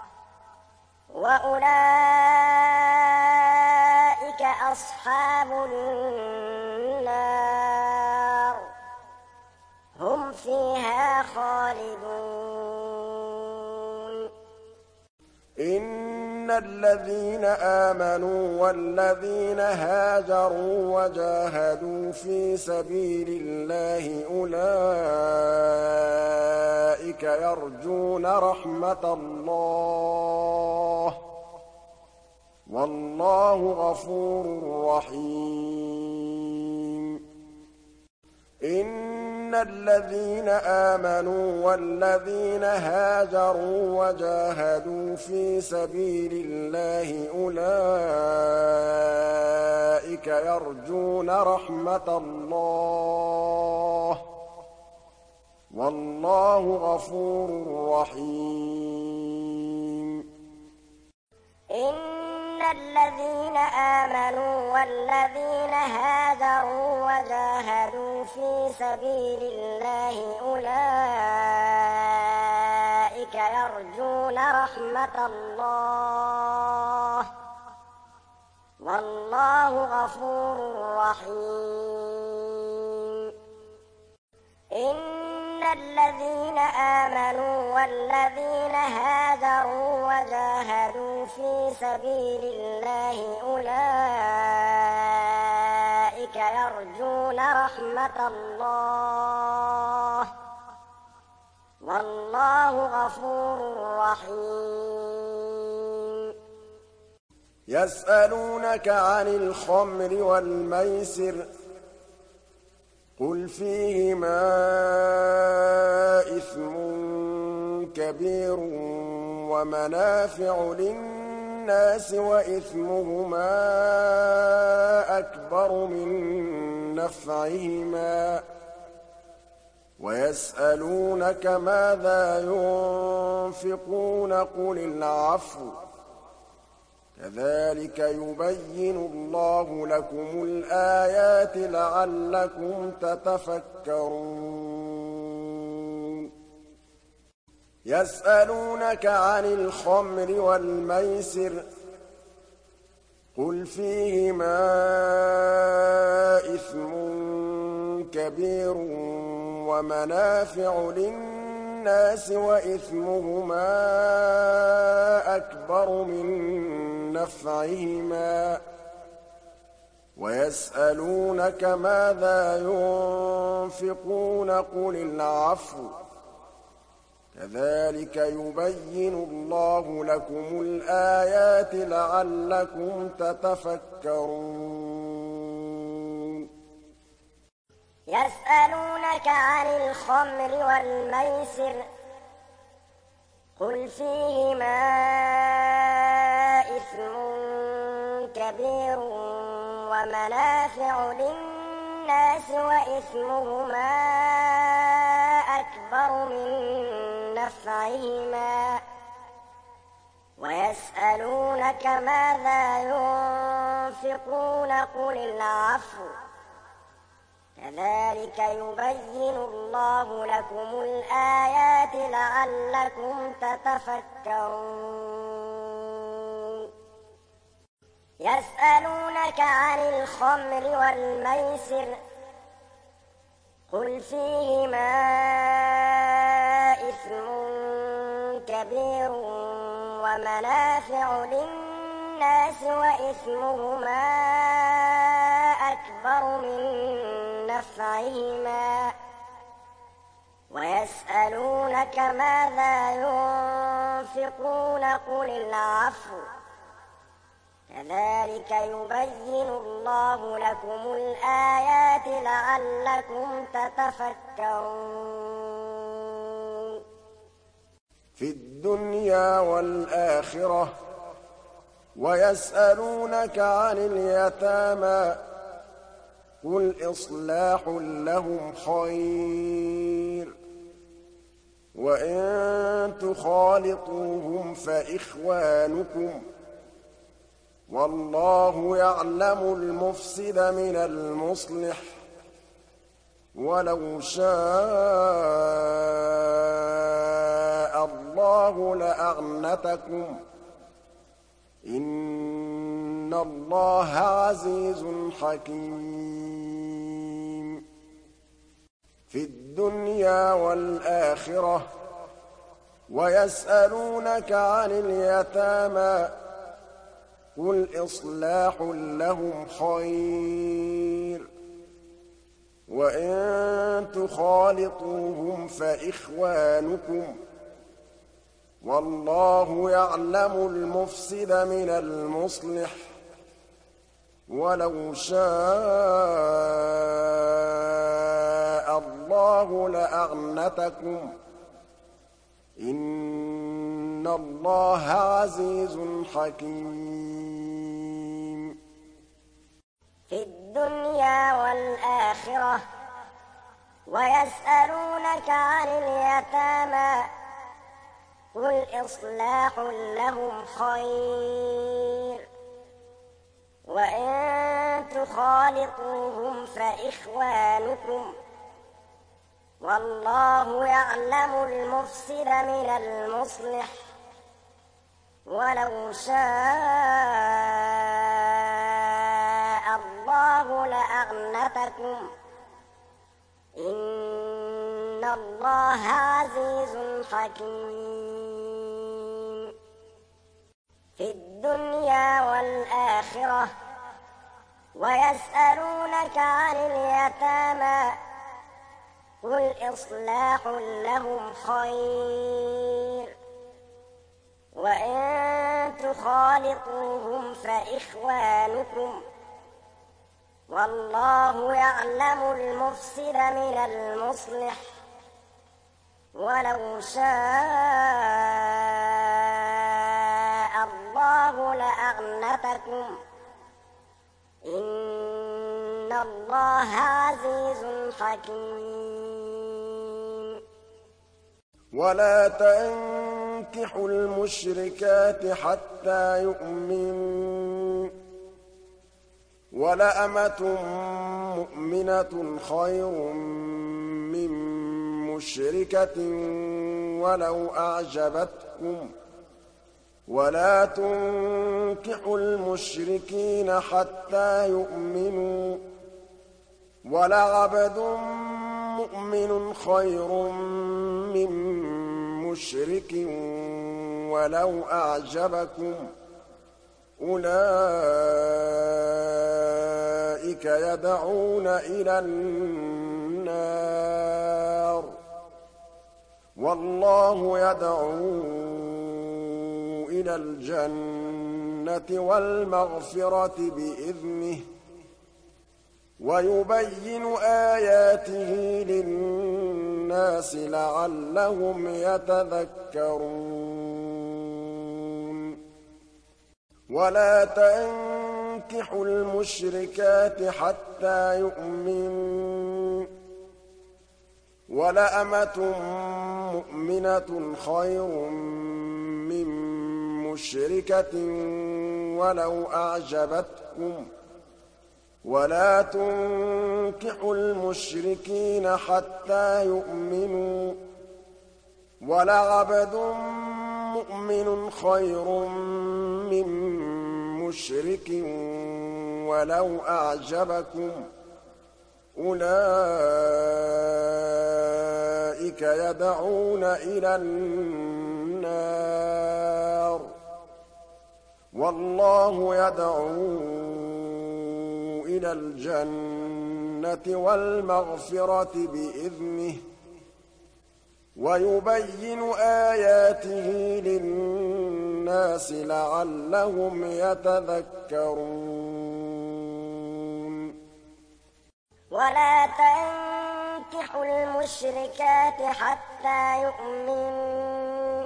وأولئك أصحاب النار هم فيها خالدون إن الذين آمنوا والذين هاجروا وجاهدوا في سبيل الله أولئك يرجون رحمة الله والله غفور رحيم إن الذين آمنوا والذين هاجروا وجاهدوا في سبيل الله أولئك يرجون رحمة الله والله غفور رحيم إن الذين آمنوا والذين هاجروا وجاهدوا في سبيل الله أولئك يرجون رحمة الله والله غفور رحيم إن الذين آمنوا والذين هاجروا وجاهدوا في سبيل الله أولئك يرجون رحمة الله والله غفور رحيم يسألونك عن الخمر والميسر قل فيهما إثم كبير ومنافع للناس وإثمهما أكبر من نفعهما ويسألونك ماذا ينفقون قل العفو كذلك يبين الله لكم الآيات لعلكم تتفكرون يسألونك عن الخمر والميسر قل فيهما إثم كبير ومنافع للناس وإثمهما أكبر من نفعهما ويسألونك ماذا ينفقون قل العفو كذلك يبين الله لكم الآيات لعلكم تتفكرون يسألونك عن الخمر والميسر قل فيهما إثم كبير ومنافع للناس وإثمهما أكبر من نفعهما ويسألونك ماذا ينفقون قل العفو كذلك يبين الله لكم الآيات لعلكم تتفكرون يسألونك عن الخمر والميسر قل فيهما إثم كبير ومنافع للناس وإثمهما أكبر من نفعهما ويسألونك ماذا ينفقون قل العفو كذلك يبين الله لكم الآيات لعلكم تتفكرون في الدنيا والآخرة ويسألونك عن اليتامى قل إصلاح لهم خير وإن تخالطوهم فإخوانكم والله يعلم المفسد من المصلح ولو شاء الله لأعنتكم إن الله عزيز حكيم في الدنيا والآخرة ويسألونك عن اليتامى قُلْ إِصْلَاحٌ لَّهُمْ خَيْرٌ ۖ وَإِن تُخَالِطُوهُمْ فَإِخْوَانُكُمْ ۚ وَاللَّهُ يَعْلَمُ الْمُفْسِدَ مِنَ الْمُصْلِحِ ۚ وَلَوْ شَاءَ اللَّهُ لَأَعْنَتَكُمْ ۚ إِنَّ اللَّهَ عَزِيزٌ حَكِيمٌ. في الدنيا والآخرة ويسألونك عن اليتامى قل إصلاح لهم خير وإن تخالطوهم فإخوانكم والله يعلم المفسد من المصلح ولو شاء الله لأعنتكم إن الله عزيز حكيم. في الدنيا والآخرة ويسألونك عن اليتامى قل إصلاح لهم خير وإن تخالطوهم فإخوانكم والله يعلم المفسد من المصلح ولو شاء الله لأعنتكم إن الله عزيز حكيم. ولا تنكحوا المشركات حتى يؤمنوا ولأمة مؤمنة خير من مشركة ولو أعجبتكم ولا تنكحوا المشركين حتى يؤمنوا ولعبد مؤمن خير من مشرك ولو أعجبكم أولئك يدعون إلى النار والله يدعو إلى الجنة والمغفرة بإذنه ويبين آياته للناس لعلهم يتذكرون. ولا تنكحوا المشركات حتى يؤمنوا ولأمة مؤمنة خير من مشركة ولو أعجبتكم ولا تنكحوا المشركين حتى يؤمنوا ولعبد مؤمن خير من مشرك ولو أعجبكم أولئك يدعون إلى النار والله يدعو إلى الجنة والمغفرة بإذنه ويبين آياته للناس لعلهم يتذكرون. ولا تنكحوا المشركات حتى يؤمنوا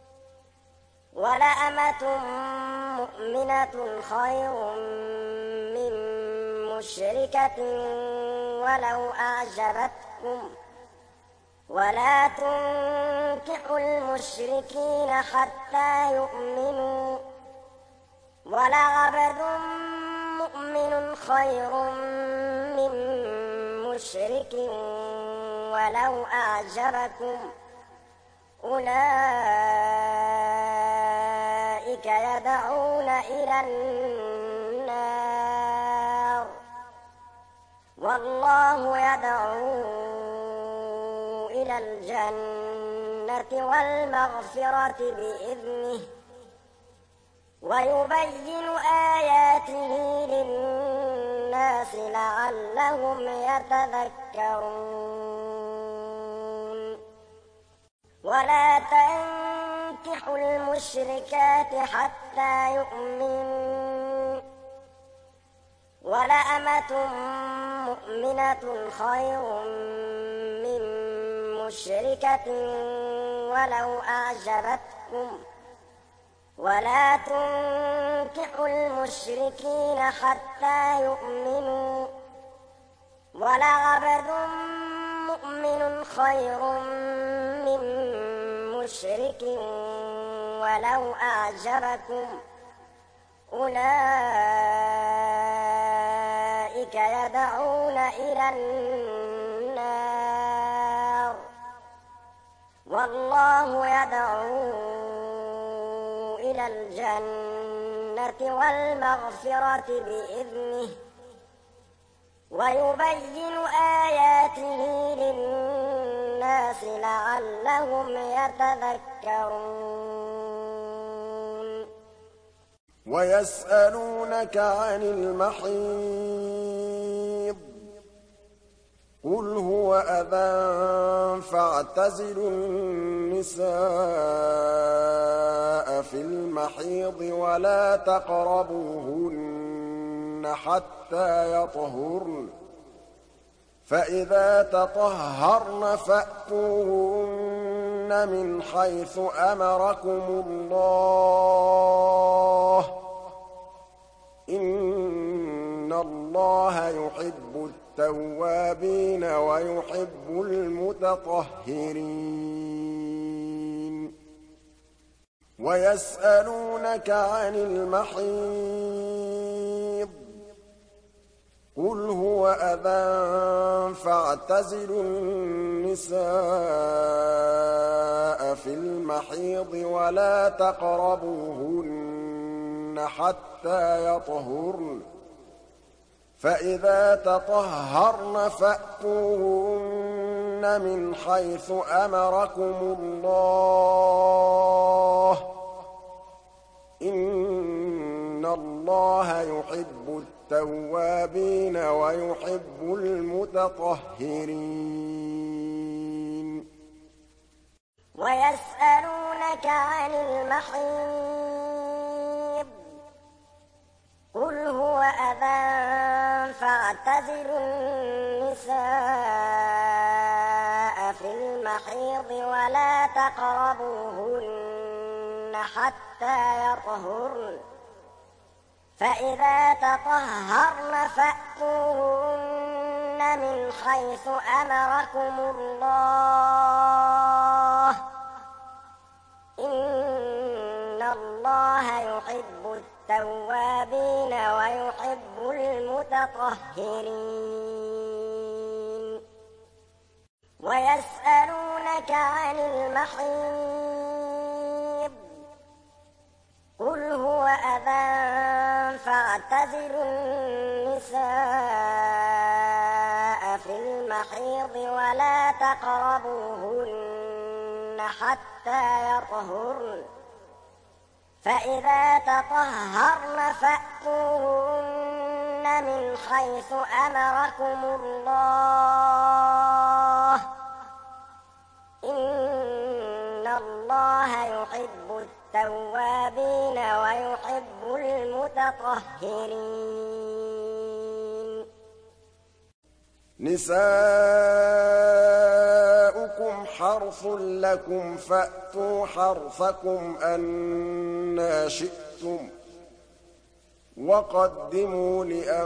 ولأمة مؤمنة خير من مشركة ولو أعجبتكم ولا تنكحوا المشركين حتى يؤمنوا ولعبد مؤمن خير من مشرك ولو أعجبكم أولئك يدعون إلى النار والله يدعو إلى الجنة والمغفرة بإذنه ويبين آياته للناس لعلهم يتذكرون ولا تنكحوا المشركات حتى يؤمنوا ولأمة مؤمنة خير من مشركة ولو أعجبتكم ولا تنكحوا المشركين حتى يؤمنوا ولعبد مؤمن خير من مشرك ولو أعجبكم أولئك يدعون إلى النار والله يدعو إلى الجنة والمغفرة بإذنه ويبين آياته للناس لعلهم يتذكرون ويسألونك عن المحيض قل هو أذى فاعتزلوا النساء في المحيض ولا تقربوهن حتى يطهرن فإذا تطهرن فأتوهن من حيث أمركم الله إن الله يحب التوابين ويحب المتطهرين ويسألونك عن المحيض قل هو أذى فاعتزلوا النساء في المحيض ولا تقربوهن حتى يطهرن فإذا تطهرن فأتوهن من حيث أمركم الله إن الله يحب التوابين ويحب المتطهرين ويسألونك عن المحيض قل هو أذى فاعتزلوا النساء في المحيض ولا تقربوهن حتى يطهرن فإذا تطهرن فأتوهن من حيث أمركم الله إن الله يحب التوابين ويحب المتطهرين ويسألونك عن المحيض قل هو أذى فاعتزلوا النساء في المحيض ولا تقربوهن حتى يطهرن فإذا تطهرن فأتوهن من حيث أمركم الله إن الله يحب التوابين ويحب المتطهرين نساؤكم حرث لكم فأتوا حرثكم أنى شئتم وقدموا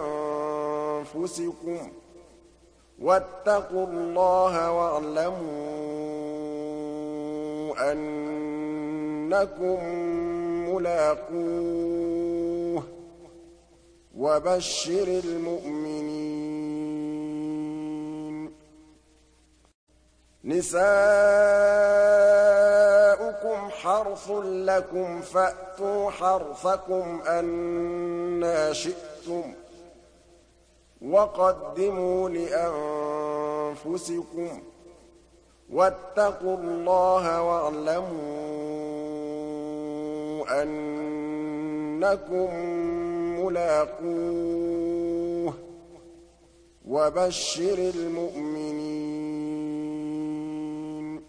لأنفسكم واتقوا الله واعلموا أنكم ملاقوه وبشر المؤمنين نساؤكم حرث لكم فأتوا حرثكم أنى شئتم وقدموا لأنفسكم واتقوا الله واعلموا أنكم ملاقوه وبشر المؤمنين.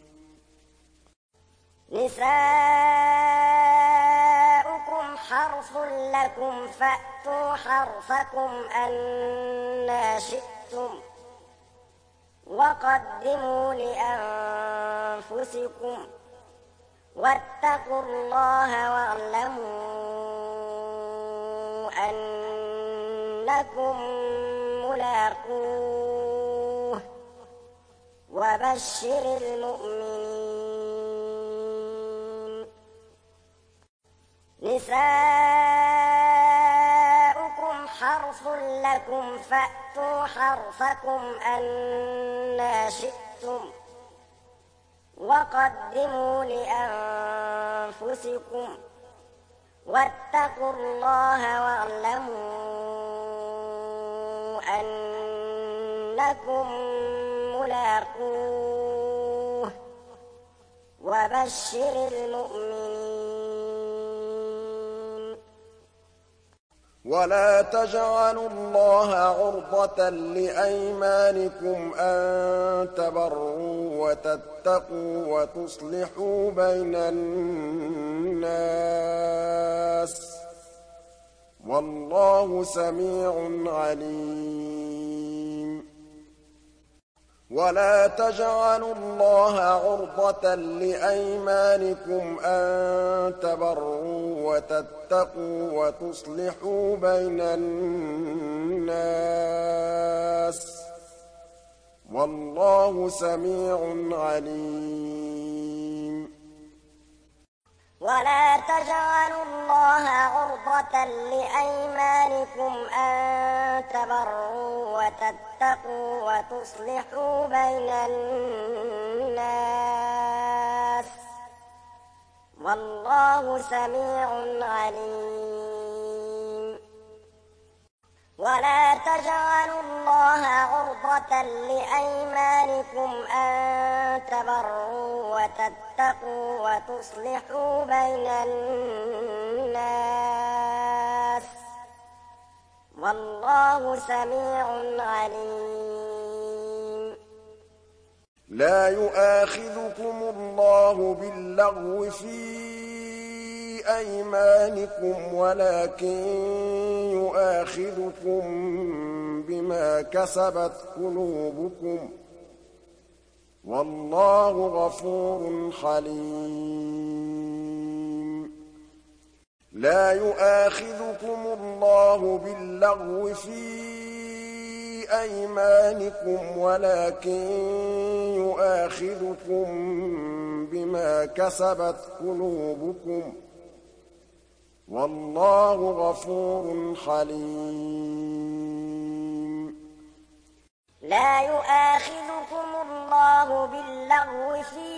نساؤكم حرث لكم فأتوا حرثكم أنى شئتم وقدموا لأنفسكم واتقوا الله واعلموا أنكم ملاقوه وبشر المؤمنين. نساؤكم حرث لكم فأتوا حرثكم أنى شئتم وقدموا لأنفسكم واتقوا الله واعلموا أنكم ملاقوه وبشر المؤمنين. ولا تجعلوا الله عرضة لأيمانكم أن تبروا وتتقوا وتصلحوا بين الناس والله سميع عليم. ولا تجعلوا الله عرضة لأيمانكم أن تبروا وتتقوا وتصلحوا بين الناس والله سميع عليم. ولا تجعلوا الله عرضة لأيمانكم أن تبروا وتتقوا وتصلحوا بين الناس والله سميع عليم. ولا تجعلوا الله عرضة لأيمانكم أن تبروا وتتقوا وتصلحوا بين الناس والله سميع عليم. لا يؤاخذكم الله باللغو في أيمانكم ولكن يؤاخذكم بما كسبت قلوبكم والله غفور حليم. لا يؤاخذكم الله باللغو في أيمانكم ولكن يؤاخذكم بما كسبت قلوبكم والله غفور حليم. لا يؤاخذكم الله باللغو في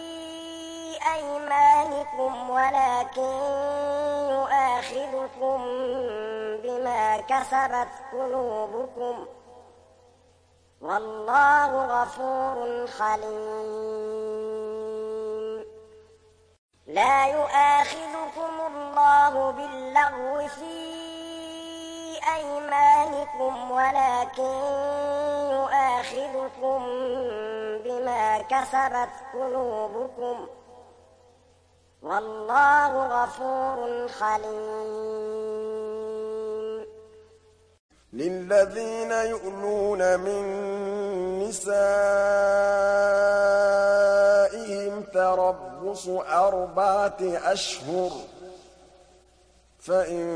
أيمانكم ولكن يؤاخذكم بما كسبت قلوبكم والله غفور حليم. لا يؤاخذكم الله باللغو في أيمانكم ولكن يؤاخذكم بما كسبت قلوبكم والله غفور حليم. للذين يؤلون من نسائهم تربص أربعة أشهر فإن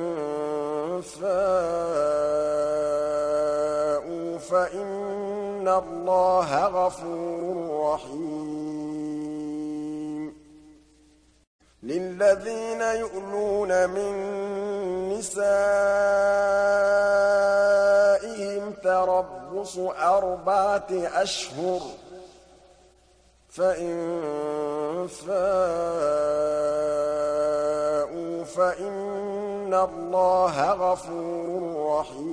فاءوا فإن الله غفور رحيم. للذين يؤلون من نسائهم تربص أربعة أشهر فإن فاءوا فإن الله غفور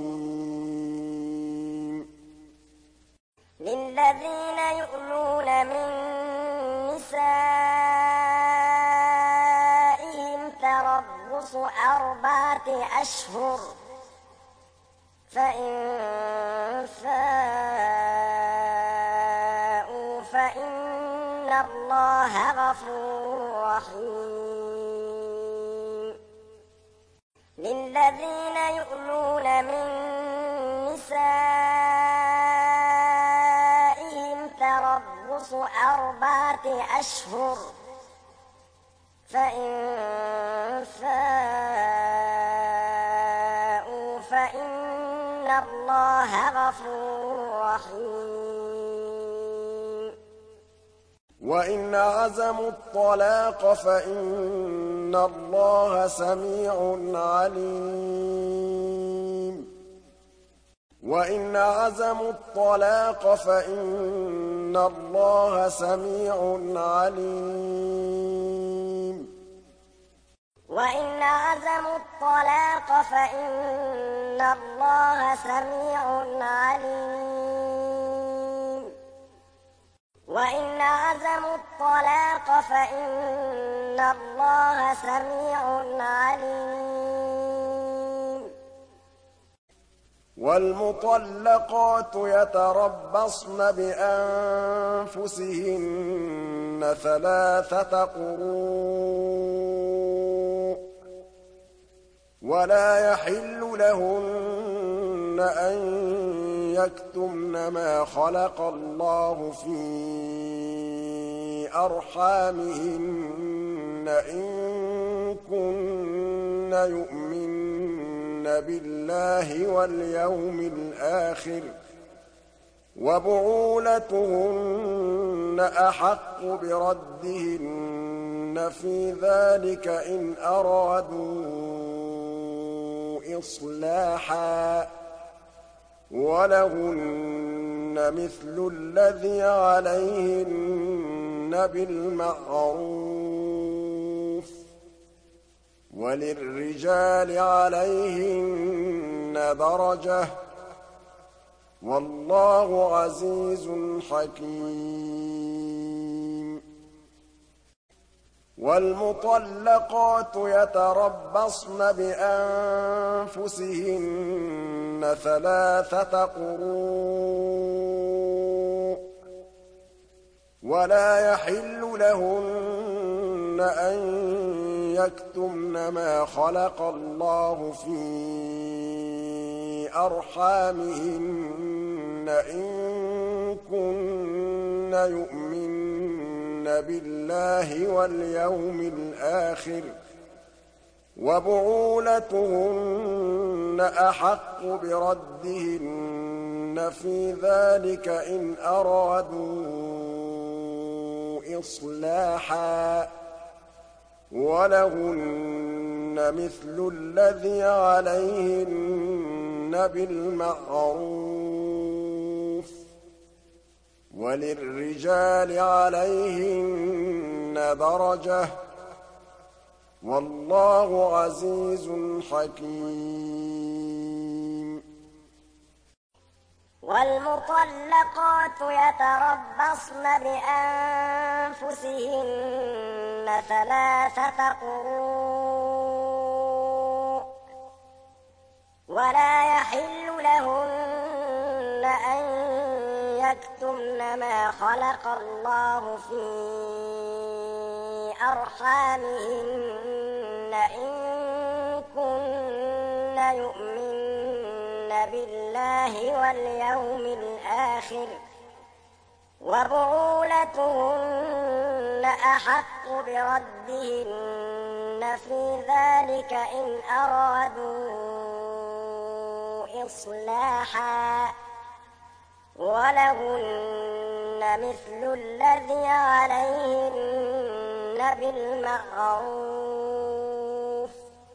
رحيم. للذين يؤلون من نسائهم تربص أربعة أشهر فإن فاءوا فإن الله غفور رحيم للذين يؤلون من نسائهم تربص أربعة أشهر فإن فاءوا فإن الله غفور رحيم وإن عزموا الطلاق فإن الله سميع عليم وإن عزموا الطلاق فإن الله سميع عليم وإن عزموا الطلاق فإن الله سميع عليم وإن عزموا الطلاق فإن الله سميع عليم والمطلقات يتربصن بأنفسهن ثلاثة قروء ولا يحل لهن أن يكتمن ما خلق الله في أرحامهن إن كن يؤمن بالله واليوم الآخر وبعولتهن أحق بردهن في ذلك إن أرادوا إصلاحا ولهن مثل الذي عليهن بالمعروف وللرجال عليهن درجة والله عزيز حكيم والمطلقات يتربصن بأنفسهن ثلاثة قروء ولا يحل لهن أن يكتمن ما خلق الله في أرحامهن إن كن يؤمن بالله واليوم الآخر وبعولتهن أحق بردهن في ذلك إن أرادوا إصلاحا ولهن مثل الذي عليهن بالمعروف وللرجال عليهن درجة والله عزيز حكيم والمطلقات يتربصن بأنفسهن ثلاثة قروء ولا يحل لهن أن يكتمن ما خلق الله في أرحامهن إن كن يؤمن بالله واليوم الآخر وبعولتهن أحق بردهن في ذلك إن أرادوا إصلاحا ولهن مثل الذي عليهن بالمعروف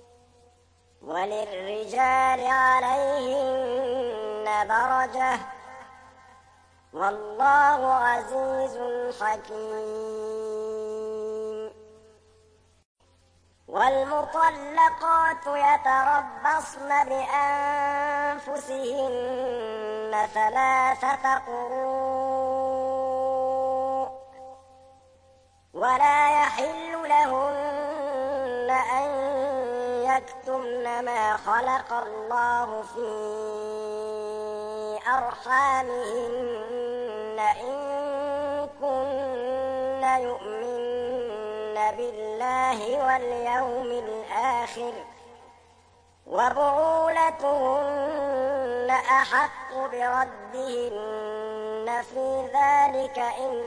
وللرجال عليهن درجة والله عزيز حكيم والمطلقات يتربصن بأنفسهن ثلاثة قروء ولا يحل لهن أن يكتمن ما خلق الله في أرحامهن إن كن يؤمن بالله واليوم الآخر وبعولتهن أحق بردهن في ذلك إن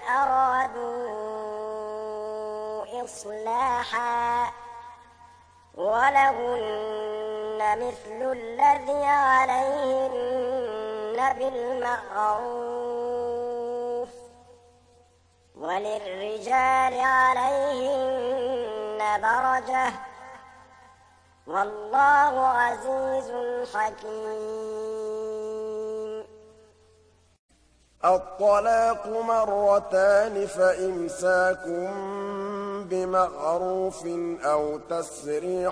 أرادوا إصلاحا ولهن مثل الذي عليهن بالمعروف وللرجال عليهن درجة والله عزيز حكيم. الطلاق مرتان فإمساك بمعروف أو تسريح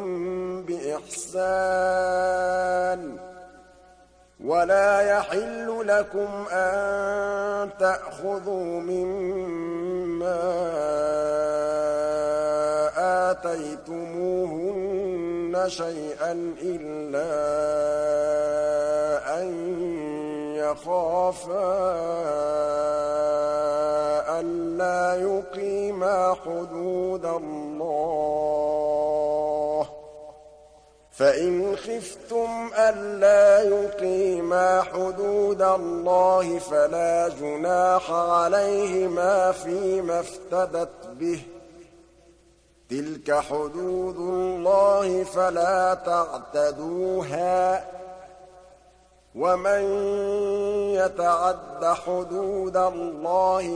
بإحسان ولا يحل لكم أن تأخذوا مما آتيتموهن شيئا إلا أن يخافا ألا يقيما حدود الله فإن خفتم ألا يقيما حدود الله فلا جناح عليهما فيما افتدت به تلك حدود الله فلا تعتدوها ومن يتعد حدود الله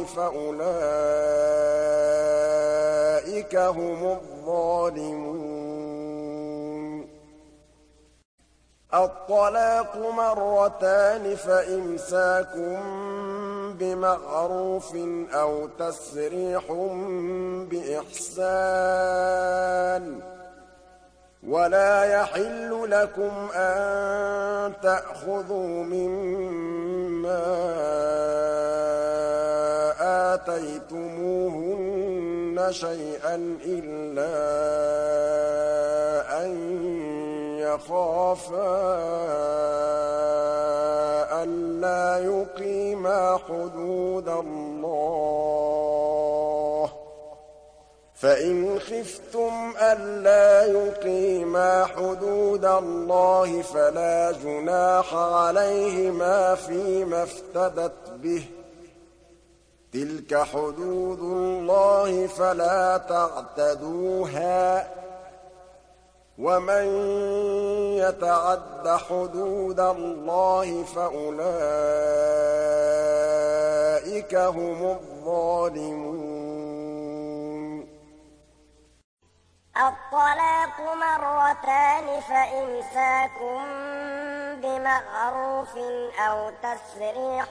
فأولئك هم الظالمون. الطلاق مرتان فإمساك بمعروف أو تسريح بإحسان ولا يحل لكم أن تأخذوا مما آتيتموهن شيئا إلا أن يخافا ألا يقيما حدود الله فإن خفتم ألا يقيما حدود الله فلا جناح عليهما فيما افتدت به تلك حدود الله فلا تعتدوها ومن يتعد حدود الله فأولئك هم الظالمون. الطلاق مرتان فإمساك بمعروف أو تسريح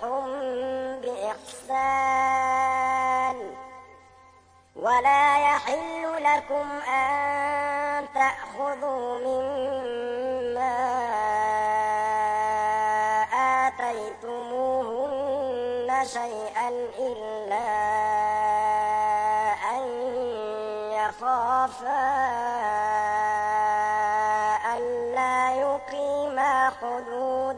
بإحسان ولا يحل لكم أن تأخذوا مما آتيتموهن شيئا إلا أن يخافا ألا يقيما حدود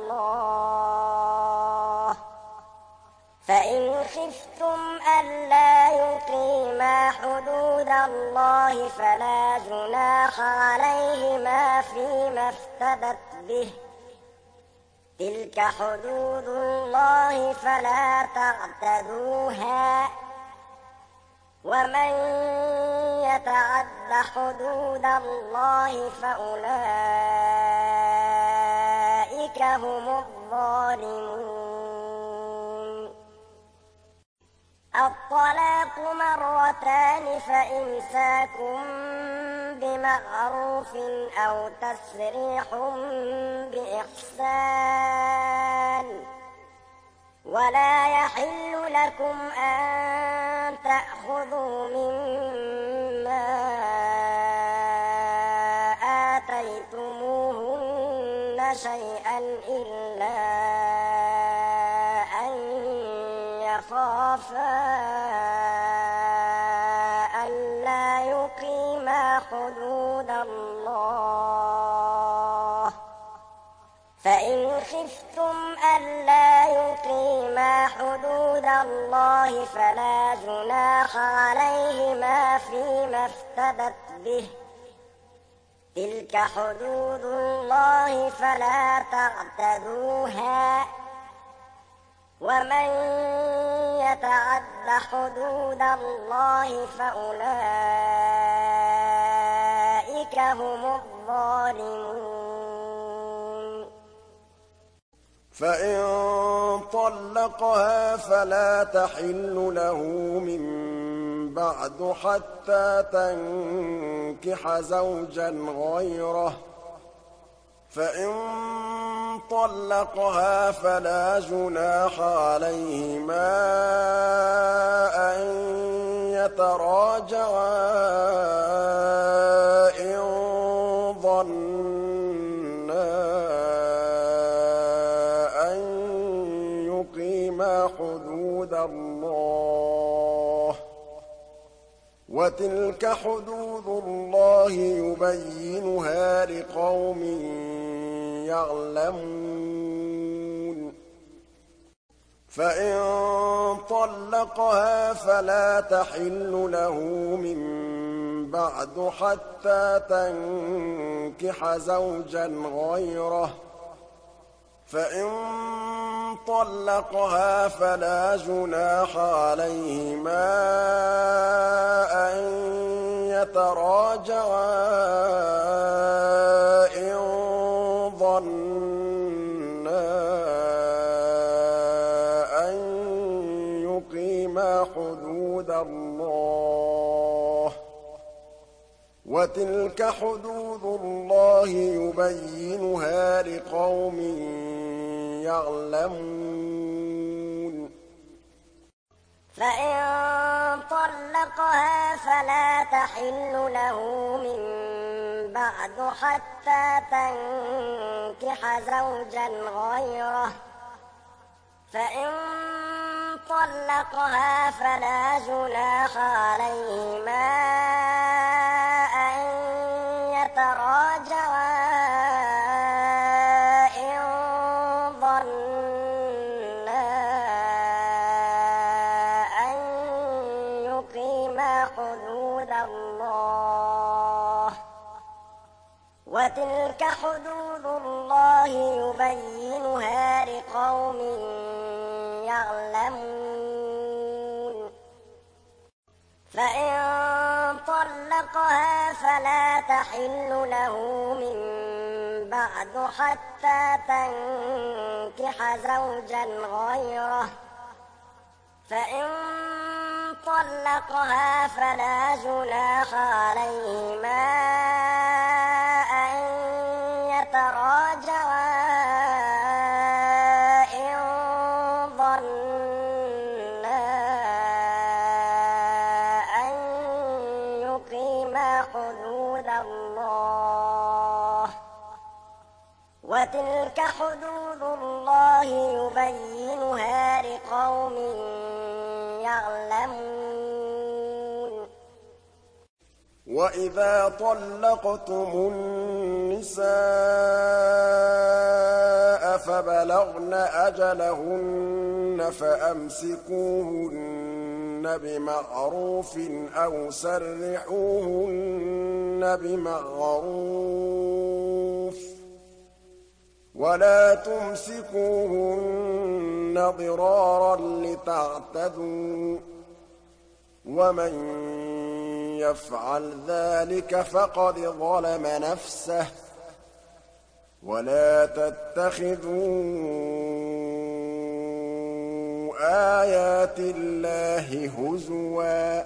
الله فإن خفتم ألا يقيما حدود الله فلا جناح عليهما فيما افتدت به تلك حدود الله فلا تعتدوها ومن يتعد حدود الله فأولئك هم الظالمون. الطلاق مرتان فإمساك بمعروف أو تسريح بإحسان ولا يحل لكم أن تأخذوا مما آتيتموهن شيئا إلا أن يخافا ألا يقيما حدود الله يقيما حدود الله فلا جناح عليهما فيما افتدت به تلك حدود الله فلا تعتدوها ومن يتعد حدود الله فأولئك هم الظالمون فإن طلقها فلا تحل له من بعد حتى تنكح زوجا غيره فإن طلقها فلا جناح عليهما أن يتراجعا إن ظنا أن يقيما حدود الله وتلك حدود الله يبينها لقوم يعلمون فإن طلقها فلا تحل له من بعد حتى تنكح زوجا غيره فإن طلقها فلا جناح عليهما أن يتراجعا إن ظنا أن يقيما حدود الله وتلك حدود الله يبينها لقوم يعلمون فإن طلقها فلا تحل له من بعد حتى تنكح زوجا غيره فإن طلقها فلا جناح عليهما أن يتراجعا إن ظنا أن يقيما حدود الله وتلك حدود الله يبينها لقوم يعلمون فإن طلقها فلا تحل له من بعد حتى تنكح زوجا غيره فإن طلقها فلا جناح عليهما أن يتراجعا إن ظنا أن يقيما حدود الله وتلك حدود الله يبينها لقوم يعلمون وإذا طلقتم النساء فبلغن أجلهن فأمسكوهن بمعروف أو سرحوهن بمعروف ولا تمسكوهن ضرارا لتعتدوا ومن يفعل ذلك فقد ظلم نفسه ولا تتخذوا آيات الله هزوا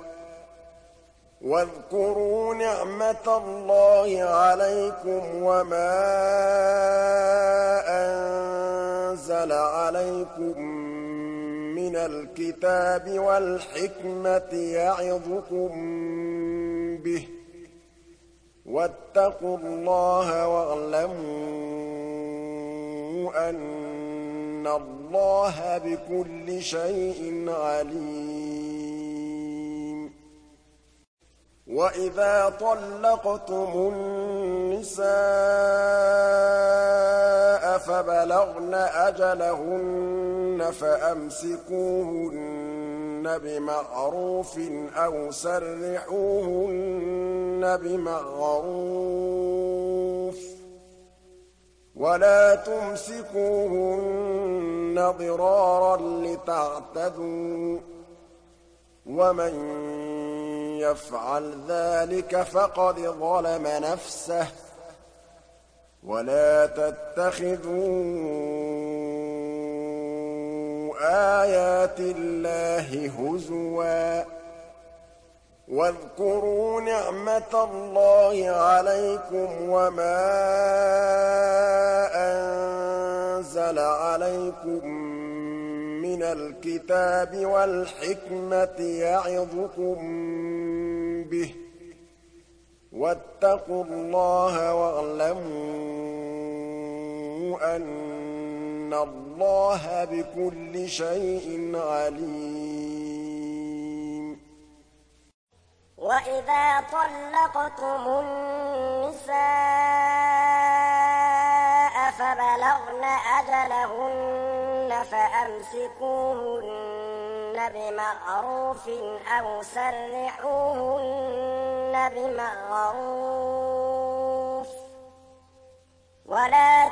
واذكروا نعمة الله عليكم وما أنزل عليكم من الكتاب والحكمة يعظكم به واتقوا الله واعلموا أن الله بكل شيء عليم وإذا طلقتم النساء فبلغن أجلهن فأمسكوهن بمعروف أو سرحوهن بمعروف ولا تمسكوهن ضرارا لتعتدوا ومن يفعل ذلك فقد ظلم نفسه ولا تتخذوا آيات الله هزوا واذكروا نعمة الله عليكم وما أنزل عليكم من الكتاب والحكمة يعظكم به واتقوا الله واعلموا أن الله بكل شيء عليم. وإذا طلقتم النساء فبلغن أجلهن فأمسكوهن بمعروف أو سرحوهن بمعروف ولا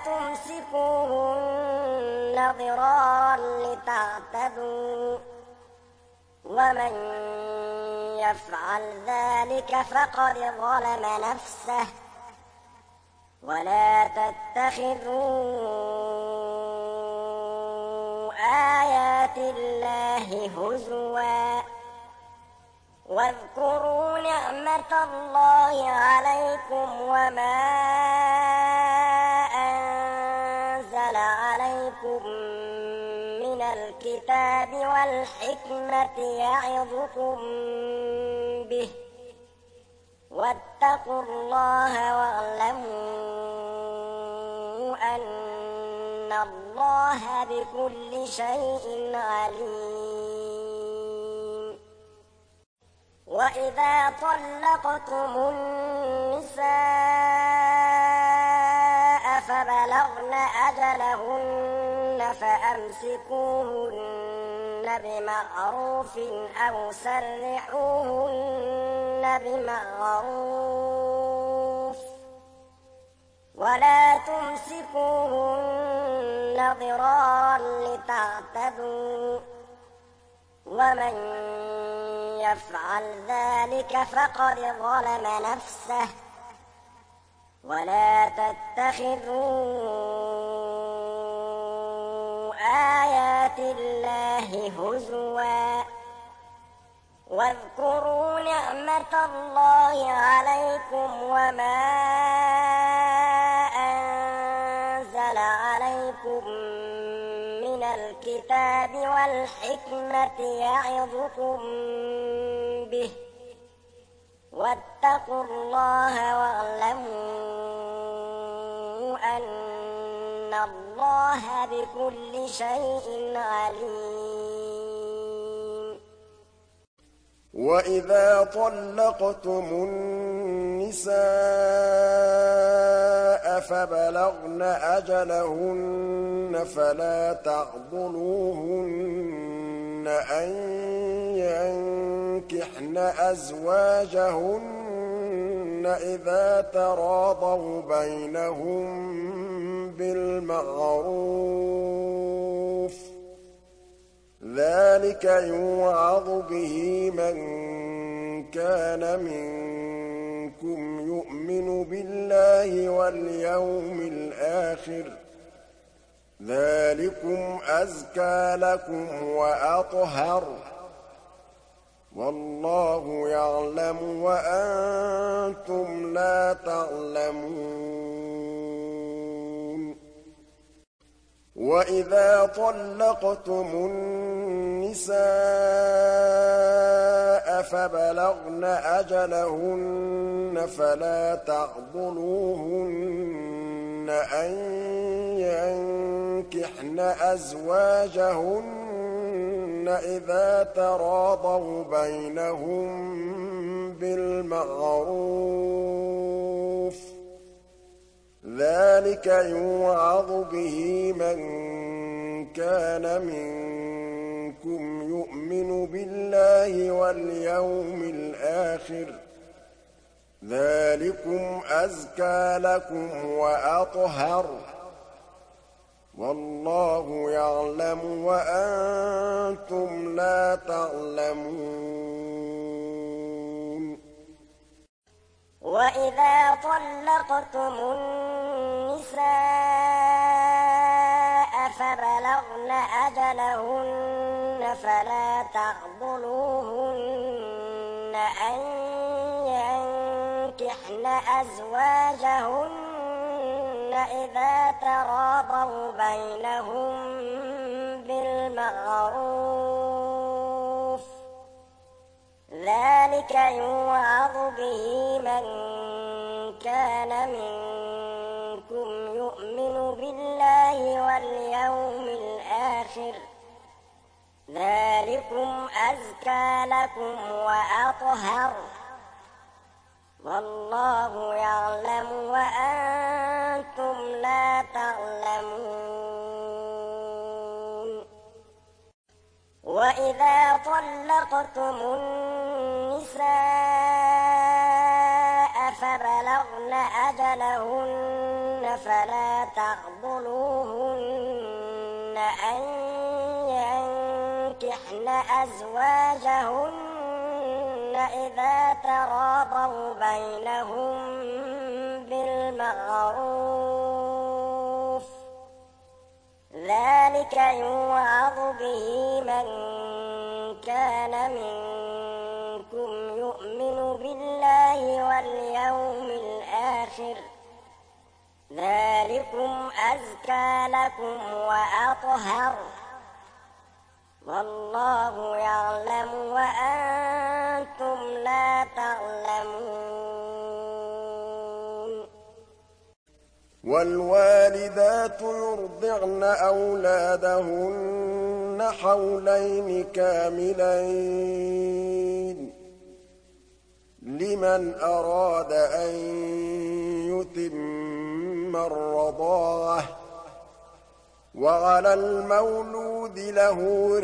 تمسكوهن ضرارا لتعتدوا ومن يفعل ذلك فقد ظلم نفسه ولا تتخذوا آيات الله هزوا واذكروا نعمة الله عليكم وما أنزل عليكم من الكتاب والحكمة يعظكم به واتقوا الله واعلموا أن الله بكل شيء عليم. وإذا طلقتم النساء فبلغن أجلهن فأمسكوهن بمعروف أو سرحوهن بمعروف ولا تمسكوهن ضرارا لتعتدوا ومن يفعل ذلك فقد ظلم نفسه ولا تتخذوا آيات الله هزوا واذكروا نعمة الله عليكم وما أنزل عليكم من الكتاب والحكمة يعظكم به واتقوا الله واعلموا أن الله بكل شيء عليم. وإذا طلقتم النساء فبلغن أجلهن فلا تعضلوهن أن ينكحن أزواجهن إذا تراضوا بينهم بالمعروف ذلك يوعظ به من كان منكم يؤمن بالله واليوم الآخر ذلكم أزكى لكم وأطهر والله يعلم وأنتم لا تعلمون. وإذا طلقتم النساء فبلغن أجلهن فلا تعضلوهن أن ينكحن أزواجهن إذا تراضوا بينهم بالمعروف ذلك يوعظ به من كان منكم يؤمن بالله واليوم الآخر ذلكم أزكى لكم وأطهر والله يعلم وأنتم لا تعلمون وإذا طلقتم النساء فبلغن أجلهن فلا تعضلوهن أن ينكحن أزواجهن إذا تراضوا بينهم بالمعروف ذلك يوعظ به من كان منكم يؤمن بالله واليوم الآخر ذلكم أزكى لكم وأطهر والله يعلم وأنتم لا تعلمون وإذا طلقتم النساء فبلغن أجلهن فلا تعضلوهن أن ينكحن أزواجهن إذا تراضوا بينهم بالمعروف ذلك يوعظ به من كان منكم يؤمن بالله واليوم الآخر ذلكم أزكى لكم وأطهر والله يعلم وأنتم لا تعلمون والوالدات يرضعن أولادهن حولين كاملين لمن أراد أن يتم الرضاعة وعلى المولود له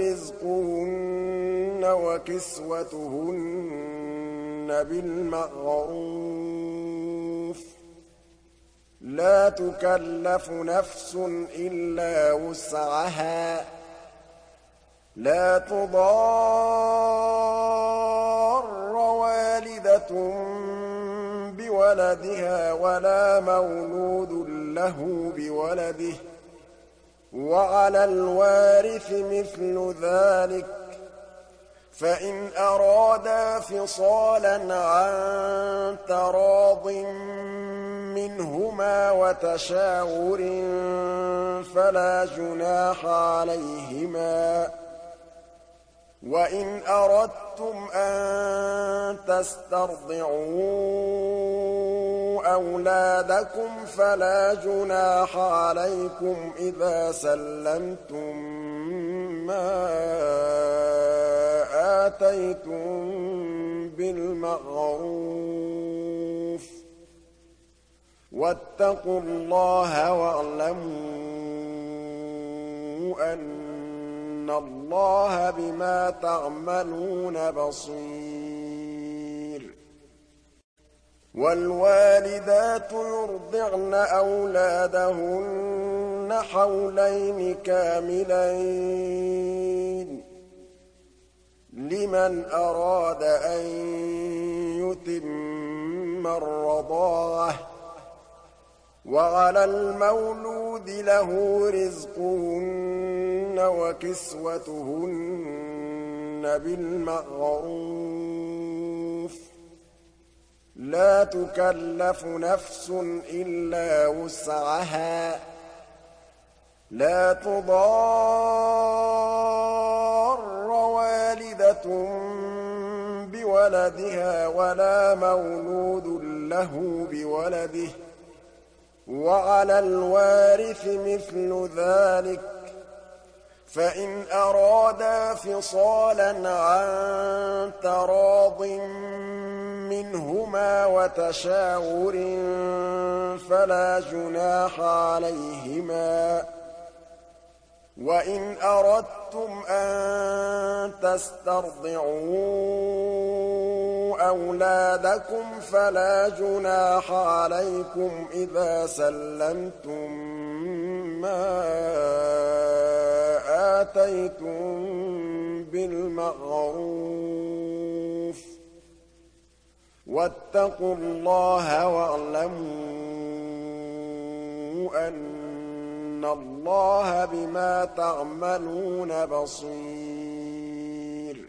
رزقهن وكسوتهن بالمعروف لا تكلف نفس إلا وسعها لا تضار والدة بولدها ولا مولود له بولده وعلى الوارث مثل ذلك فإن أرادا فصالا عن تراض منهما وتشاور فلا جناح عليهما وإن أردتم أن تسترضعوا أولادكم فلا جناح عليكم إذا سلمتم ما آتيتم بالمعروف واتقوا الله واعلموا أن الله بما تعملون بصير والوالدات يرضعن أولادهن حولين كاملين لمن أراد أن يتم الرضاعة وعلى المولود له رزقهن وكسوتهن بالمعروف لا تكلف نفس إلا وسعها لا تضار والدة بولدها ولا مولود له بولده وعلى الوارث مثل ذلك فإن أرادا فصالا عن تراض منهما وتشاور فلا جناح عليهما وَإِنْ أَرَدتُّمْ أَن تَسْتَرْضِعُوا أَوْلَادَكُمْ فَلَا جُنَاحَ عَلَيْكُمْ إِذَا سَلَّمْتُم مَّا آتَيْتُم بِالْمَعْرُوفِ ۗ وَاتَّقُوا اللَّهَ وَاعْلَمُوا أَنَّ اللَّهَ بِمَا تَعْمَلُونَ بَصِيرٌ.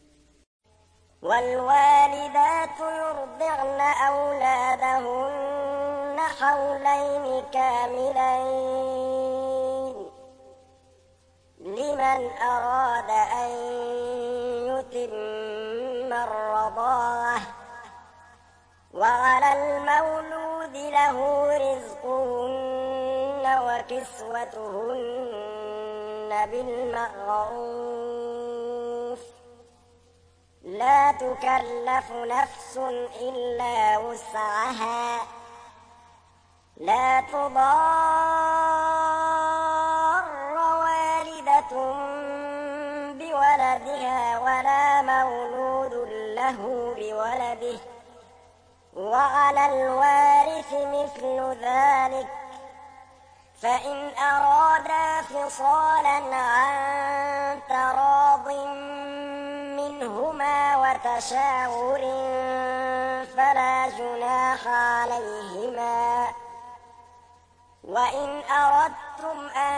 وَالْوَالِدَاتُ يُرْضِعْنَ أَوْلَادَهُنَّ حَوْلَيْنِ كَامِلَيْنِ لِمَنْ أَرَادَ أَن يُتِمَّ الرَّضَاعَةَ ۚ وَعَلَى الْمَوْلُودِ لَهُ رِزْقُهُنَّ وَكِسْوَتُهُنَّ بِالْمَعْرُوفِ ۚ لَا تُكَلَّفُ نَفْسٌ إِلَّا وُسْعَهَا ۚ لَا تُضَارَّ وَالِدَةٌ بِوَلَدِهَا وَلَا مَوْلُودٌ لَّهُ بِوَلَدِهِ ۚ وَعَلَى الْوَارِثِ مِثْلُ ذَٰلِكَ ۗ فَإِنْ أَرَادَا فِصَالًا عَن تَرَاضٍ مِّنْهُمَا وَتَشَاوُرٍ فَلَا جُنَاحَ عَلَيْهِمَا ۗ وَإِنْ أَرَدتُّمْ أَن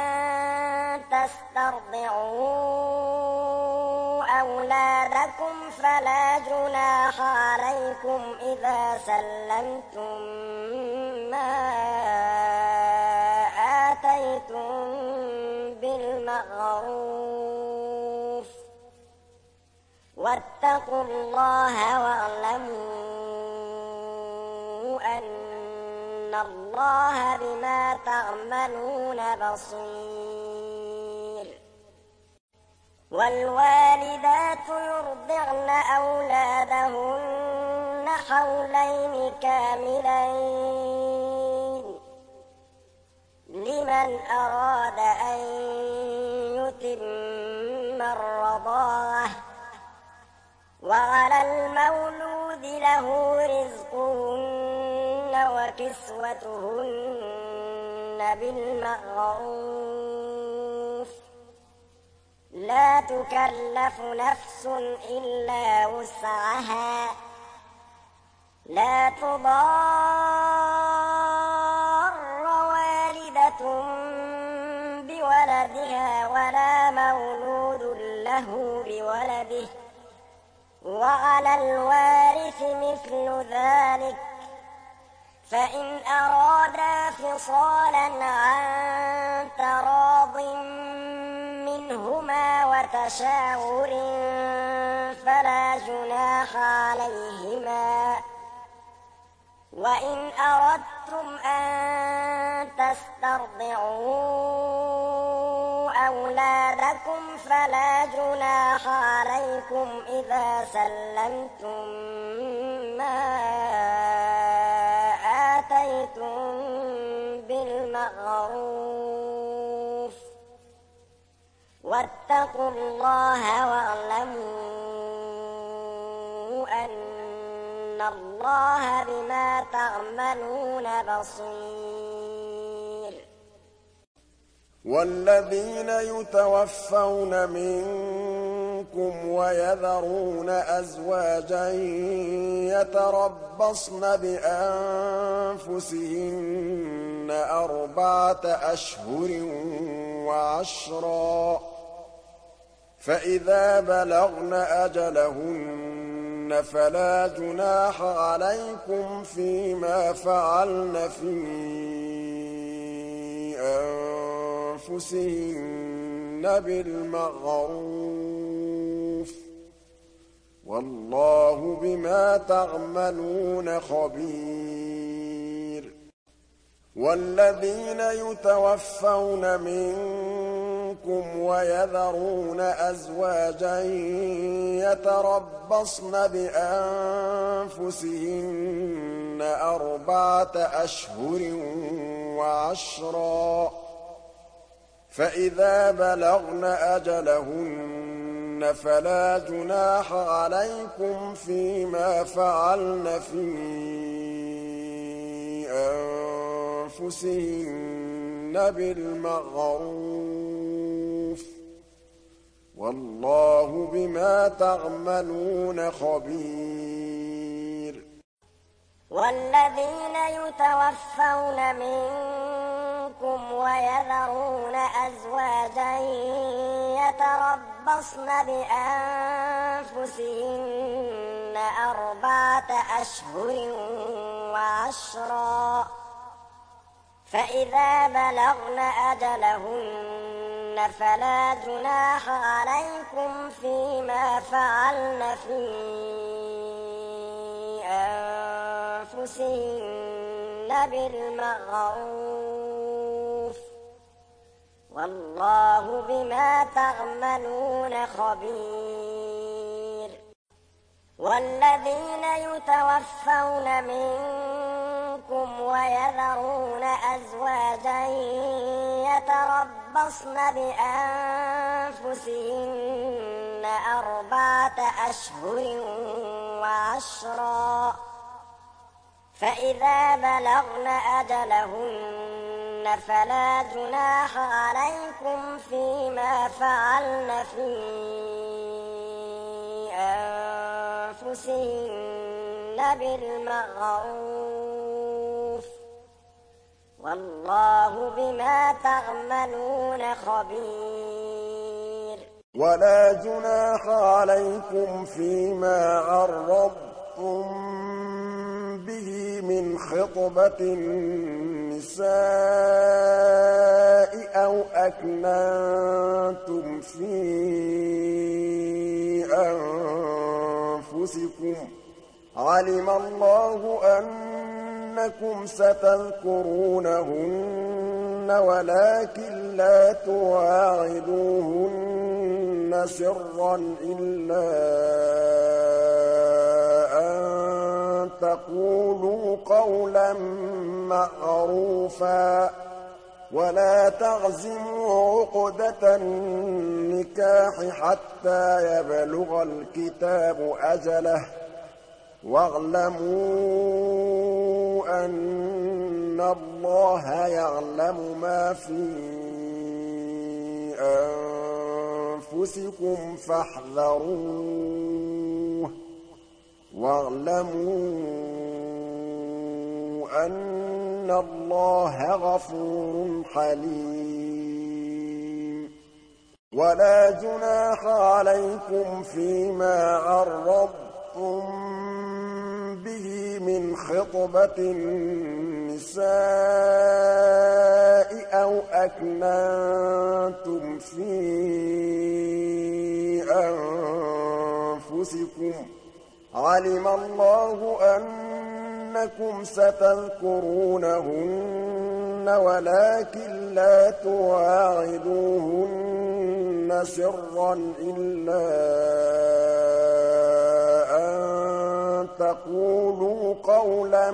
تَسْتَرْضِعُوا أَوْلَادَكُمْ فَلَا جُنَاحَ عَلَيْكُمْ إِذَا سَلَّمْتُم مَّا آتَيْتُم بِالْمَعْرُوفِ ۗ وَاتَّقُوا اللَّهَ وَاعْلَمُوا أَنَّ اللَّهَ بِمَا تَعْمَلُونَ بَصِيرٌ. وَالْوَالِدَاتُ يُرْضِعْنَ أَوْلَادَهُنَّ حَوْلَيْنِ كَامِلَيْنِ لِمَنْ أَرَادَ أَن يُتِمَّ الرَّضَاعَةَ ۚ وَعَلَى الْمَوْلُودِ لَهُ رِزْقُهُنَّ وَكِسْوَتُهُنَّ بِالْمَعْرُوفِ ۚ لَا تُكَلَّفُ نَفْسٌ إِلَّا وُسْعَهَا ۚ لَا تُضَارَّ وَالِدَةٌ بِوَلَدِهَا وَلَا مَوْلُودٌ لَّهُ بِوَلَدِهِ ۚ وَعَلَى الْوَارِثِ مِثْلُ ذَٰلِكَ ۗ فَإِنْ أَرَادَا فِصَالًا عَن تَرَاضٍ مِّنْهُمَا وَتَشَاوُرٍ فَلَا جُنَاحَ عَلَيْهِمَا ۗ وَإِنْ أَرَدتُّمْ أَن تَسْتَرْضِعُوا أَوْلَادَكُمْ فَلَا جُنَاحَ عَلَيْكُمْ إِذَا سَلَّمْتُم مَّا آتَيْتُم بِالْمَعْرُوفِ ۗ وَاتَّقُوا اللَّهَ وَاعْلَمُوا أَنَّ اللَّهَ بِمَا تَعْمَلُونَ بَصِيرٌ. وَالَّذِينَ يُتَوَفَّوْنَ مِنكُمْ وَيَذَرُونَ أَزْوَاجًا يَتَرَبَّصْنَ بِأَنفُسِهِنَّ أَرْبَعَةَ أَشْهُرٍ وَعَشْرًا ۖ فَإِذَا بَلَغْنَ أَجَلَهُنَّ فَلَا جُنَاحَ عَلَيْكُمْ فِيمَا فَعَلْنَ فِي أَنفُسِهِنَّ بِالْمَعْرُوفِ ۗ وَاللَّهُ بِمَا تَعْمَلُونَ خَبِيرٌ. وَالَّذِينَ يُتَوَفَّوْنَ مِنكُمْ وَيَذَرُونَ أَزْوَاجًا يَتَرَبَّصْنَ بِأَنفُسِهِنَّ أَرْبَعَةَ أَشْهُرٍ وَعَشْرًا ۖ فإذا بلغن أجلهن فلا جناح عليكم فيما فعلن في أنفسهن بالمعروف والله بما تعملون خبير. والذين يتوفون منكم ويذرون أزواجا يتربصن بأنفسهن أربعة أشهر وعشرا فإذا بلغن أجلهن فلا جناح عليكم فيما فعلن في أنفسهن بالمعروف والله بما تعملون خبير. والذين يتوفون منكم ويذرون أزواجا يتربصن بأنفسهن أربعة أشهر وعشرا فإذا بلغن أجلهن فلا جناح عليكم فيما فعلن في أنفسهن بالمعروف والله بما تعملون خبير. ولا جناح عليكم فيما عرضتم به من خطبة النساء أو أكننتم في أنفسكم علم الله أنكم ستذكرونهن ولكن لا تواعدوهن سرا إلا أن تقولوا قولا معروفا ولا تعزموا عقدة النكاح حتى يبلغ الكتاب أجله واعلموا أن الله يعلم ما في أنفسكم فاحذروه واعلموا أن الله غفور حليم. ولا جناح عليكم فيما عرضتم به من خطبة النساء أو أكننتم في أنفسكم علم الله أنكم ستذكرونهن ولكن لا تواعدوهن سرا إلا أن تقولوا قولا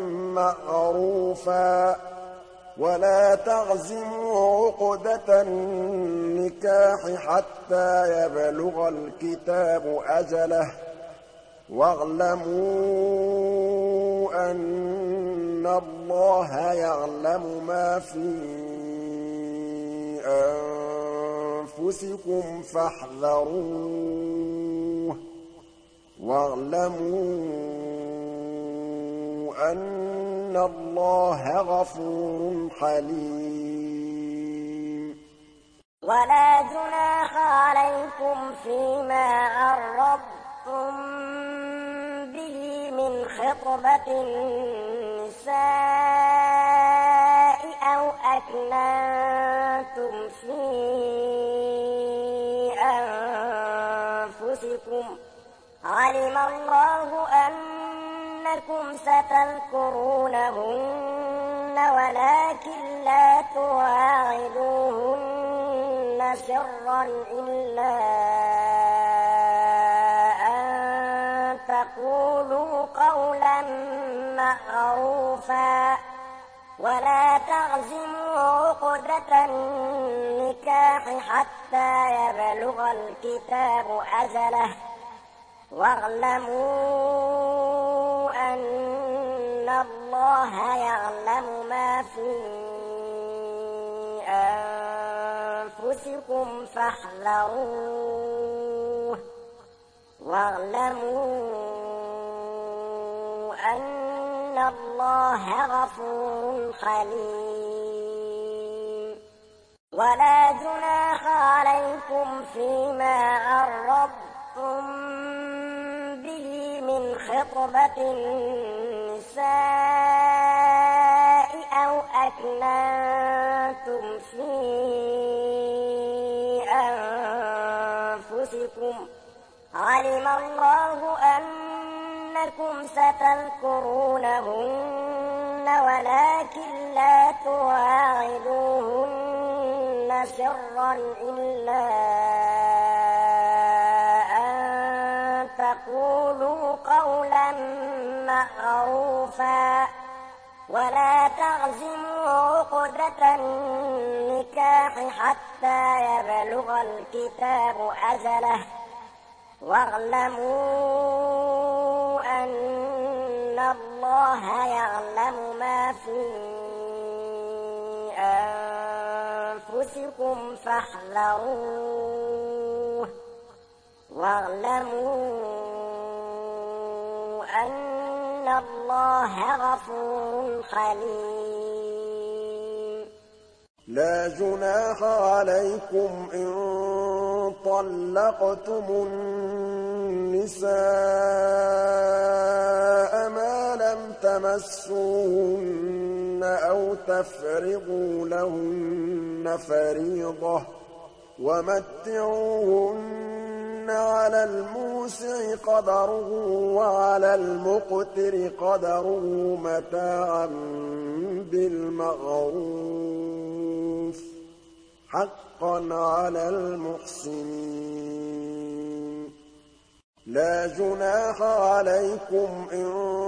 معروفا ولا تعزموا عقدة النكاح حتى يبلغ الكتاب أجله واعلموا أن الله يعلم ما في أنفسكم فاحذروه واعلموا أن الله غفور حليم. ولا جناح عليكم فيما عرضتم به من خطبة النساء أو أكننتم في أنفسكم علم الله أنكم ستذكرونهن ولكن لا تواعدوهن سرا إلا أن تقولوا قولا معروفا ولا تعزموا عقدة النكاح حتى يبلغ الكتاب أجله واعلموا أن الله يعلم ما في أنفسكم فاحذروه واعلموا أن الله غفور حليم ولا جناح عليكم فيما عرضتم به من خطبة النساء أو أكننتم في أنفسكم علم الله أنكم ستذكرونهن ولكن لا تواعدوهن سرا إلا أن تقولوا قولا معروفا ولا تعزموا عقدة النكاح حتى يبلغ الكتاب أجله واعلموا أن الله يعلم ما في أنفسكم فاحذروه واعلموا أن الله غفور حليم لا جناح عليكم إن طلقتم النساء ما لم تمسوهن أو تفرضوا لهن فريضة ومتعوهن على الموسع قدره وعلى المقتر قدره متاعا بالمعروف حقا على المحسنين لا جناح عليكم إن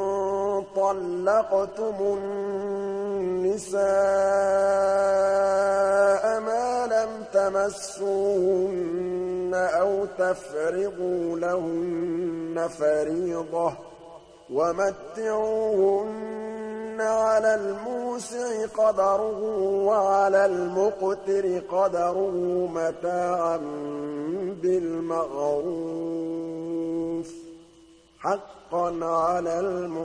طلقتم النساء ما لم تمسوهن أو تفرضوا لهن فريضة ومتعوهن على الموسع قدره وعلى المقتر قدره متاعا بالمعروف حقا على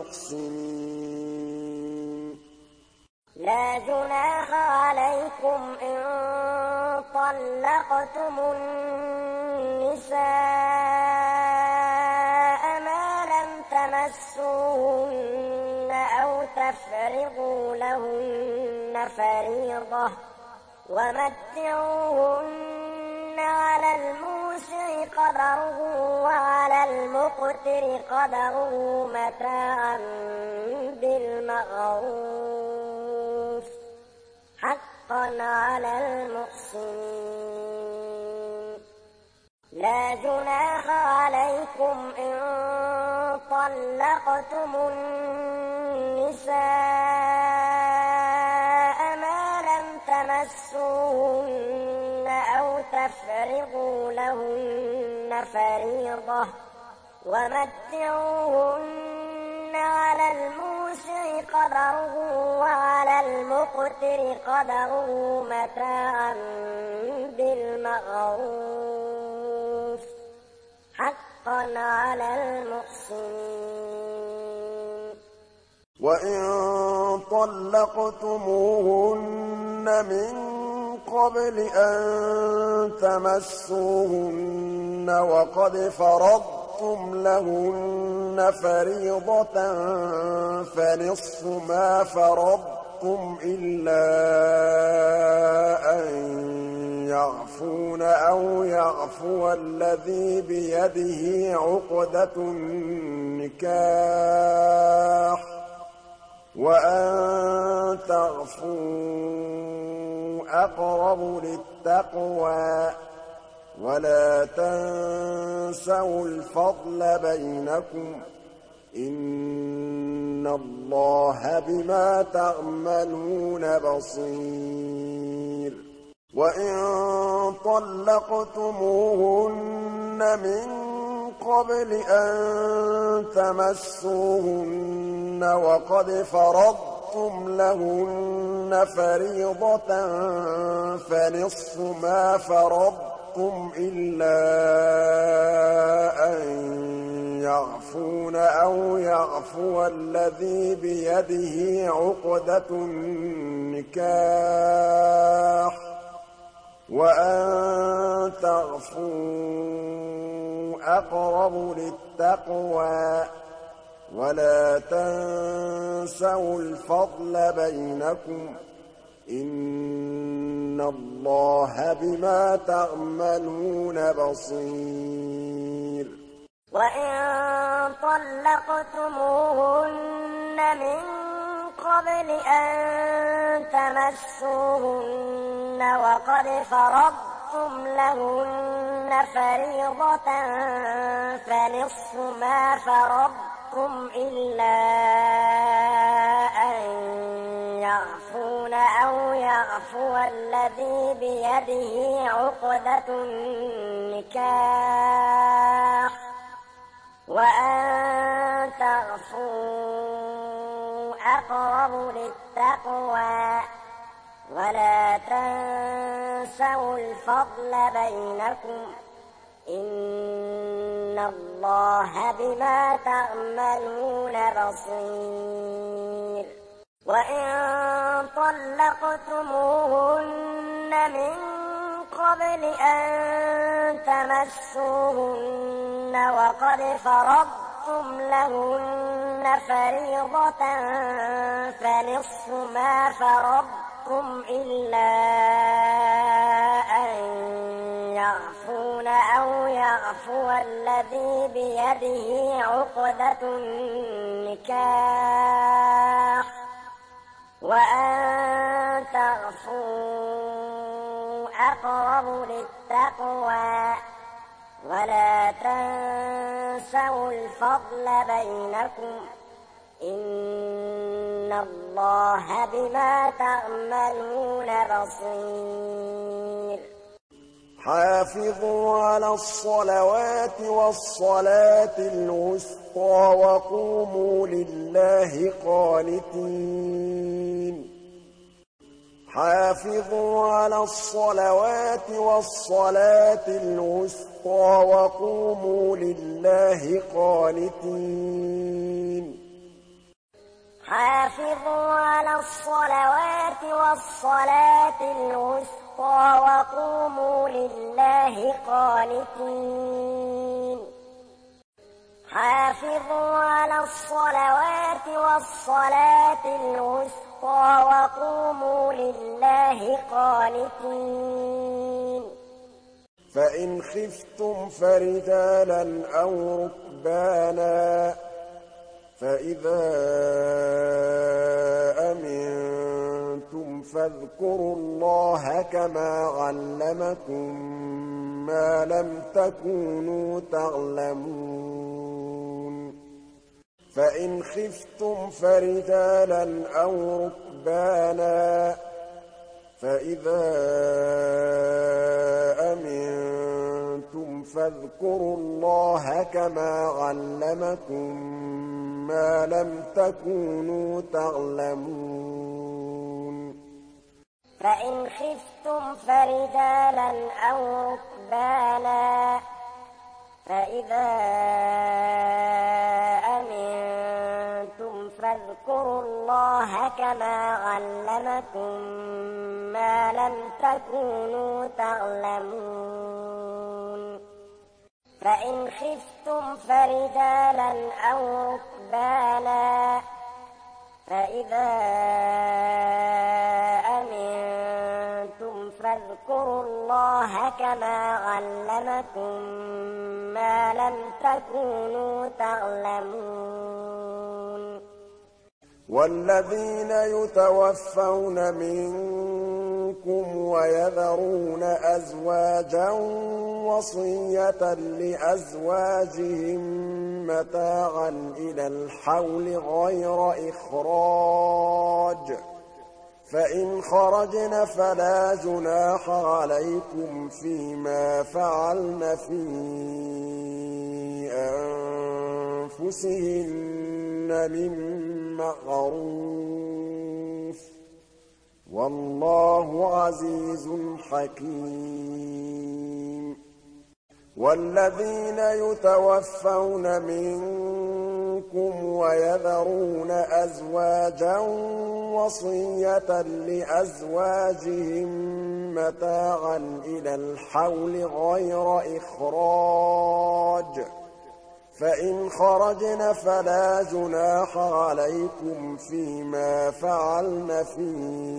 المحسنين لا جناح عليكم إن طلقتم النساء ما لم تمسوهن أو تفرضوا لهن فريضة ومتعوهن على الموسع قدره وعلى المقتر قدره متاعا بالمعروف حقا على المحسنين لا جناح عليكم إن طلقتم النساء ما لم تمسوهن أو تفرضوا لهن فريضة ومتعوهن على الموسع قدره وعلى المقتر قدره متاعا بالمعروف حقا على المحسنين وإن طلقتموهن من قبل أن تمسوهن وقد فرضتم لهن فريضة فنصف ما فرضتم إلا أن يعفون أو يعفو الذي بيده عقدة النكاح وأن تعفوا أقرب للتقوى ولا تنسوا الفضل بينكم إن إِنَّ اللَّهَ بِمَا تَعْمَلُونَ بَصِيرٌ وَإِن طَلَّقْتُمُوهُنَّ مِن قَبْلِ أَن تَمَسُّوهُنَّ وَقَدْ فَرَضْتُمْ لَهُنَّ فَرِيضَةً فَنِصْفُ مَا فَرَضْتُمْ إِلَّا أَن يَعْفُونَ أَوْ يَعْفُوَ الَّذِي بِيَدِهِ عُقْدَةُ النِّكَاحِ ۚ وَأَن تَعْفُوا أَقْرَبُ لِلتَّقْوَىٰ ۚ وَلَا تَنسَوُا الْفَضْلَ بَيْنَكُمْ ۚ إِنَّ اللَّهَ بِمَا تَعْمَلُونَ بَصِيرٌ وَإِن طَلَّقْتُمُوهُنَّ مِن قَبْلِ أَن تَمَسُّوهُنَّ وَقَدْ فَرَضْتُمْ لَهُنَّ فَرِيضَةً فَنِصْفُ مَا فَرَضْتُمْ إِلَّا أَن يَعْفُونَ أَوْ يَعْفُوَ الَّذِي بِيَدِهِ عُقْدَةُ النِّكَاحِ ۚ وَأَن تَعْفُوا أَقْرَبُ لِلتَّقْوَىٰ ۚ وَلَا تَنسَوُا الْفَضْلَ بَيْنَكُمْ ۚ إِنَّ اللَّهَ بِمَا تَعْمَلُونَ بَصِيرٌ وَإِن طَلَّقْتُمُوهُنَّ مِن قَبْلِ أَن تَمَسُّوهُنَّ وَقَدْ فَرَضْتُمْ لَهُنَّ فَرِيضَةً فَنِصْفُ مَا فَرَضْتُمْ إِلَّا أَن يَعْفُونَ أَوْ يَعْفُوَ الَّذِي بِيَدِهِ عُقْدَةُ النِّكَاحِ ۚ وَأَن تَعْفُوا أَقْرَبُ لِلتَّقْوَىٰ ۚ وَلَا تَنسَوُا الْفَضْلَ بَيْنَكُمْ ۚ إِنَّ اللَّهَ بِمَا تَعْمَلُونَ بَصِيرٌ حافظوا على الصلوات والصلاة الوسطى وقوموا لله قانتين حافظوا على الصلوات والصلاة الوسطى وقوموا لله قانتين حافظوا على الصلوات والصلاة الوسطى وقوموا لله قانتين حافظوا على الصلوات والصلاة الوسطى وقوموا لله قانتين فإن خفتم فرجالا أو ركبانا فإذا أمنتم فاذكروا الله كما علمكم ما لم تكونوا تعلمون فإن خفتم فرجالا أو ركبانا فإذا أمنتم فاذكروا الله كما علمكم ما لم تكونوا تعلمون فإن خفتم فرجالا أو ركبانا فإذا أمنتم فاذكروا الله كما علمكم ما لم تكونوا تعلمون فإن خفتم فرجالا أو ركبانا فإذا أمنتم فاذكروا الله كما علمكم ما لم تكونوا تعلمون والذين يتوفون منكم ويذرون أزواجا وصية لأزواجهم متاعا إلى الحول غير إخراج فإن خرجن فلا جناح عليكم فيما فعلن في أنفسهن من معروف والله عزيز حكيم والذين يتوفون منكم ويذرون أزواجا وصية لأزواجهم متاعا إلى الحول غير إخراج فإن خرجن فلا جناح عليكم فيما فعلن في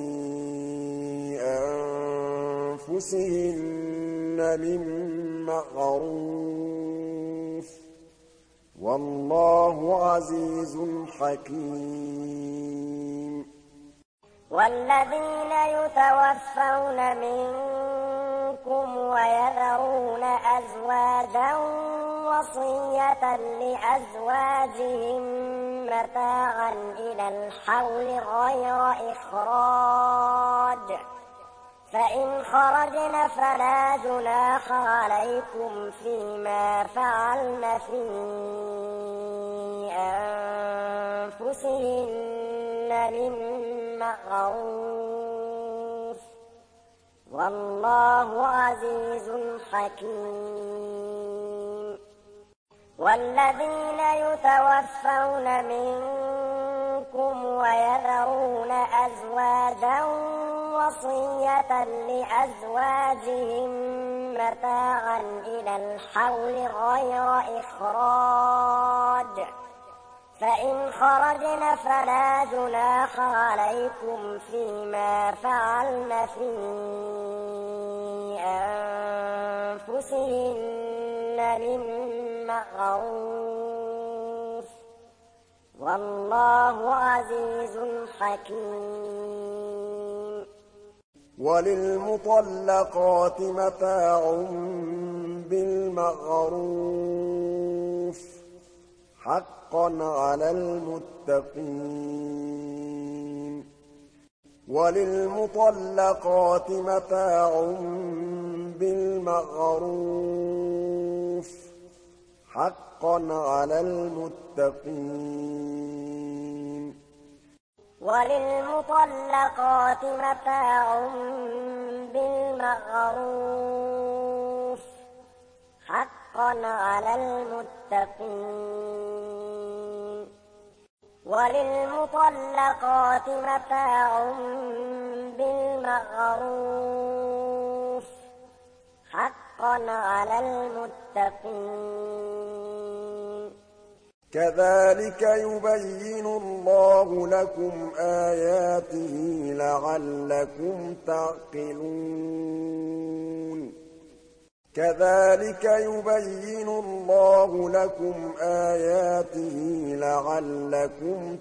أنفسهن من معروف والله عزيز حكيم والذين يتوفون منكم ويذرون أزواجا وصية لأزواجهم متاعا إلى الحول غير إخراج فإن خرجن فلا جناح عليكم فيما فعلن في أنفسهن من معروف والله عزيز حكيم والذين يتوفون منكم ويذرون أزواجا وصية لأزواجهم متاعا إلى الحول غير إخراج فإن خرجن فلا جناح عليكم فيما فعلن في أنفسهن من معروف والله عزيز حكيم وللمطلقات متاع بالمعروف حقا على المتقين وللمطلقات متاع بالمعروف حقا على المتقين وللمطلقات متاع بالمعروف حقا على المتقين وللمطلقات متاع بالمعروف حقا على المتقين كذلك يبين الله لكم آياته لعلكم تعقلون كذلك يبين الله لكم آياته لعلكم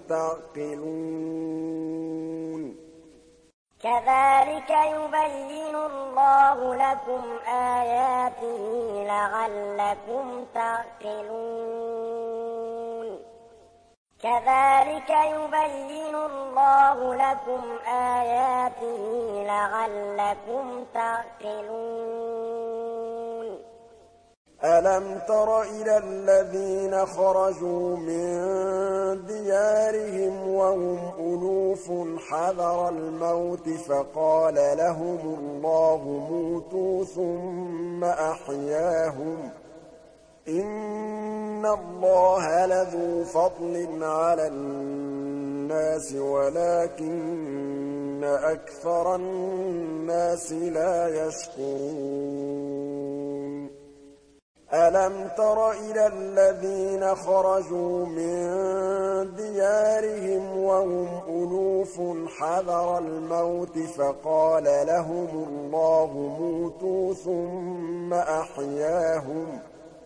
تعقلون كذلك يبين الله لكم آياته لعلكم تعقلون كذلك يبين الله لكم آياته لعلكم تعقلون ألم تر إلى الذين خرجوا من ديارهم وهم ألوف حذر الموت فقال لهم الله موتوا ثم أحياهم إن الله لذو فضل على الناس ولكن أكثر الناس لا يشكرون ألم تر إلى الذين خرجوا من ديارهم وهم ألوف حذر الموت فقال لهم الله موتوا ثم أحياهم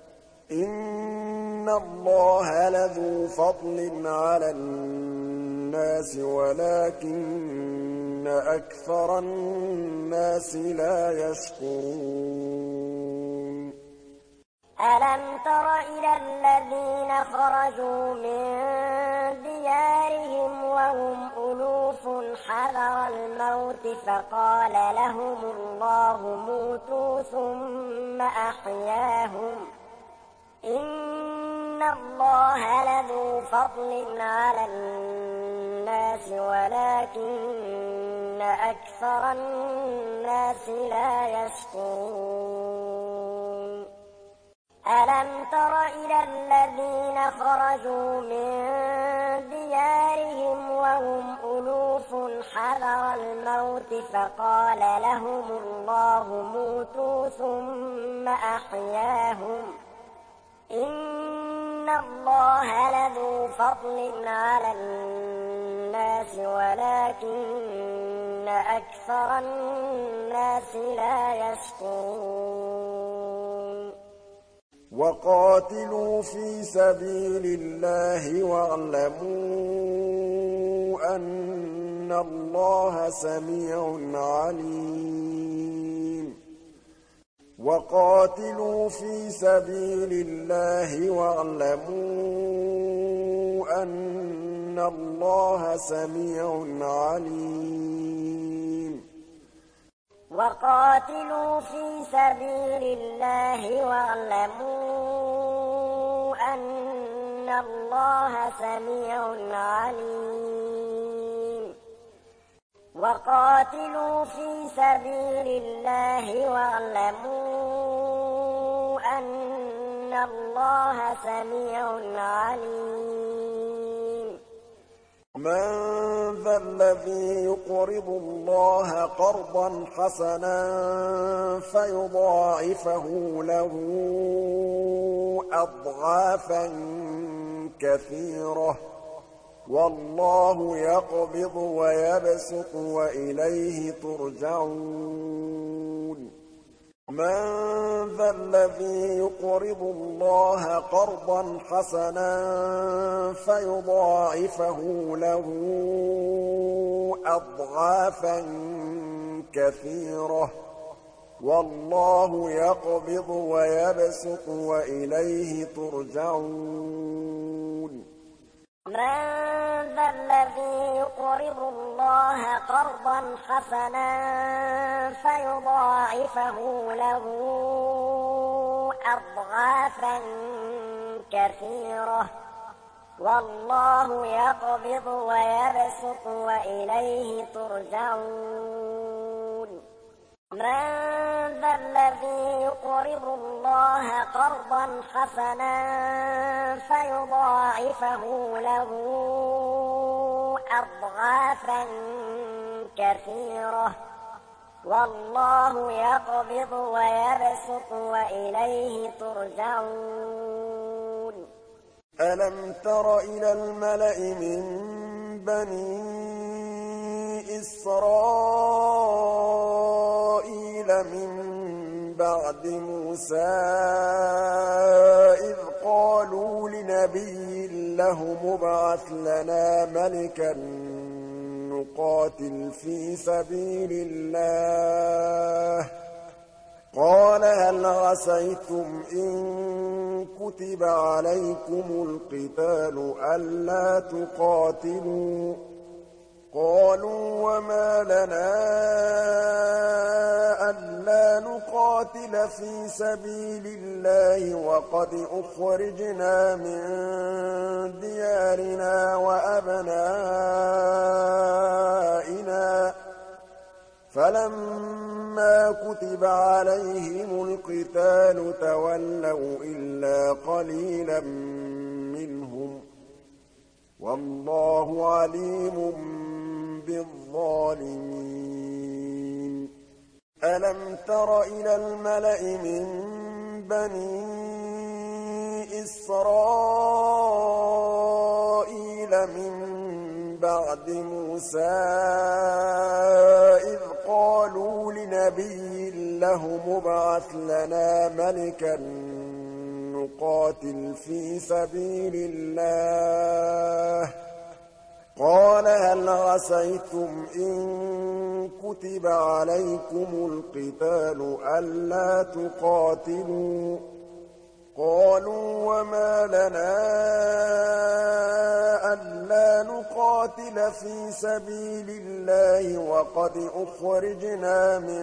إن الله لذو فضل على الناس النَّاسِ وَلَٰكِنَّ أَكْثَرَ النَّاسِ لَا يَشْكُرُونَ أَلَمْ تَرَ إِلَى الَّذِينَ خَرَجُوا مِن دِيَارِهِمْ وَهُمْ أُلُوفٌ حَذَرَ الْمَوْتِ فَقَالَ لَهُمُ اللَّهُ مُوتُوا ثُمَّ أَحْيَاهُمْ ۚ إِنَّ اللَّهَ لَذُو فَضْلٍ عَلَى النَّاسِ وَلَٰكِنَّ أَكْثَرَ النَّاسِ لَا يَشْكُرُونَ أَلَمْ تَرَ إِلَى الَّذِينَ خَرَجُوا مِن دِيَارِهِمْ وَهُمْ أُلُوفٌ حَذَرَ الْمَوْتِ فَقَالَ لَهُمُ اللَّهُ مُوتُوا ثُمَّ أَحْيَاهُمْ ۚ إِنَّ اللَّهَ لَذُو فَضْلٍ عَلَى النَّاسِ وَلَٰكِنَّ أَكْثَرَ النَّاسِ لا يَشْكُرُونَ وَقَاتِلُوا فِي سَبِيلِ اللَّهِ وَاعْلَمُوا أَنَّ اللَّهَ سَمِيعٌ عَلِيمٌ وَقَاتِلُوا فِي سَبِيلِ اللَّهِ وَاعْلَمُوا أَنَّ اللَّهَ سَمِيعٌ عَلِيمٌ وَقَاتِلُوا فِي سَبِيلِ اللَّهِ وَاعْلَمُوا أَنَّ اللَّهَ سَمِيعٌ عَلِيمٌ وَقَاتِلُوا فِي سَبِيلِ اللَّهِ وَاعْلَمُوا أَنَّ اللَّهَ سَمِيعٌ عَلِيمٌ مَّن ذَا الَّذِي يُقْرِضُ اللَّهَ قَرْضًا حَسَنًا فَيُضَاعِفَهُ لَهُ أَضْعَافًا كَثِيرَةً ۚ وَاللَّهُ يَقْبِضُ وَيَبْسُطُ وَإِلَيْهِ تُرْجَعُونَ مَن ذَا الَّذِي يُقْرِضُ اللَّهَ قَرْضًا حَسَنًا فَيُضَاعِفَهُ لَهُ أَضْعَافًا كَثِيرَةً ۚ وَاللَّهُ يَقْبِضُ وَيَبْسُطُ وَإِلَيْهِ تُرْجَعُونَ مَن ذَا الَّذِي يُقْرِضُ اللَّهَ قَرْضًا حَسَنًا فَيُضَاعِفَهُ لَهُ أَضْعَافًا كَثِيرَةً ۚ وَاللَّهُ يَقْبِضُ وَيَبْسُطُ وَإِلَيْهِ تُرْجَعُونَ مَن ذَا الَّذِي يُقْرِضُ اللَّهَ قَرْضًا حَسَنًا فَيُضَاعِفَهُ لَهُ أَضْعَافًا كَثِيرَةً ۚ وَاللَّهُ يَقْبِضُ وَيَبْسُطُ وَإِلَيْهِ تُرْجَعُونَ أَلَمْ تَرَ إِلَى الْمَلَإِ مِن بَنِي إِسْرَائِيلَ مِن بَعْدِ مُوسَىٰ إِذْ قَالُوا لِنَبِيٍّ لَّهُمُ ابْعَثْ لَنَا مَلِكًا نُّقَاتِلْ فِي سَبِيلِ اللَّهِ ۖ قَالَ هَلْ عَسَيْتُمْ إِن كُتِبَ عَلَيْكُمُ الْقِتَالُ أَلَّا تُقَاتِلُوا ۖ قَالُوا وَمَا لَنَا أَلَّا نُقَاتِلَ فِي سَبِيلِ اللَّهِ وَقَدْ أُخْرِجْنَا مِن دِيَارِنَا وَأَبْنَائِنَا ۖ فَلَمَّا كُتِبَ عَلَيْهِمُ الْقِتَالُ تَوَلَّوْا إِلَّا قَلِيلًا مِّنْهُمْ ۗ وَاللَّهُ عَلِيمٌ بِالظَّالِمِينَ أَلَمْ تَرَ إِلَى الْمَلَإِ مِن بَنِي إِسْرَائِيلَ مِن بَعْدِ مُوسَىٰ إِذْ قَالُوا لِنَبِيٍّ لَّهُمُ ابْعَثْ لَنَا مَلِكًا نُّقَاتِلْ فِي سَبِيلِ اللَّهِ ۖ قال هل عسيتم إن كتب عليكم القتال ألا تقاتلوا قالوا وما لنا ألا نقاتل في سبيل الله وقد أخرجنا من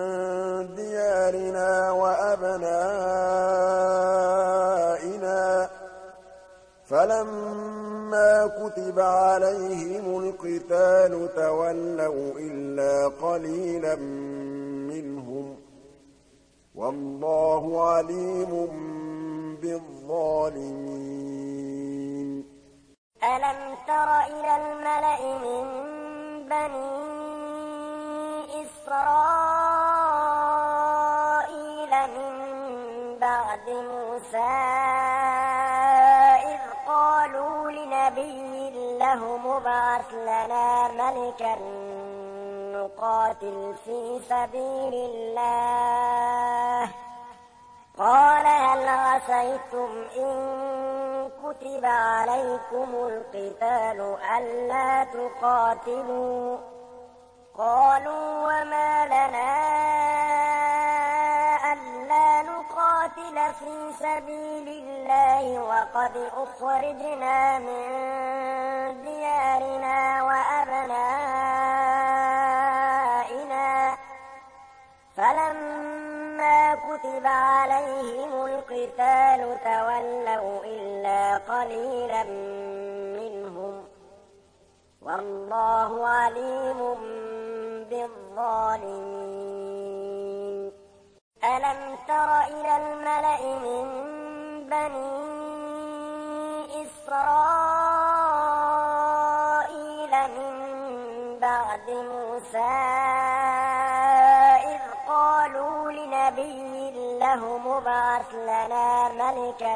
ديارنا وأبنائنا فلما كتب عليهم القتال تولوا إلا قليلا منهم والله عليم بالظالمين ألم تر إلى الملأ من بني إسرائيل من بعد موسى إذ قالوا لنبي له مبعث لنا ملكا نقاتل في سبيل الله قال هل عسيتم إن كتب عليكم القتال ألا تقاتلوا قالوا وما لنا ألا نقاتل في سبيل الله وقد أخرجنا من ديارنا وأبنائنا فلما كتب عليهم القتال تولوا إلا قليلا منهم والله عليم بالظالمين ألم تر إلى الملأ من بني إسرائيل من بعد موسى إذ قالوا لنبي له مبعث لنا ملكا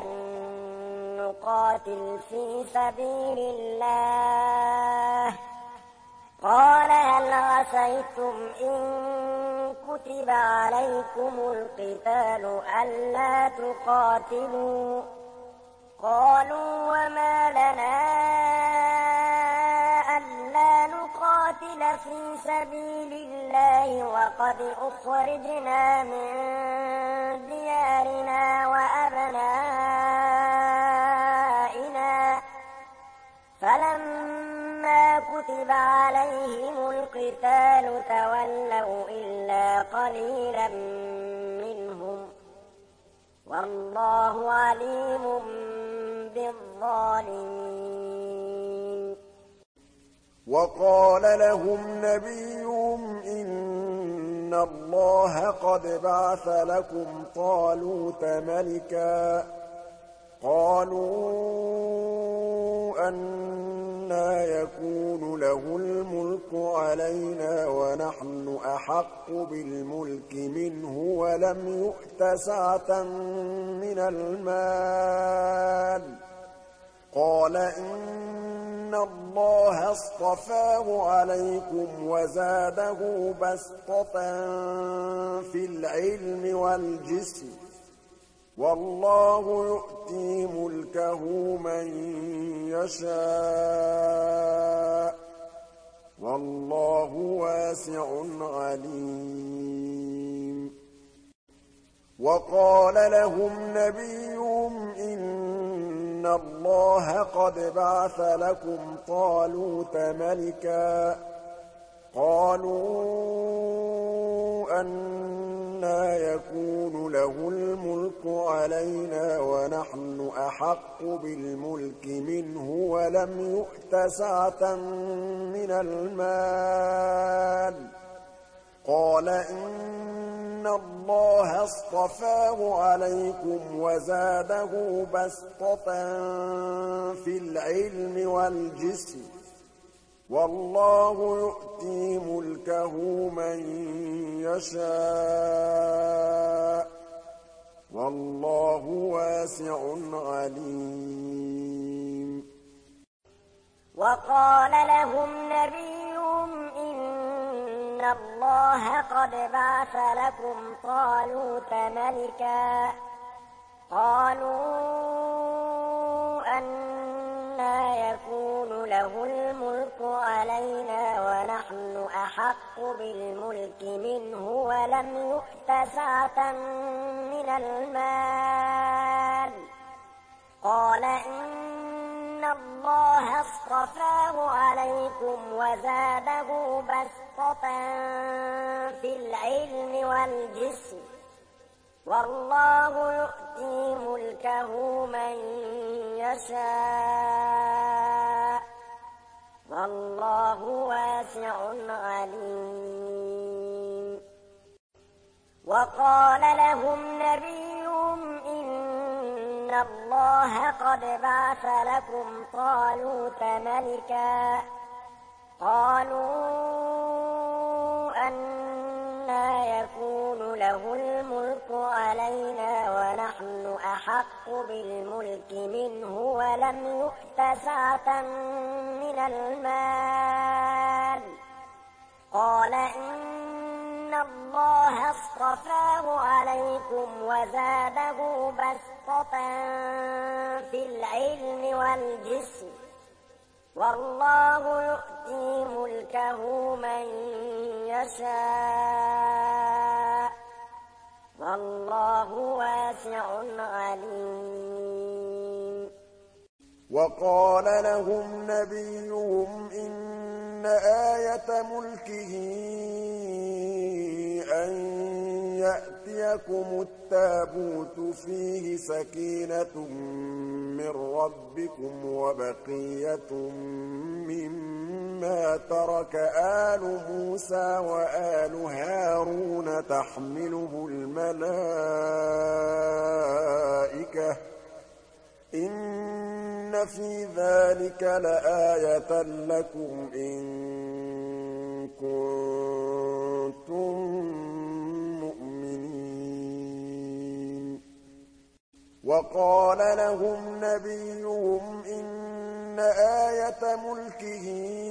نقاتل في سبيل الله قال هل عسيتم إن كتب عليكم القتال ألا تقاتلوا قالوا وما لنا ألا نقاتل في سبيل الله وقد أخرجنا من ديارنا وأبنائنا فلما كتب عليهم القتال تولوا إلا قليلا منهم والله عليم بالظالمين وقال لهم نبيهم إن الله قد بعث لكم طالوت ملكا قالوا أنى يكون له الملك علينا ونحن أحق بالملك منه ولم يؤت سعة من المال قال إن الله اصطفاه عليكم وزاده بسطة في العلم والجسم والله يؤتي ملكه من يشاء والله واسع عليم وقال لهم نبيهم إن الله قد بعث لكم طالوت ملكا قالوا أنى يكون له الملك علينا ونحن أحق بالملك منه ولم يؤت سعة من المال قال إن الله اصطفاه عليكم وزاده بسطة في العلم والجسم والله يؤتي ملكه من يشاء والله واسع عليم وقال لهم نبيهم إن الله قد بعث لكم طالوت ملكا قالوا أنى يكون له الملك علينا ونحن أحق بالملك منه ولم يؤت سعة من المال قال إن الله اصطفاه عليكم وزاده بسطة في العلم والجسم والله يؤتي ملكه من يشاء والله واسع عليم وقال لهم نبيهم إن الله قد بعث لكم طالوت ملكا قالوا أنى يكون له الملك علينا ونحن أحق بالملك منه ولم يؤت سعة من المال قال إن الله اصطفاه عليكم وزاده بسطة في العلم والجسم والله يؤتي ملكه من يشاء والله واسع عليم وقال لهم نبيهم إن آية ملكه أن يأتيكم التابوت فيه سكينة من ربكم وبقية مما ترك آل موسى وآل هارون تحمله الملائكة إن في ذلك لآية لكم إن كنتم مؤمنين وقال لهم نبيهم إن آية ملكه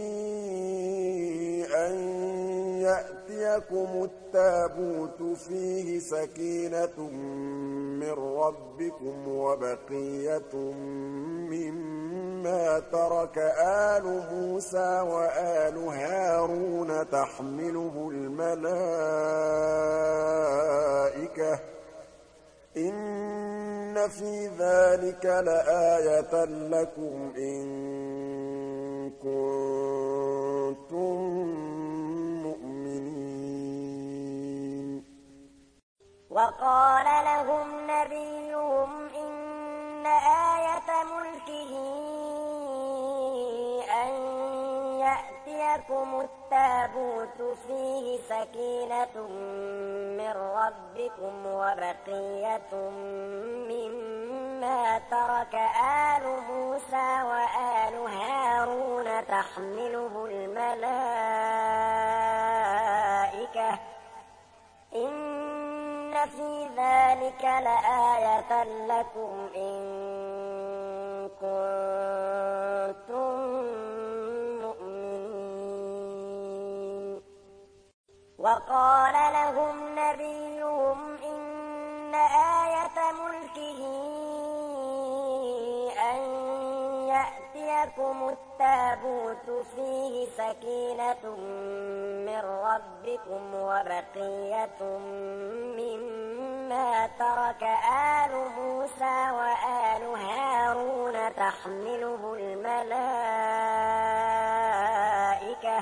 أن يأتيكم التابوت فيه سكينة من ربكم وبقية مما ترك آل موسى وآل هارون تحمله الملائكة إن في ذلك لآية لكم إن كنتم مؤمنين وقال لهم نبيهم إن آية ملكه أن يأتيكم التابوت فيه سكينة من ربكم وبقية مما ترك آل موسى وآل هارون تحمله الملائكة إن في ذلك لآية لكم إن كنتم مؤمنين وقال لهم نبيهم إن آية ملكه أن يأتيكم التابوت فيه سكينة من ربكم وبقية مما ترك آل موسى وآل هارون تحمله الملائكة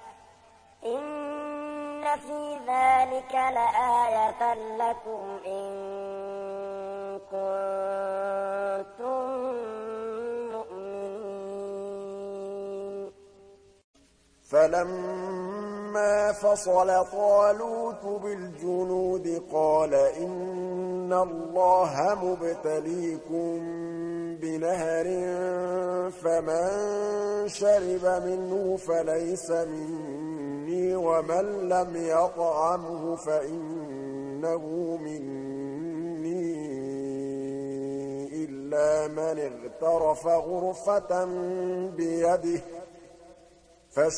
إن في ذلك لآية لكم إن كنتم مؤمنين فلما فصل طالوت بالجنود قال إن الله مبتليكم بنهر فمن شرب منه فليس مني ومن لم يطعمه فإنه مني إلا من اغترف غرفة بيده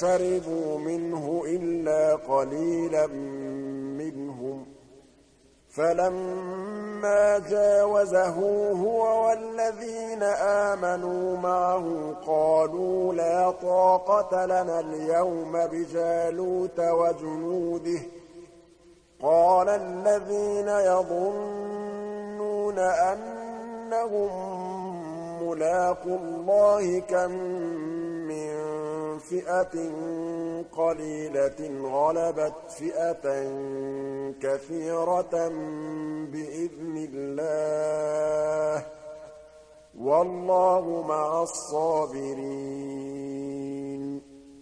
فشربوا منه إلا قليلا منهم فَلَمَّا جَاوَزَهُ هُوَ وَالَّذِينَ آمَنُوا مَعَهُ قَالُوا لَا طَاقَةَ لَنَا الْيَوْمَ بِجَالُوتَ وَجُنُودِهِ ۚ قَالَ الَّذِينَ يَظُنُّونَ أَنَّهُم مُّلَاقُو اللَّهِ كَم مِّن فِئَةٍ قَلِيلَةٍ غَلَبَتْ فِئَةً كَثِيرَةً بِإِذْنِ اللَّهِ ۗ وَاللَّهُ مَعَ الصَّابِرِينَ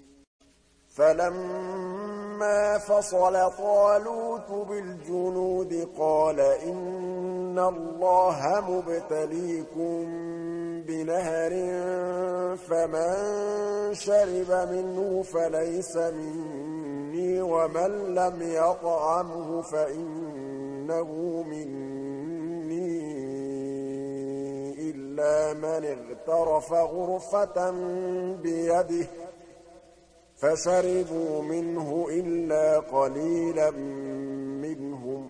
فَلَمَّا فَصَلَ طَالُوتُ بِالْجُنُودِ قَالَ إِنَّ اللَّهَ مُبْتَلِيكُم بِنَهَرٍ فَمَن شَرِبَ مِنْهُ فَلَيْسَ مِنِّي وَمَن لَّمْ يَطْعَمْهُ فَإِنَّهُ مِنِّي إِلَّا مَنِ اغْتَرَفَ غُرْفَةً بِيَدِهِ ۚ فَشَرِبُوا مِنْهُ إِلَّا قَلِيلًا مِّنْهُمْ ۚ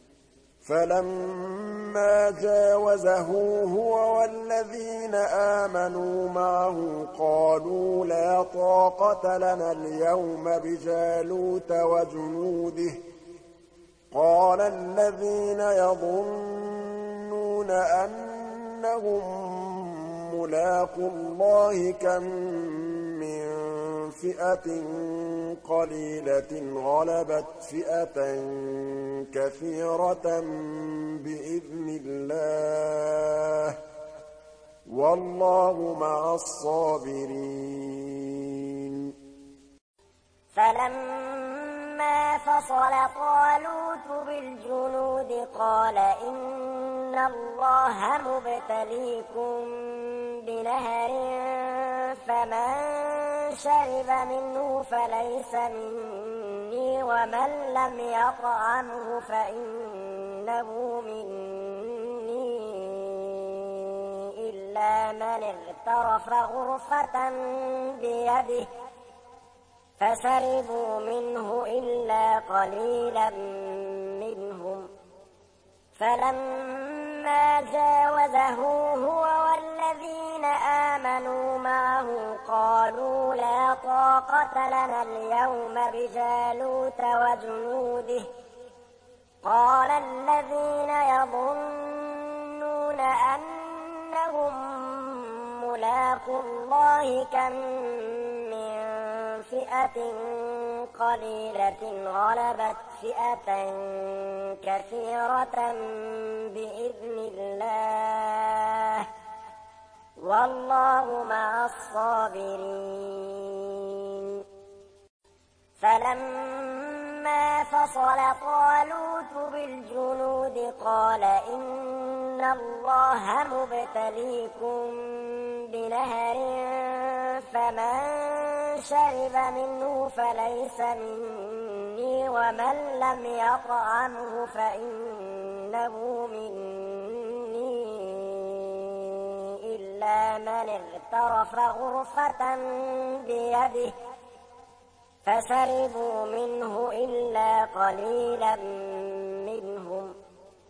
فَلَمَّا جَاوَزَهُ هُوَ وَالَّذِينَ آمَنُوا مَعَهُ قَالُوا لَا طَاقَةَ لَنَا الْيَوْمَ بِجَالُوتَ وَجُنُودِهِ ۚ قَالَ الَّذِينَ يَظُنُّونَ أَنَّهُم مُّلَاقُو اللَّهِ كَم مِّن فِئَةٍ قَلِيلَةٍ غَلَبَتْ فِئَةً كَثِيرَةً بِإِذْنِ اللَّهِ ۗ وَاللَّهُ مَعَ الصَّابِرِينَ فَلَمَّا فَصَلَ طَالُوتُ بِالْجُنُودِ قَالَ إِنَّ اللَّهَ مُبْتَلِيكُم بِنَهَرٍ فَمَن شَرِبَ مِنْهُ فَلَيْسَ مِنِّي وَمَن لَّمْ يَطْعَمْهُ فَإِنَّهُ مِنِّي إِلَّا مَنِ اغْتَرَفَ غُرْفَةً بِيَدِهِ ۚ فَشَرِبُوا مِنْهُ إِلَّا قَلِيلًا مِّنْهُمْ ۚ فَلَمَّا جَاوَزَهُ هُوَ وَالَّذِينَ آمَنُوا مَعَهُ قَالُوا لَا طَاقَةَ لَنَا الْيَوْمَ بِجَالُوتَ وَجُنُودِهِ ۚ قَالَ الَّذِينَ يَظُنُّونَ أَنَّهُم مُّلَاقُو اللَّهِ كَم مِّن فِئَةٍ قَلِيلَةٍ غَلَبَتْ فِئَةً كَثِيرَةً بِإِذْنِ اللَّهِ ۗ وَاللَّهُ مَعَ الصَّابِرِينَ فَلَمَّا فَصَلَ طَالُوتُ بِالْجُنُودِ قَالَ إِنَّ اللَّهَ مُبْتَلِيكُم بِنَهَرٍ فَمَن شَرِبَ مِنْهُ فَلَيْسَ مِنِّي وَمَن لَّمْ يَطْعَمْهُ فَإِنَّهُ مِنِّي إِلَّا مَنِ اغْتَرَفَ غُرْفَةً بِيَدِهِ ۚ فَشَرِبُوا مِنْهُ إِلَّا قَلِيلًا مِّنْهُمْ ۚ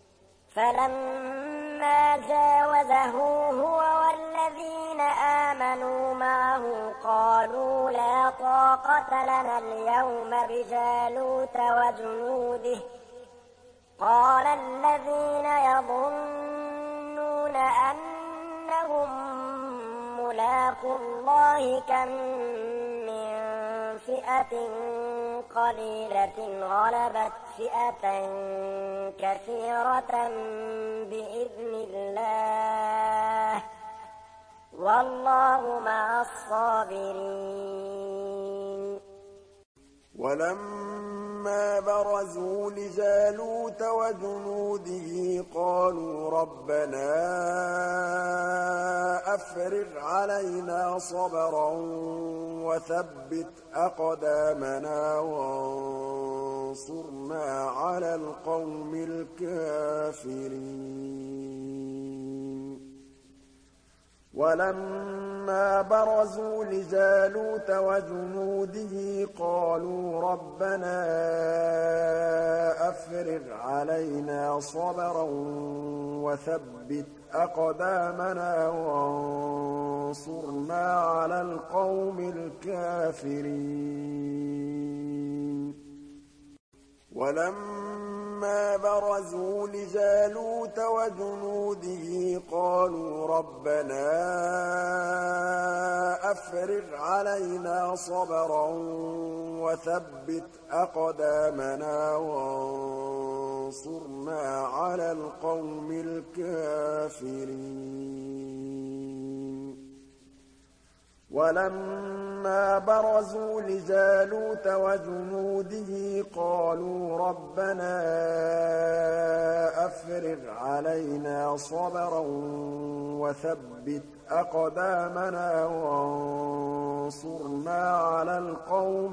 فَلَمَّا جَاوَزَهُ هُوَ وَالَّذِينَ آمَنُوا مَعَهُ قَالُوا لَا طَاقَةَ لَنَا الْيَوْمَ بِجَالُوتَ وَجُنُودِهِ ۚ قَالَ الَّذِينَ يَظُنُّونَ أَنَّهُم مُّلَاقُو اللَّهِ كَم مِّن فِئَةٍ قَلِيلَةٍ غَلَبَتْ فِئَةً كَثِيرَةً بِإِذْنِ اللَّهِ ۗ وَاللَّهُ مَعَ الصَّابِرِينَ وَلَمَّا بَرَزُوا لِجَالُوتَ وَجُنُودِهِ قَالُوا رَبَّنَا أَفْرِغْ عَلَيْنَا صَبْرًا وَثَبِّتْ أَقْدَامَنَا وَانصُرْنَا عَلَى الْقَوْمِ الْكَافِرِينَ وَلَمَّا وَلَمَّا بَرَزُوا لِجَالُوتَ وَجُنُودِهِ قَالُوا رَبَّنَا أَفْرِغْ عَلَيْنَا صَبْرًا وَثَبِّتْ أَقْدَامَنَا وَانصُرْنَا عَلَى الْقَوْمِ الْكَافِرِينَ وَلَمَّا بَرَزُوا لِجَالُوتَ وَجُنُودِهِ قَالُوا رَبَّنَا أَفْرِغْ عَلَيْنَا صَبْرًا وَثَبِّتْ أَقْدَامَنَا وَانصُرْنَا عَلَى الْقَوْمِ الْكَافِرِينَ وَلَمَّا بَرَزُوا لِجَالُوتَ وَجُنُودِهِ قَالُوا رَبَّنَا أَفْرِغْ عَلَيْنَا صَبْرًا وَثَبِّتْ أَقْدَامَنَا وَانصُرْنَا عَلَى الْقَوْمِ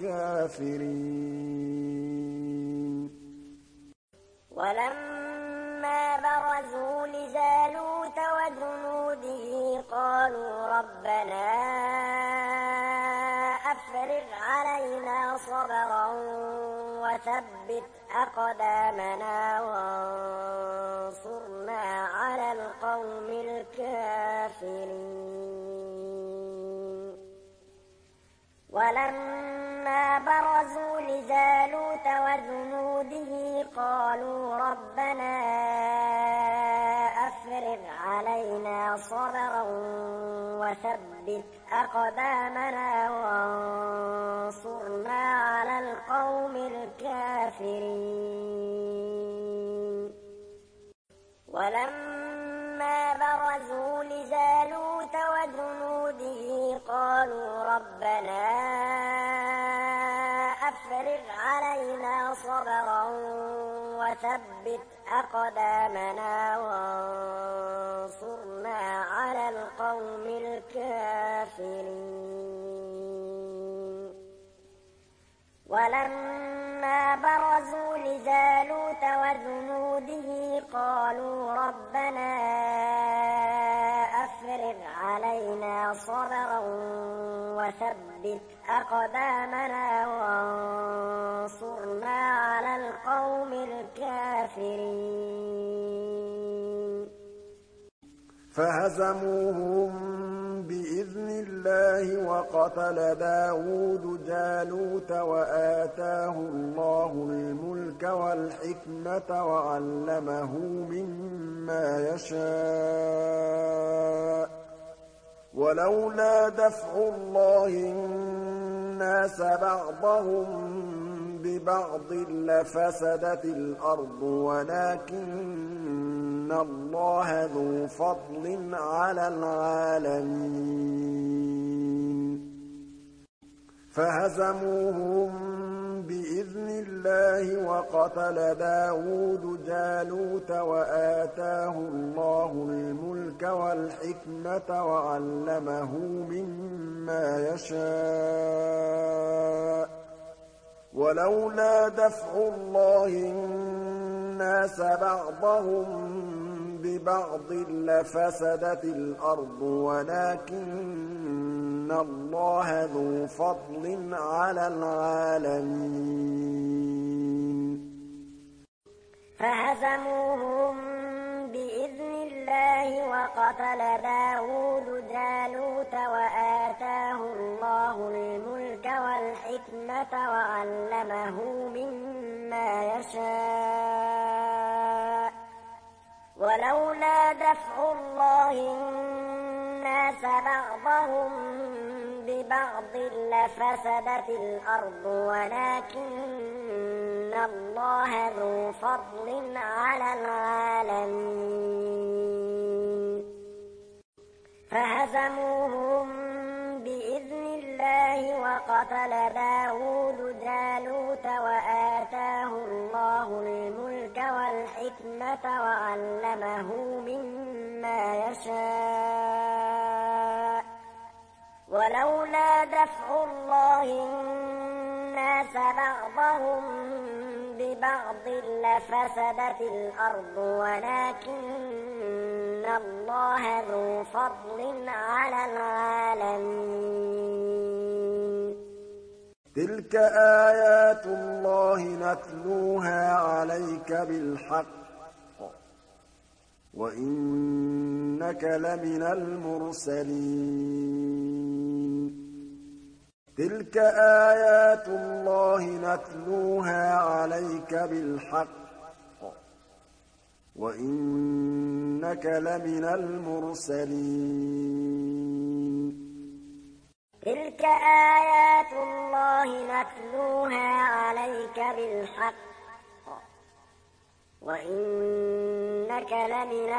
الْكَافِرِينَ وَلَمَّا بَرَزُوا لِجَالُوتَ وَجُنُودِهِ قَالُوا رَبَّنَا أَفْرِغْ عَلَيْنَا صَبْرًا وَثَبِّتْ أَقْدَامَنَا وَانصُرْنَا عَلَى الْقَوْمِ الْكَافِرِينَ وَلَمَّا بَرَزُوا لِجَالُوتَ وَجُنُودِهِ قَالُوا رَبَّنَا أَفْرِغْ عَلَيْنَا صَبْرًا وَثَبِّتْ أَقْدَامَنَا وَانصُرْنَا عَلَى الْقَوْمِ الْكَافِرِينَ وَلَمَّا بَرَزُوا لِجَالُوتَ وَجُنُودِهِ قَالُوا رَبَّنَا أَفْرِغْ عَلَيْنَا صَبْرًا وَثَبِّتْ أَقْدَامَنَا وَانصُرْنَا عَلَى الْقَوْمِ الْكَافِرِينَ وَلَمَّا بَرَزُوا لِجَالُوتَ وَجُنُودِهِ قَالُوا رَبَّنَا أَفْرِغْ عَلَيْنَا صَبْرًا وَثَبِّتْ أَقْدَامَنَا وَانصُرْنَا عَلَى الْقَوْمِ الْكَافِرِينَ فَهَزَمُوهُم بِإِذْنِ اللَّهِ وَقَتَلَ دَاوُودُ جَالُوتَ وَآتَاهُ اللَّهُ الْمُلْكَ وَالْحِكْمَةَ وَعَلَّمَهُ مِمَّا يَشَاءُ ۗ وَلَوْلَا دَفْعُ اللَّهِ النَّاسَ بَعْضَهُم بِبَعْضٍ لَّفَسَدَتِ الْأَرْضُ وَلَٰكِنَّ اللَّهَ ذُو فَضْلٍ عَلَى الْعَالَمِينَ فَهَزَمُوهُم بِإِذْنِ اللَّهِ وَقَتَلَ دَاوُودُ جَالُوتَ وَآتَاهُ اللَّهُ الْمُلْكَ وَالْحِكْمَةَ وَعَلَّمَهُ مِمَّا يَشَاءُ ۗ وَلَوْلَا دَفْعُ اللَّهِ النَّاسَ بَعْضَهُم بِبَعْضٍ لَّفَسَدَتِ الْأَرْضُ وَلَٰكِنَّ اللَّهَ ذُو فَضْلٍ عَلَى الْعَالَمِينَ فَهَزَمُوهُم بِإِذْنِ اللَّهِ وَقَتَلَ دَاوُودُ جَالُوتَ وَآتَاهُ اللَّهُ الْمُلْكَ وَالْحِكْمَةَ وَعَلَّمَهُ مِمَّا يَشَاءُ ۗ وَلَوْلَا دَفْعُ اللَّهِ النَّاسَ بَعْضَهُم بِبَعْضٍ لَّفَسَدَتِ الْأَرْضُ وَلَٰكِنَّ اللَّهَ ذُو فَضْلٍ عَلَى الْعَالَمِينَ فَهَزَمُوهُم بِإِذْنِ اللَّهِ وَقَتَلَ دَاوُودُ جَالُوتَ وَآتَاهُ اللَّهُ الْمُلْكَ وَالْحِكْمَةَ وَعَلَّمَهُ مِمَّا يَشَاءُ ۗ وَلَوْلَا دَفْعُ اللَّهِ النَّاسَ بَعْضَهُم بِبَعْضٍ لَّفَسَدَتِ الْأَرْضُ وَلَٰكِنَّ الله ذو فضل على العالمين. تلك آيات الله نتلوها عليك بالحق وإنك لمن المرسلين. تلك آيات الله نتلوها عليك بالحق وإنك لمن المرسلين. تلك آيات الله نتلوها عليك بالحق وإنك لمن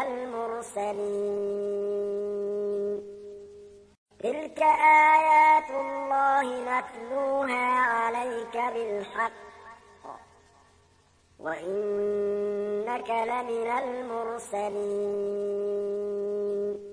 المرسلين. تلك آيات الله نتلوها عليك بالحق وإنك لمن المرسلين.